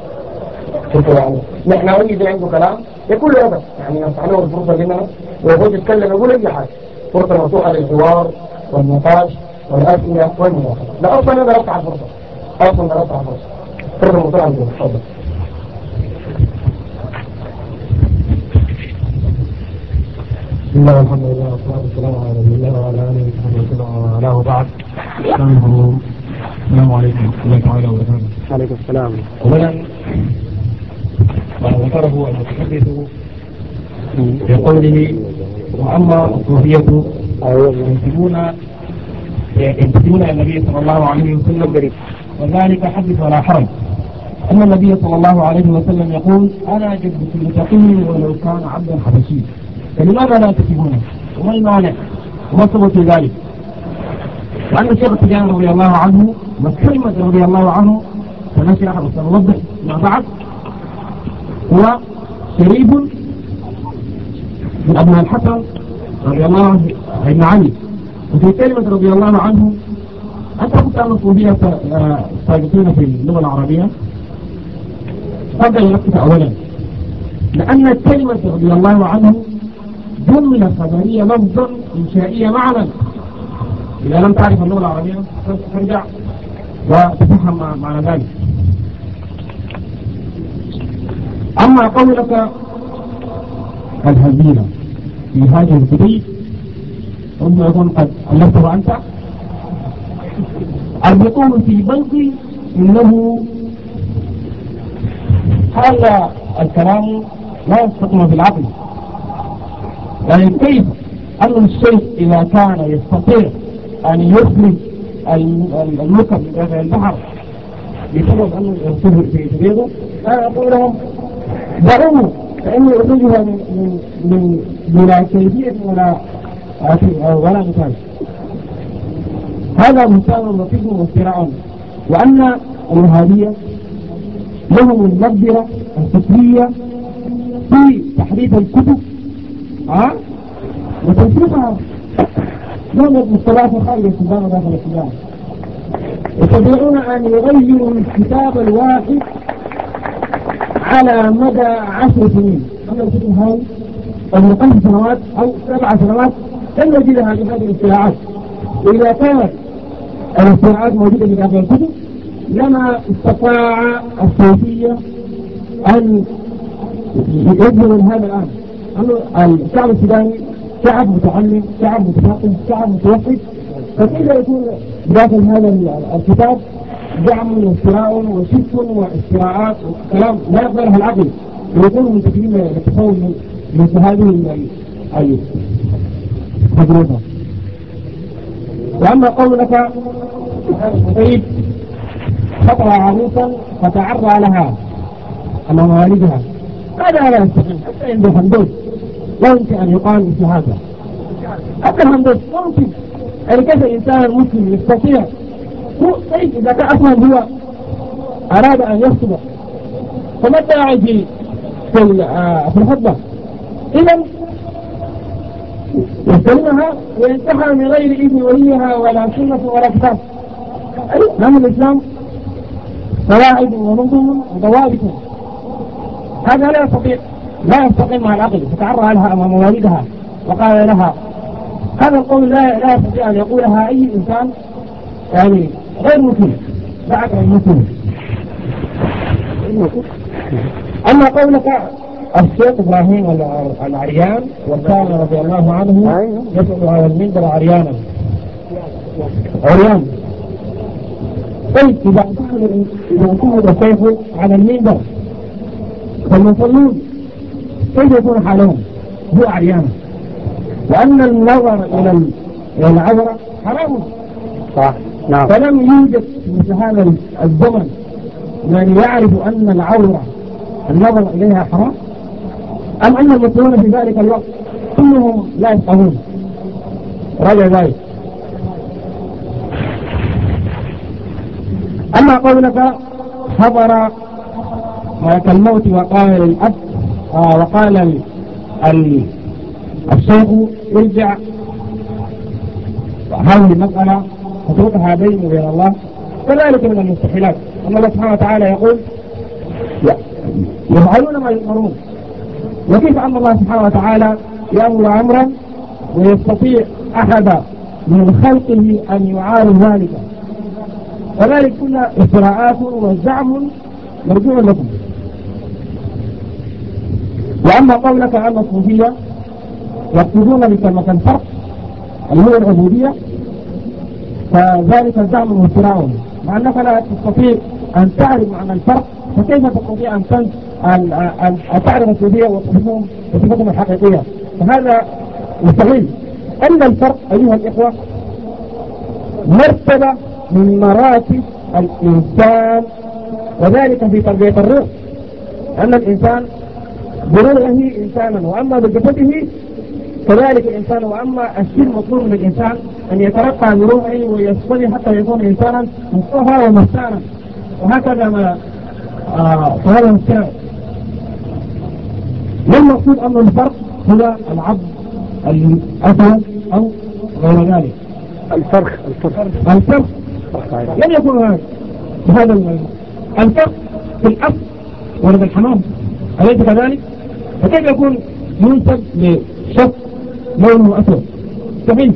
يعني نحن أريد عنده كلام يقول له أبدا، يعني نفتح له الفرصة لنا ويقول يتكلم يقول أي حاجة، فرصة مفتوحة للحوار والنقاش والأسئلة والمناقشة. لا أصلا أنا أفتح الفرصة، أصلا أنا أفتح الفرصة فرصة مفتوحة للحوار. تفضل. بسم الله والحمد لله والصلاة والسلام على رسول الله وعلى آله وصحبه وسلم ومن والاه وبعد. السلام عليكم ورحمة الله تعالى وبركاته. عليكم السلام. أولا ما ذكره المتحدث في قوله وأما الصوفية ينسبون ينسبون النبي صلى الله عليه وسلم، وذلك حدث ولا حرج. أن النبي صلى الله عليه وسلم يقول أنا جد كل تقي ولو كان عبدا حبشيا، فلماذا لا تكتبونه؟ وما المانع؟ وما ثبت ذلك؟ وأن الشيخ التجاني رضي الله عنه وكلمة رضي الله عنه سنشرح وسنوضح مع بعض، هو شريف من أبناء الحسن رضي الله عنه ابن علي. وفي كلمة رضي الله عنه أنت كنت أن الصوفية سابقين في اللغة العربية. تفضل نفسك أولا، لأن الكلمة رضي الله عنه جملة خبرية لفظا إنشائية معنى. إذا لم تعرف اللغة العربية ترجع وتفهم معنى ذلك. أما قولك الهزيمة في هذه الكتب ربما يكون قد ألفته أنت، أربطوه في بلقي إنه هذا الكلام لا يستقيم بالعقل. يعني كيف أن الشيخ إذا كان يستطيع أن يخرج المركب من داخل البحر بسبب أنه يرسله في طريقه، أنا أقول لهم دعوه، فإنه يخرجها من من بلا كيفية ولا ولا مثال. هذا مثال لطيف وافتراء. وأن الوهابية لهم المقدرة الفكرية في تحريف الكتب ها وتنسيقها لهم مصطلحات خارج السودان وداخل السودان، يستطيعون أن يغيروا الكتاب الواحد على مدى عشر سنين. أما الكتب هاي أو خمس سنوات أو سبع سنوات لن نجدها في هذه الاختراعات. وإذا كانت الاختراعات موجودة في داخل الكتب لما استطاع الصوفية أن يجبروا هذا الآن. أنه الشعب السوداني شعب متعلم، شعب متفقه، شعب متوحد، فكيف يكون داخل هذا الكتاب دعم وافتراء وشك وافتراءات وكلام لا يقبلها العقل؟ ويكونوا منتفعين بالتصور من هذه التجربة. وأما قولك طيب خطر عروسا فتعرى لها أمام والدها، هذا لا يستحيل حتى عند الهندوس لا يمكن أن يقال مثل هذا. حتى الهندوس ممكن يعني كيف الإنسان المسلم يستطيع طيب إذا كان أصلا هو أراد أن يخطب فما الداعي في في الخطبة؟ إذا يستلمها وينتهى من غير إذن وليها ولا سنة ولا كتاب. لأن الإسلام قواعد ونظم وضوابط، هذا لا يستطيع لا يستقيم مع العقل. فتعرى لها أمام والدها وقال لها هذا القول لا لا يستطيع أن يقولها أي إنسان يعني غير مسلم بعد المسلم. أما قولك الشيخ إبراهيم العريان وكان رضي الله عنه يدعو على المنبر عريانا عريان. طيب إذا كان إذا كان الشيخ على المنبر فالمصلون كيف يكون حالهم؟ هو عريان، لأن النظر إلى إلى العورة حرام. صح نعم. فلم يوجد مثل هذا الزمن من يعرف أن العورة النظر إليها حرام، أم أن المسلمون في ذلك الوقت كلهم لا يفقهون؟ راجع ذلك. أما قولك حضر ملك الموت وقال للأب آه وقال ال ال الشيخ ارجع، هذه المسألة فتركها بيني وبين الله، كذلك من المستحيلات. أن الله سبحانه وتعالى يقول يفعلون ما يؤمرون، وكيف أن الله سبحانه وتعالى يأمر أمرا ويستطيع أحد من خلقه أن يعارض ذلك؟ وذلك كلها افتراءات وزعم مرجوع لكم. وأما قولك أن الصوفية يقصدون بكلمة الفرق اللي هو العبودية، فذلك الزعم وافتراء، مع أنك لا تستطيع أن تعرف معنى الفرق، فكيف تستطيع أن أن أن تعرف الصوفية وتصفهم بصفتهم الحقيقية؟ فهذا مستحيل. أن الفرق أيها الإخوة مرتبة من مراتب الإنسان، وذلك في تربية الروح، أن الإنسان بروحه إنسانا، وأما بجسده كذلك الإنسان. وأما الشيء المطلوب من الإنسان أن يترقى بروحه ويصطلي حتى يكون إنسانا مصطفى ومستانا، وهكذا ما آه فهذا مستانا. والمقصود أن الفرق هو العبد الأسود أو غير ذلك. الفرق الفرق الفرق لم يكن هذا بهذا الفرق في الأصل ورد الحمام، أليس كذلك؟ فكيف يكون منسب لشخص لونه أسود؟ مستحيل.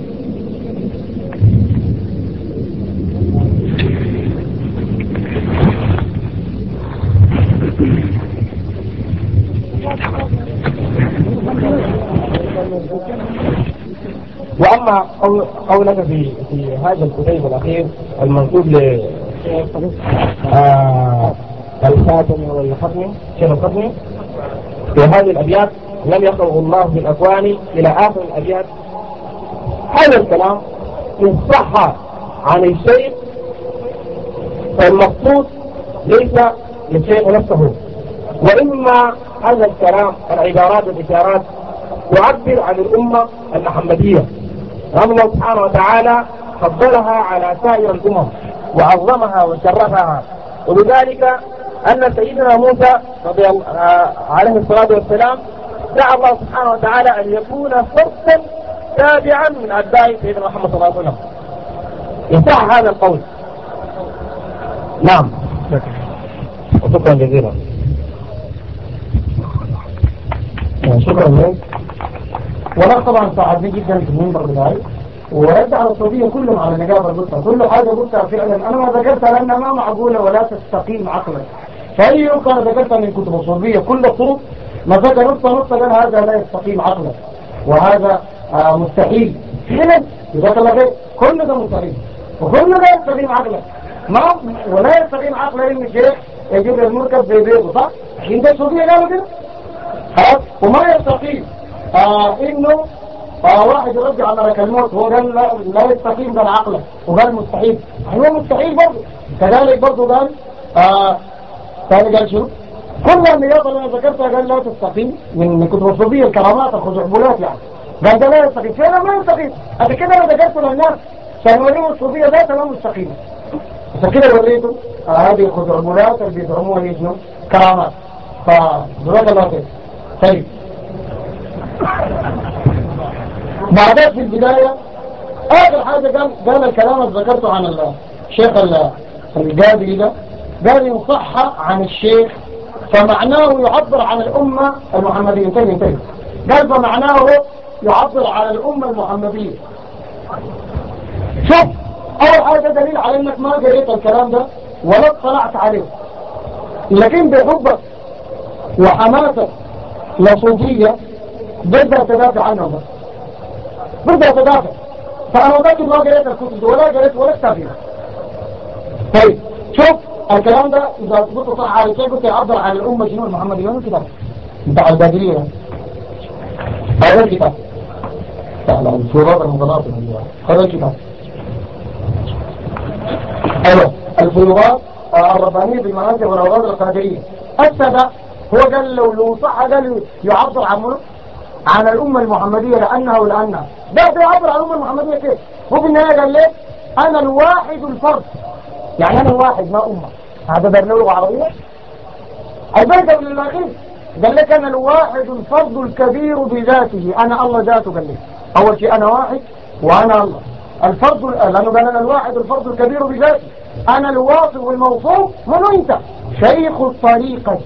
وأما قولك في في هذا الكتيب الأخير المنسوب ل الخاتم والختم شيخ الختم، في هذه الأبيات لم يخلق الله بالأكوان إلى آخر الأبيات، هذا الكلام إن صح عن الشيء فالمقصود ليس للشيء نفسه، وإما هذا الكلام العبارات والإشارات تعبر عن الأمة المحمدية، رغم الله سبحانه وتعالى فضلها على سائر الأمم وعظمها وشرفها. وبذلك أن سيدنا موسى رضي الله عليه الصلاة والسلام دعا الله سبحانه وتعالى أن يكون فردا تابعا من أتباع سيدنا محمد صلى الله عليه وسلم. يصح هذا القول. نعم، وشكرا جزيلا. شكرا لك. وانا طبعا ساعدني جدا في المنبر بتاعي، ورد على الصوفية كلهم على النجابة قلتها، كل حاجة قلتها فعلا انا ما ذكرتها لانها ما معقولة ولا تستقيم عقلا. فأي يوم كان ذكرتها من كتب الصوفية كل الطرق ما ذكر نص نص قال هذا لا يستقيم عقلا وهذا آه مستحيل. هنا جزاك الله خير، كل ده مستحيل وكل ده يستقيم عقلا، ما ولا يستقيم عقلا ان الشيخ يجيب المركب زي بيضه، صح؟ عشان ده الصوفية قالوا كده. ها وما يستقيم آه انه آه واحد يرجع على ملك الموت. هو قال لا, لا يستقيم ده العقل وقال مستحيل. هو مستحيل برضه. كذلك برضه قال آه ثاني قال شو كل النياط اللي انا ذكرتها قال لا تستقيم من كتب الصوفيه الكرامات الخزعبلات يعني. قال ده لا يستقيم فعلا ما يستقيم. عشان كده انا ذكرته للناس عشان يوريهم الصوفيه ذاتها ما مستقيمه. عشان كده وريته آه هذه الخزعبلات اللي بيزعموها هي شنو كرامات. فجزاك الله خير. طيب بعدين في البداية آخر حاجة قال قال الكلام اللي ذكرته عن الشيخ القادري ده قال ينصح عن الشيخ فمعناه يعبر عن الأمة المحمدية. انتهي انتهي قال فمعناه يعبر عن الأمة المحمدية. شوف أول حاجة دليل على أنك ما قريت الكلام ده ولا اطلعت عليه لكن بحبك وحماسك لصوفية بدأ تدافع عنه بس بدأ تدافع. فأنا متأكد ما قريت الكتب دي ولا قريت ولا كتابين. طيب شوف الكلام ده إذا قلت صح على شيء قلت يعبر عن الأمة شنو المحمدية وين الكتاب بتاع البادرية هذا الكتاب بتاع الفروضات المتناقضة هذا الكتاب. أيوة الفروضات الربانية بالمنازل والأوراق القادرية. السادة هو قال لو لو صح قال يعبر عن عن الأمة المحمدية لأنها ولأنها ده بيعبر عن الأمة المحمدية كيف؟ هو في النهاية قال ليه أنا الواحد الفرد يعني أنا الواحد ما أمة. هذا ده لغة عربية البيت قبل الأخير قال لك أنا الواحد الفرد الكبير بذاته أنا الله ذاته. قال لك أول شيء أنا واحد وأنا الله الفرد لأنه قال أنا الواحد الفرد الكبير بذاته أنا الواصل والموصوف منو أنت شيخ الطريقة.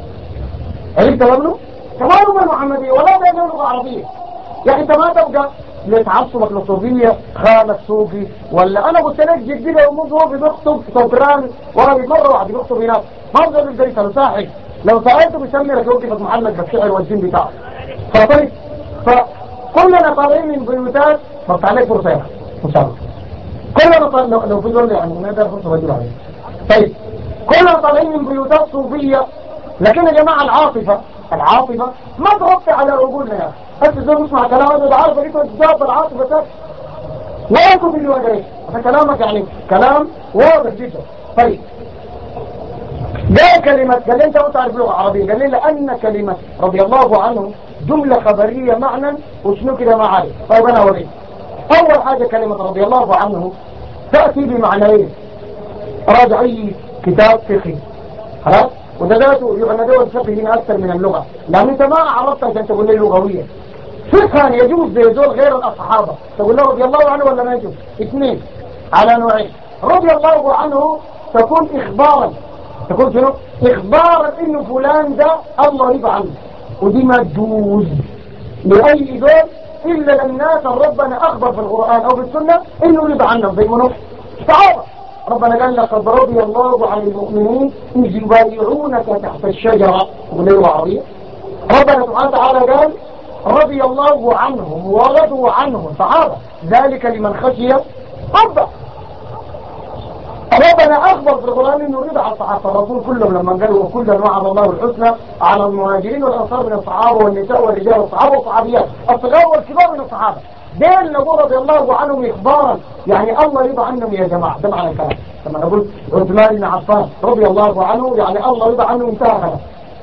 عرفت قبله كمان أمة المحمدية ولا ده لغة عربية. يعني أنت ما تبقى لتعصبك للصوفية خالد صوفي ولا أنا قلت لك جديد ومض هو بيخطب سكران ولا مرة واحد بيخطب هناك ما بقى بالجريس لو لو سألته بيسمي لك يوقفك محلك بالشعر والدين بتاعه. فطيب فكلنا طالعين من بيوتات فرط عليك فرصة إن شاء الله. كلنا طالعين لو, لو في دول يعني ما يقدر فرصة بجيب عليه. طيب كلنا طالعين من بيوتات صوفية لكن يا جماعة العاطفة العاطفة ما تغطي على عقولنا يا أخي. أنت زي نسمع كلام هذا العاطفة ليك تجاب العاطفة تك لا يكون اللي وجهك فكلامك يعني كلام واضح جدا. طيب قال كلمة قال لي أنت ما تعرف لغة عربية قال لي لأن كلمة رضي الله عنه جملة خبرية معنى وشنو كده ما عارف. طيب أنا أوريك. أول حاجة كلمة رضي الله عنه تأتي بمعنيين. راجع أي كتاب فقهي خلاص وده ذاته يبقى ندوة الفقه هنا أكثر من اللغة لأن أنت ما عرفت عشان تقول لي اللغوية. فقها يجوز زي دول غير الصحابة تقول له رضي الله عنه ولا ما يجوز. اثنين على نوعين. رضي الله عنه تكون إخبارا تكون شنو إخبارا إنه فلان ده الله يرضى عنه ودي ما تجوز لأي دول إلا للناس ربنا أخبر في القرآن أو في السنة إنه يرضى عنهم زي منه صحابة. ربنا قال لقد رضي الله عن المؤمنين إذ يبايعونك تحت الشجرة وليه عربية. ربنا سبحانه وتعالى قال رضي الله عنهم ورضوا عنه صحابة ذلك لمن خشي ربه. ربنا أخبر في القرآن إنه رضى عن الصحابة. الرسول كلهم لما قالوا وكلا وعد الله الحسنى على المهاجرين والأنصار من الصحابة والنساء والرجال والصحابة والصحابيات الصغار والكبار من الصحابة دين نقول رضي الله عنهم إخبارا يعني الله يرضى عنهم يا جماعة. ده معنى الكلام. لما نقول عثمان بن عفان رضي الله عنه يعني الله يرضى عنه انتهى خلاص.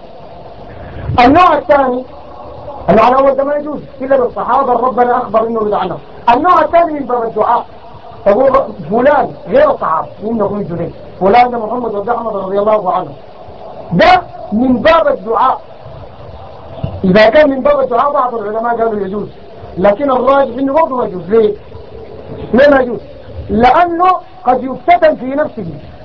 النوع الثاني النوع الأول ده ما يجوز إلا بالصحابة ربنا أخبر إنه رضى عنهم. النوع الثاني من باب الدعاء تقول فلان غير الصحابة إنه من جنين فلان ده محمد بن أحمد رضي الله عنه ده من باب الدعاء. إذا كان من باب الدعاء بعض العلماء قالوا يجوز لكن الراجح إنه برضه ما يجوز. ليه؟ ليه ما يجوز؟ لأنه قد يفتتن في نفسه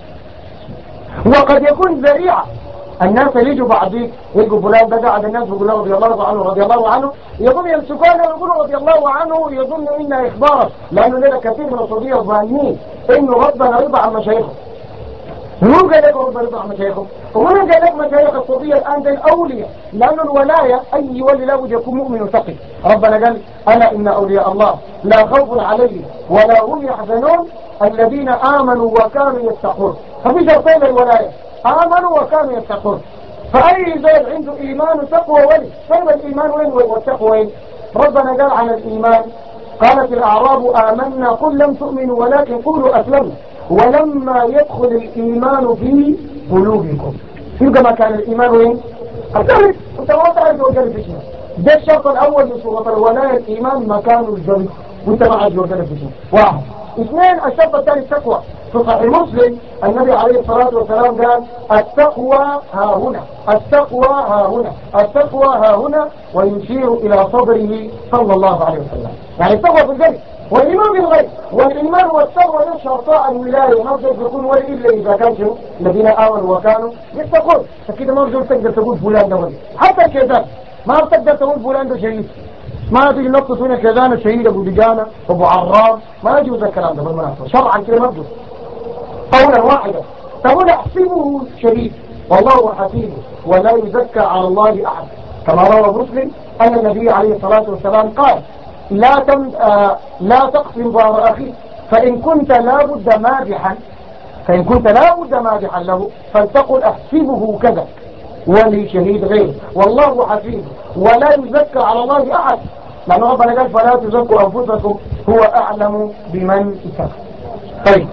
وقد يكون ذريعة. الناس اللي يجوا بعديك يلقوا فلان ده قاعد الناس بيقولوا رضي الله عنه رضي الله عنه يظن يمسكونه ويقولوا رضي الله عنه يظن إنه إخبار لأنه لنا كثير من الصوفية الظانين إنه ربنا يرضى عن مشايخه. مو قال لك ربنا يرضى عن مشايخه ومن قال لك مشايخ الصوفية الآن ده الأولياء لأنه الولاية أي ولي لابد يكون مؤمن وتقي. ربنا قال ألا إن أولياء الله لا خوف عليهم ولا هم يحزنون الذين آمنوا وكانوا يتقون. ففي شرطين الولاية آمنوا وكانوا يتقون. فأي زول عنده إيمان وتقوى ولي. طيب الإيمان وين والتقوى وين؟ ربنا قال عن الإيمان قالت الأعراب آمنا قل لم تؤمنوا ولكن قولوا أسلمنا ولما يدخل الإيمان في قلوبكم. يبقى ما كان الإيمان وين؟ القلب. أنت ما تعرف القلب في شنو. ده الشرط الأول من سورة الولاء الإيمان مكان القلب، وأنت ما عارف القلب في شنو. واحد. اثنين الشرط الثاني التقوى. في صحيح مسلم النبي عليه الصلاة والسلام قال التقوى ها هنا، التقوى ها هنا، التقوى ها هنا، ويشير إلى صدره صلى الله عليه وسلم. يعني التقوى في القلب والإيمان بالغيب. والإيمان والتقوى ده شرطاء الولاية. ما بقدر يكون ولي إلا إذا كان شنو الذين آمنوا وكانوا يتقون. فكده ما بقدر تقدر تقول فلان ده ولي. حتى الكذاب ما بتقدر تقول فلان ده شهيد. ما تيجي نقطة هنا كذان الشهيد أبو دجانة أبو عرام، ما يجوز الكلام ده بالمناسبة شرعا كده ما يجوز. قولا واحدا تقول احسبه شديد والله حسيبه ولا يزكى على الله أحد. كما روى مسلم أن النبي عليه الصلاة والسلام قال لا تم آه لا تقسم ظهر أخيك فإن كنت لابد مادحا فإن كنت لابد مادحا له فلتقل احسبه كذا ولي شهيد غيره والله حسيبه ولا يزكى على الله أحد. لأن ربنا قال فلا تزكوا أنفسكم هو أعلم بمن اتقى. طيب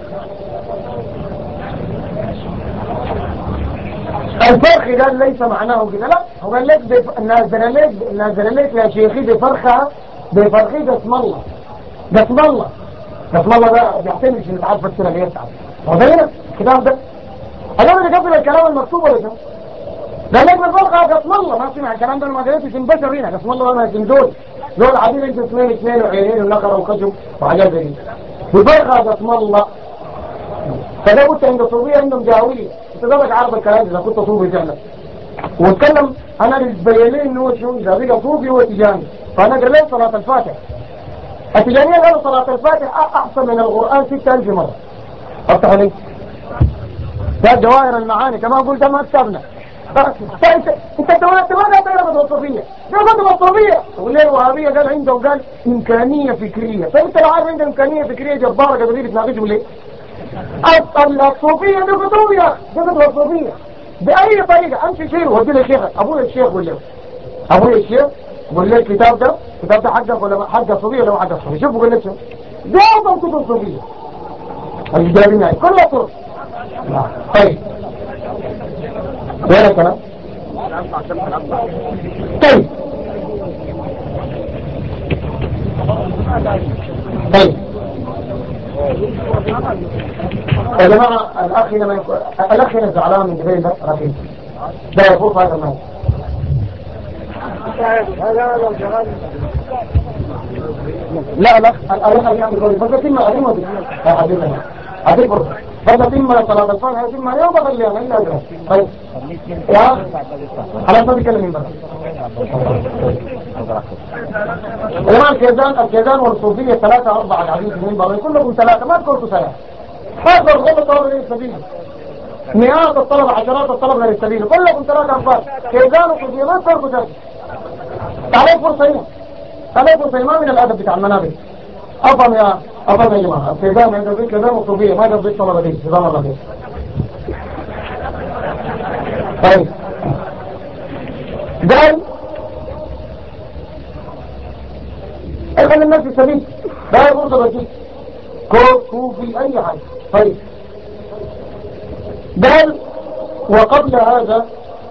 الفرخ قال ليس معناه كده، لا هو قال لك نازل لك نازل لك يا شيخي بفرخة بفرخة اسم الله اسم الله اسم الله ده بيحتمل شيء نتعرف السنة اللي يتعرف هو ده هنا الكتاب ده هذا اللي قبل الكلام المكتوب ولا شو؟ قال لك بفرخة اسم الله ما سمع الكلام ده ما قالتش اسم بشر هنا اسم الله ما اسم دول دول عادين انت اثنين اثنين وعينين ونقر وخشب وحاجات زي دي بفرخة اسم الله. فده قلت عند الصوفية عندهم جاوية تدرج عرض الكلام إذا كنت صوفي فعلا واتكلم أنا بيبين لي إنه شو إذا بقى صوفي هو تجاني. فأنا قال لي صلاة الفاتح التجانية قالوا صلاة الفاتح أحسن من القرآن ستة ألف مرة. أفتح لي ده جواهر المعاني كما قلت ما أكتبنا. انت انت انت ما تعرف الصوفية ده ما الصوفية تقول لي الوهابية قال عنده قال إمكانية فكرية. فأنت لو عارف عنده إمكانية فكرية جبارة قدرية تناقشه ليه؟ الصوفية دي بطوبية دي بطوبية بأي طريقة أمشي شيء ودي لي شيخ أبوي الشيخ ولا أبوي الشيخ قول لي الكتاب ده الكتاب ده حقك ولا حق الصوفية ولا حق الصوفية. شوف قول لك شو ده أفضل كتب الصوفية الجدارين يعني كلها طرق. طيب وين الكلام؟ طيب طيب يا جماعة الأخ لما يكون الأخ هنا زعلان من جبين ده رفيق ده يفوق هذا المال. لا الأخ الأخ الأخ يقول بس تم أدمه يا حبيبنا أدمه بس تم صلاة الفجر تم يوم بخلي أنا إلا أدري. طيب يا خلاص ما بيكلم من برا. يا جماعة الكيزان الكيزان والصوفية ثلاثة أربعة قاعدين في المنبر كلكم ثلاثة ما تكونوا ثلاثة. هذا الغلط طلب غير السبيل مئات الطلبة عشرات الطلبة غير السبيل كلكم ثلاثة أربعة كيزان وصوفية ما تفرقوا ثلاثة. تعالوا فرصة هنا تعالوا فرصة ما من الأدب بتاع المنابر. أفهم يا أفهم يا جماعة الكيزان عند ذلك كيزان وصوفية ما قصدي الطلبة دي جزاهم الله خير. طيب قال خلي الناس في السبيل لا فرصة بسيط كوف صوفي أي حاجة. طيب قال وقبل هذا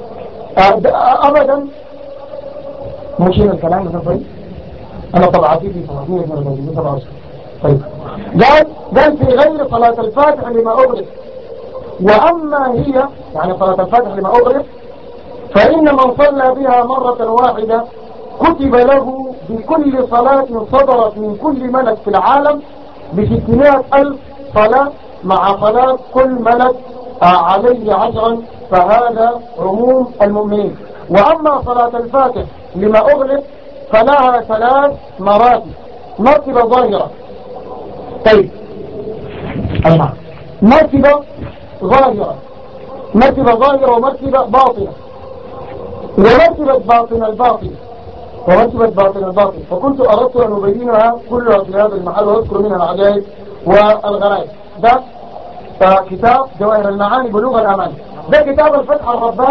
أبدا مشين الكلام ده. طيب أنا طبعاتي في ثمانية من الموجودين طبعا. طيب قال قال في غير صلاة الفاتح لما أغلق وأما هي يعني صلاة الفاتح لما أغلق فإن من صلى بها مرة واحدة كتب له بكل صلاة صدرت من كل ملك في العالم بستمائة ألف صلاة مع صلاة كل ملك عليه عشرا فهذا عموم المؤمنين. وأما صلاة الفاتح لما أغلق فلها ثلاث مراتب مرتبة ظاهرة. طيب أما مرتبة ظاهرة مرتبة ظاهرة ومرتبة باطنة ومرتبة باطنة الباطنة ومرتبة باطنة الباطنة. فكنت أردت أن أبينها كلها في هذا المحل وأذكر منها العجائب والغرائب. ده كتاب جواهر المعاني بلوغ الأمان ده كتاب الفتح الرباني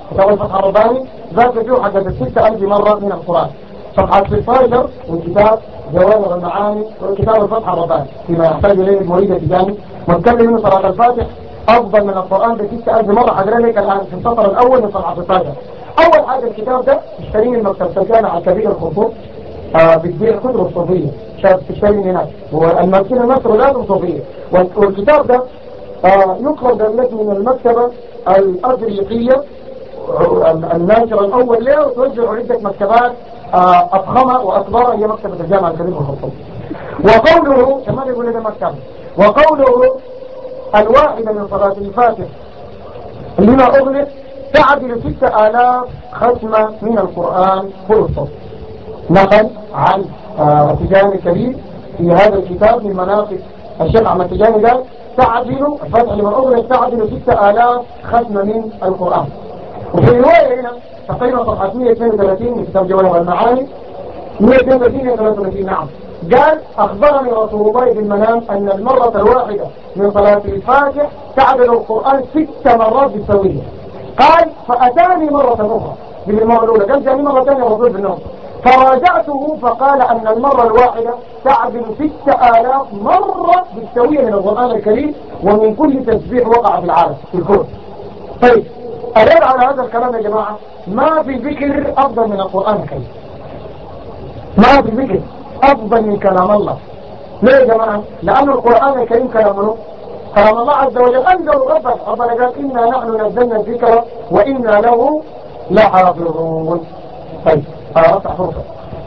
كتاب الفتح الرباني ذات فيه حاجة الستة ألف مرة من القرآن. صفحة ستة عشر من كتاب جواهر المعاني وكتاب الفتح الرباني فيما يحتاج إليه المريد التجاني، واتكلم منه صلاة الفاتح أفضل من القرآن بستة ألف مرة. حضر لك الآن في السطر الأول من صفحة ستة عشر. أول حاجة الكتاب ده اشتريه من مكتب سلكان على كبير الخطوط، آه بتبيع كتب الصوفية، شايف تشتري من هناك، والمكتبة مصر لازم صوفية. والكتاب ده آه يقرأ دلت من المكتبة الأفريقية الناشر الأول له، وتوزع عدة مكتبات آه أفخمة وأكبر، هي مكتبة الجامعة الكبير والخطوط. وقوله كمان يقول هذا مكتبة، وقوله الواحدة من صلاة الفاتح لما أغلق تعدل ستة آلاف ختمة من القرآن كل الصوت. نقل عن التجاني الكبير في هذا الكتاب من مناقب الشيخ أحمد التجاني قال تعدل الفتح لما أغلق تعدل ستة آلاف ختمة من القرآن. وفي رواية هنا تقريبا صفحة مئة واثنين وثلاثين من كتاب جواهر المعاني، مئة واثنين وثلاثين وثلاثة وثلاثين نعم، قال أخبرني رسول الله بالمنام أن المرة الواحدة من صلاة الفاتح تعدل القرآن ست مرات بالسوية. قال فأتاني مرة أخرى بالمرة الأولى، قال جاني مرة ثانية الرسول بالنوم، فراجعته فقال أن المرة الواحدة تعدل ستة آلاف مرة بالسوية من القرآن الكريم، ومن كل تسبيح وقع في العالم في الكون. طيب أرد على هذا الكلام يا جماعة، ما في ذكر أفضل من القرآن الكريم، ما في ذكر أفضل من كلام الله. ليه يا جماعة؟ لأن القرآن الكريم كلامه كلام الله عز وجل، أنزل ربك ربنا قال إنا نحن نزلنا الذكر وإنا له لحافظون. طيب أفتح فرصة.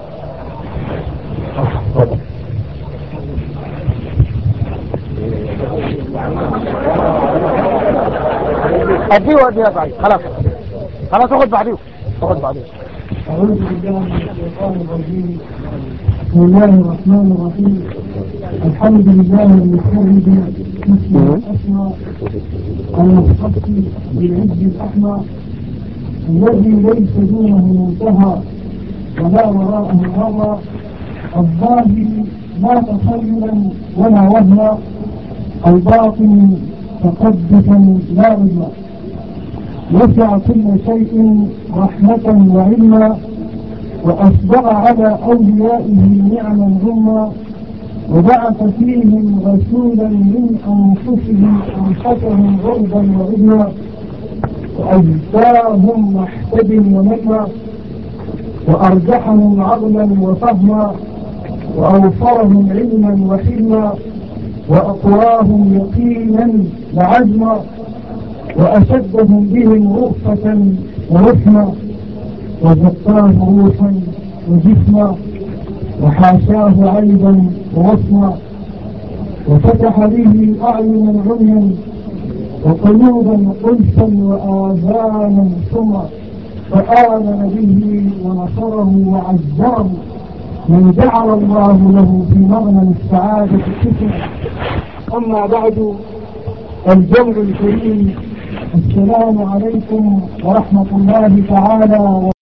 أديه وأديه بعد خلاص خلاص أخذ بعديه أخذ بعديه. أعوذ بالله من الشيطان الرجيم. بسم الله الرحمن الرحيم. الحمد لله المتفرد باسمه الأسمى المختص بالعز الأحمى الذي ليس دونه منتهى ولا وراءه هوى، الظاهر لا تخيلا ولا وهما، الباطن تقدسا لا عدوى، وسع كل شيء رحمة وعلما، وأسبغ على أوليائه نعما عما، وبعث فيهم رسولا من أنفسهم أنفسهم غربا وعدما، وأجزاهم محتد ومجمع، وأرجحهم عقلا وفهما، وأوفرهم علما وحلما، وأقواهم يقينا وعزما، وأشدهم بهم رؤفة ورحمة، وزكاه روحا وجسما، وحاشاه عيبا ووصما، وفتح به أعينا عميا وقلوبا قلفا وآذانا صما، فآمن به ونصره وعزره من جعل الله له في مغنى السعادة قسما. أما بعد، الجمع الكريم، السلام عليكم ورحمة الله تعالى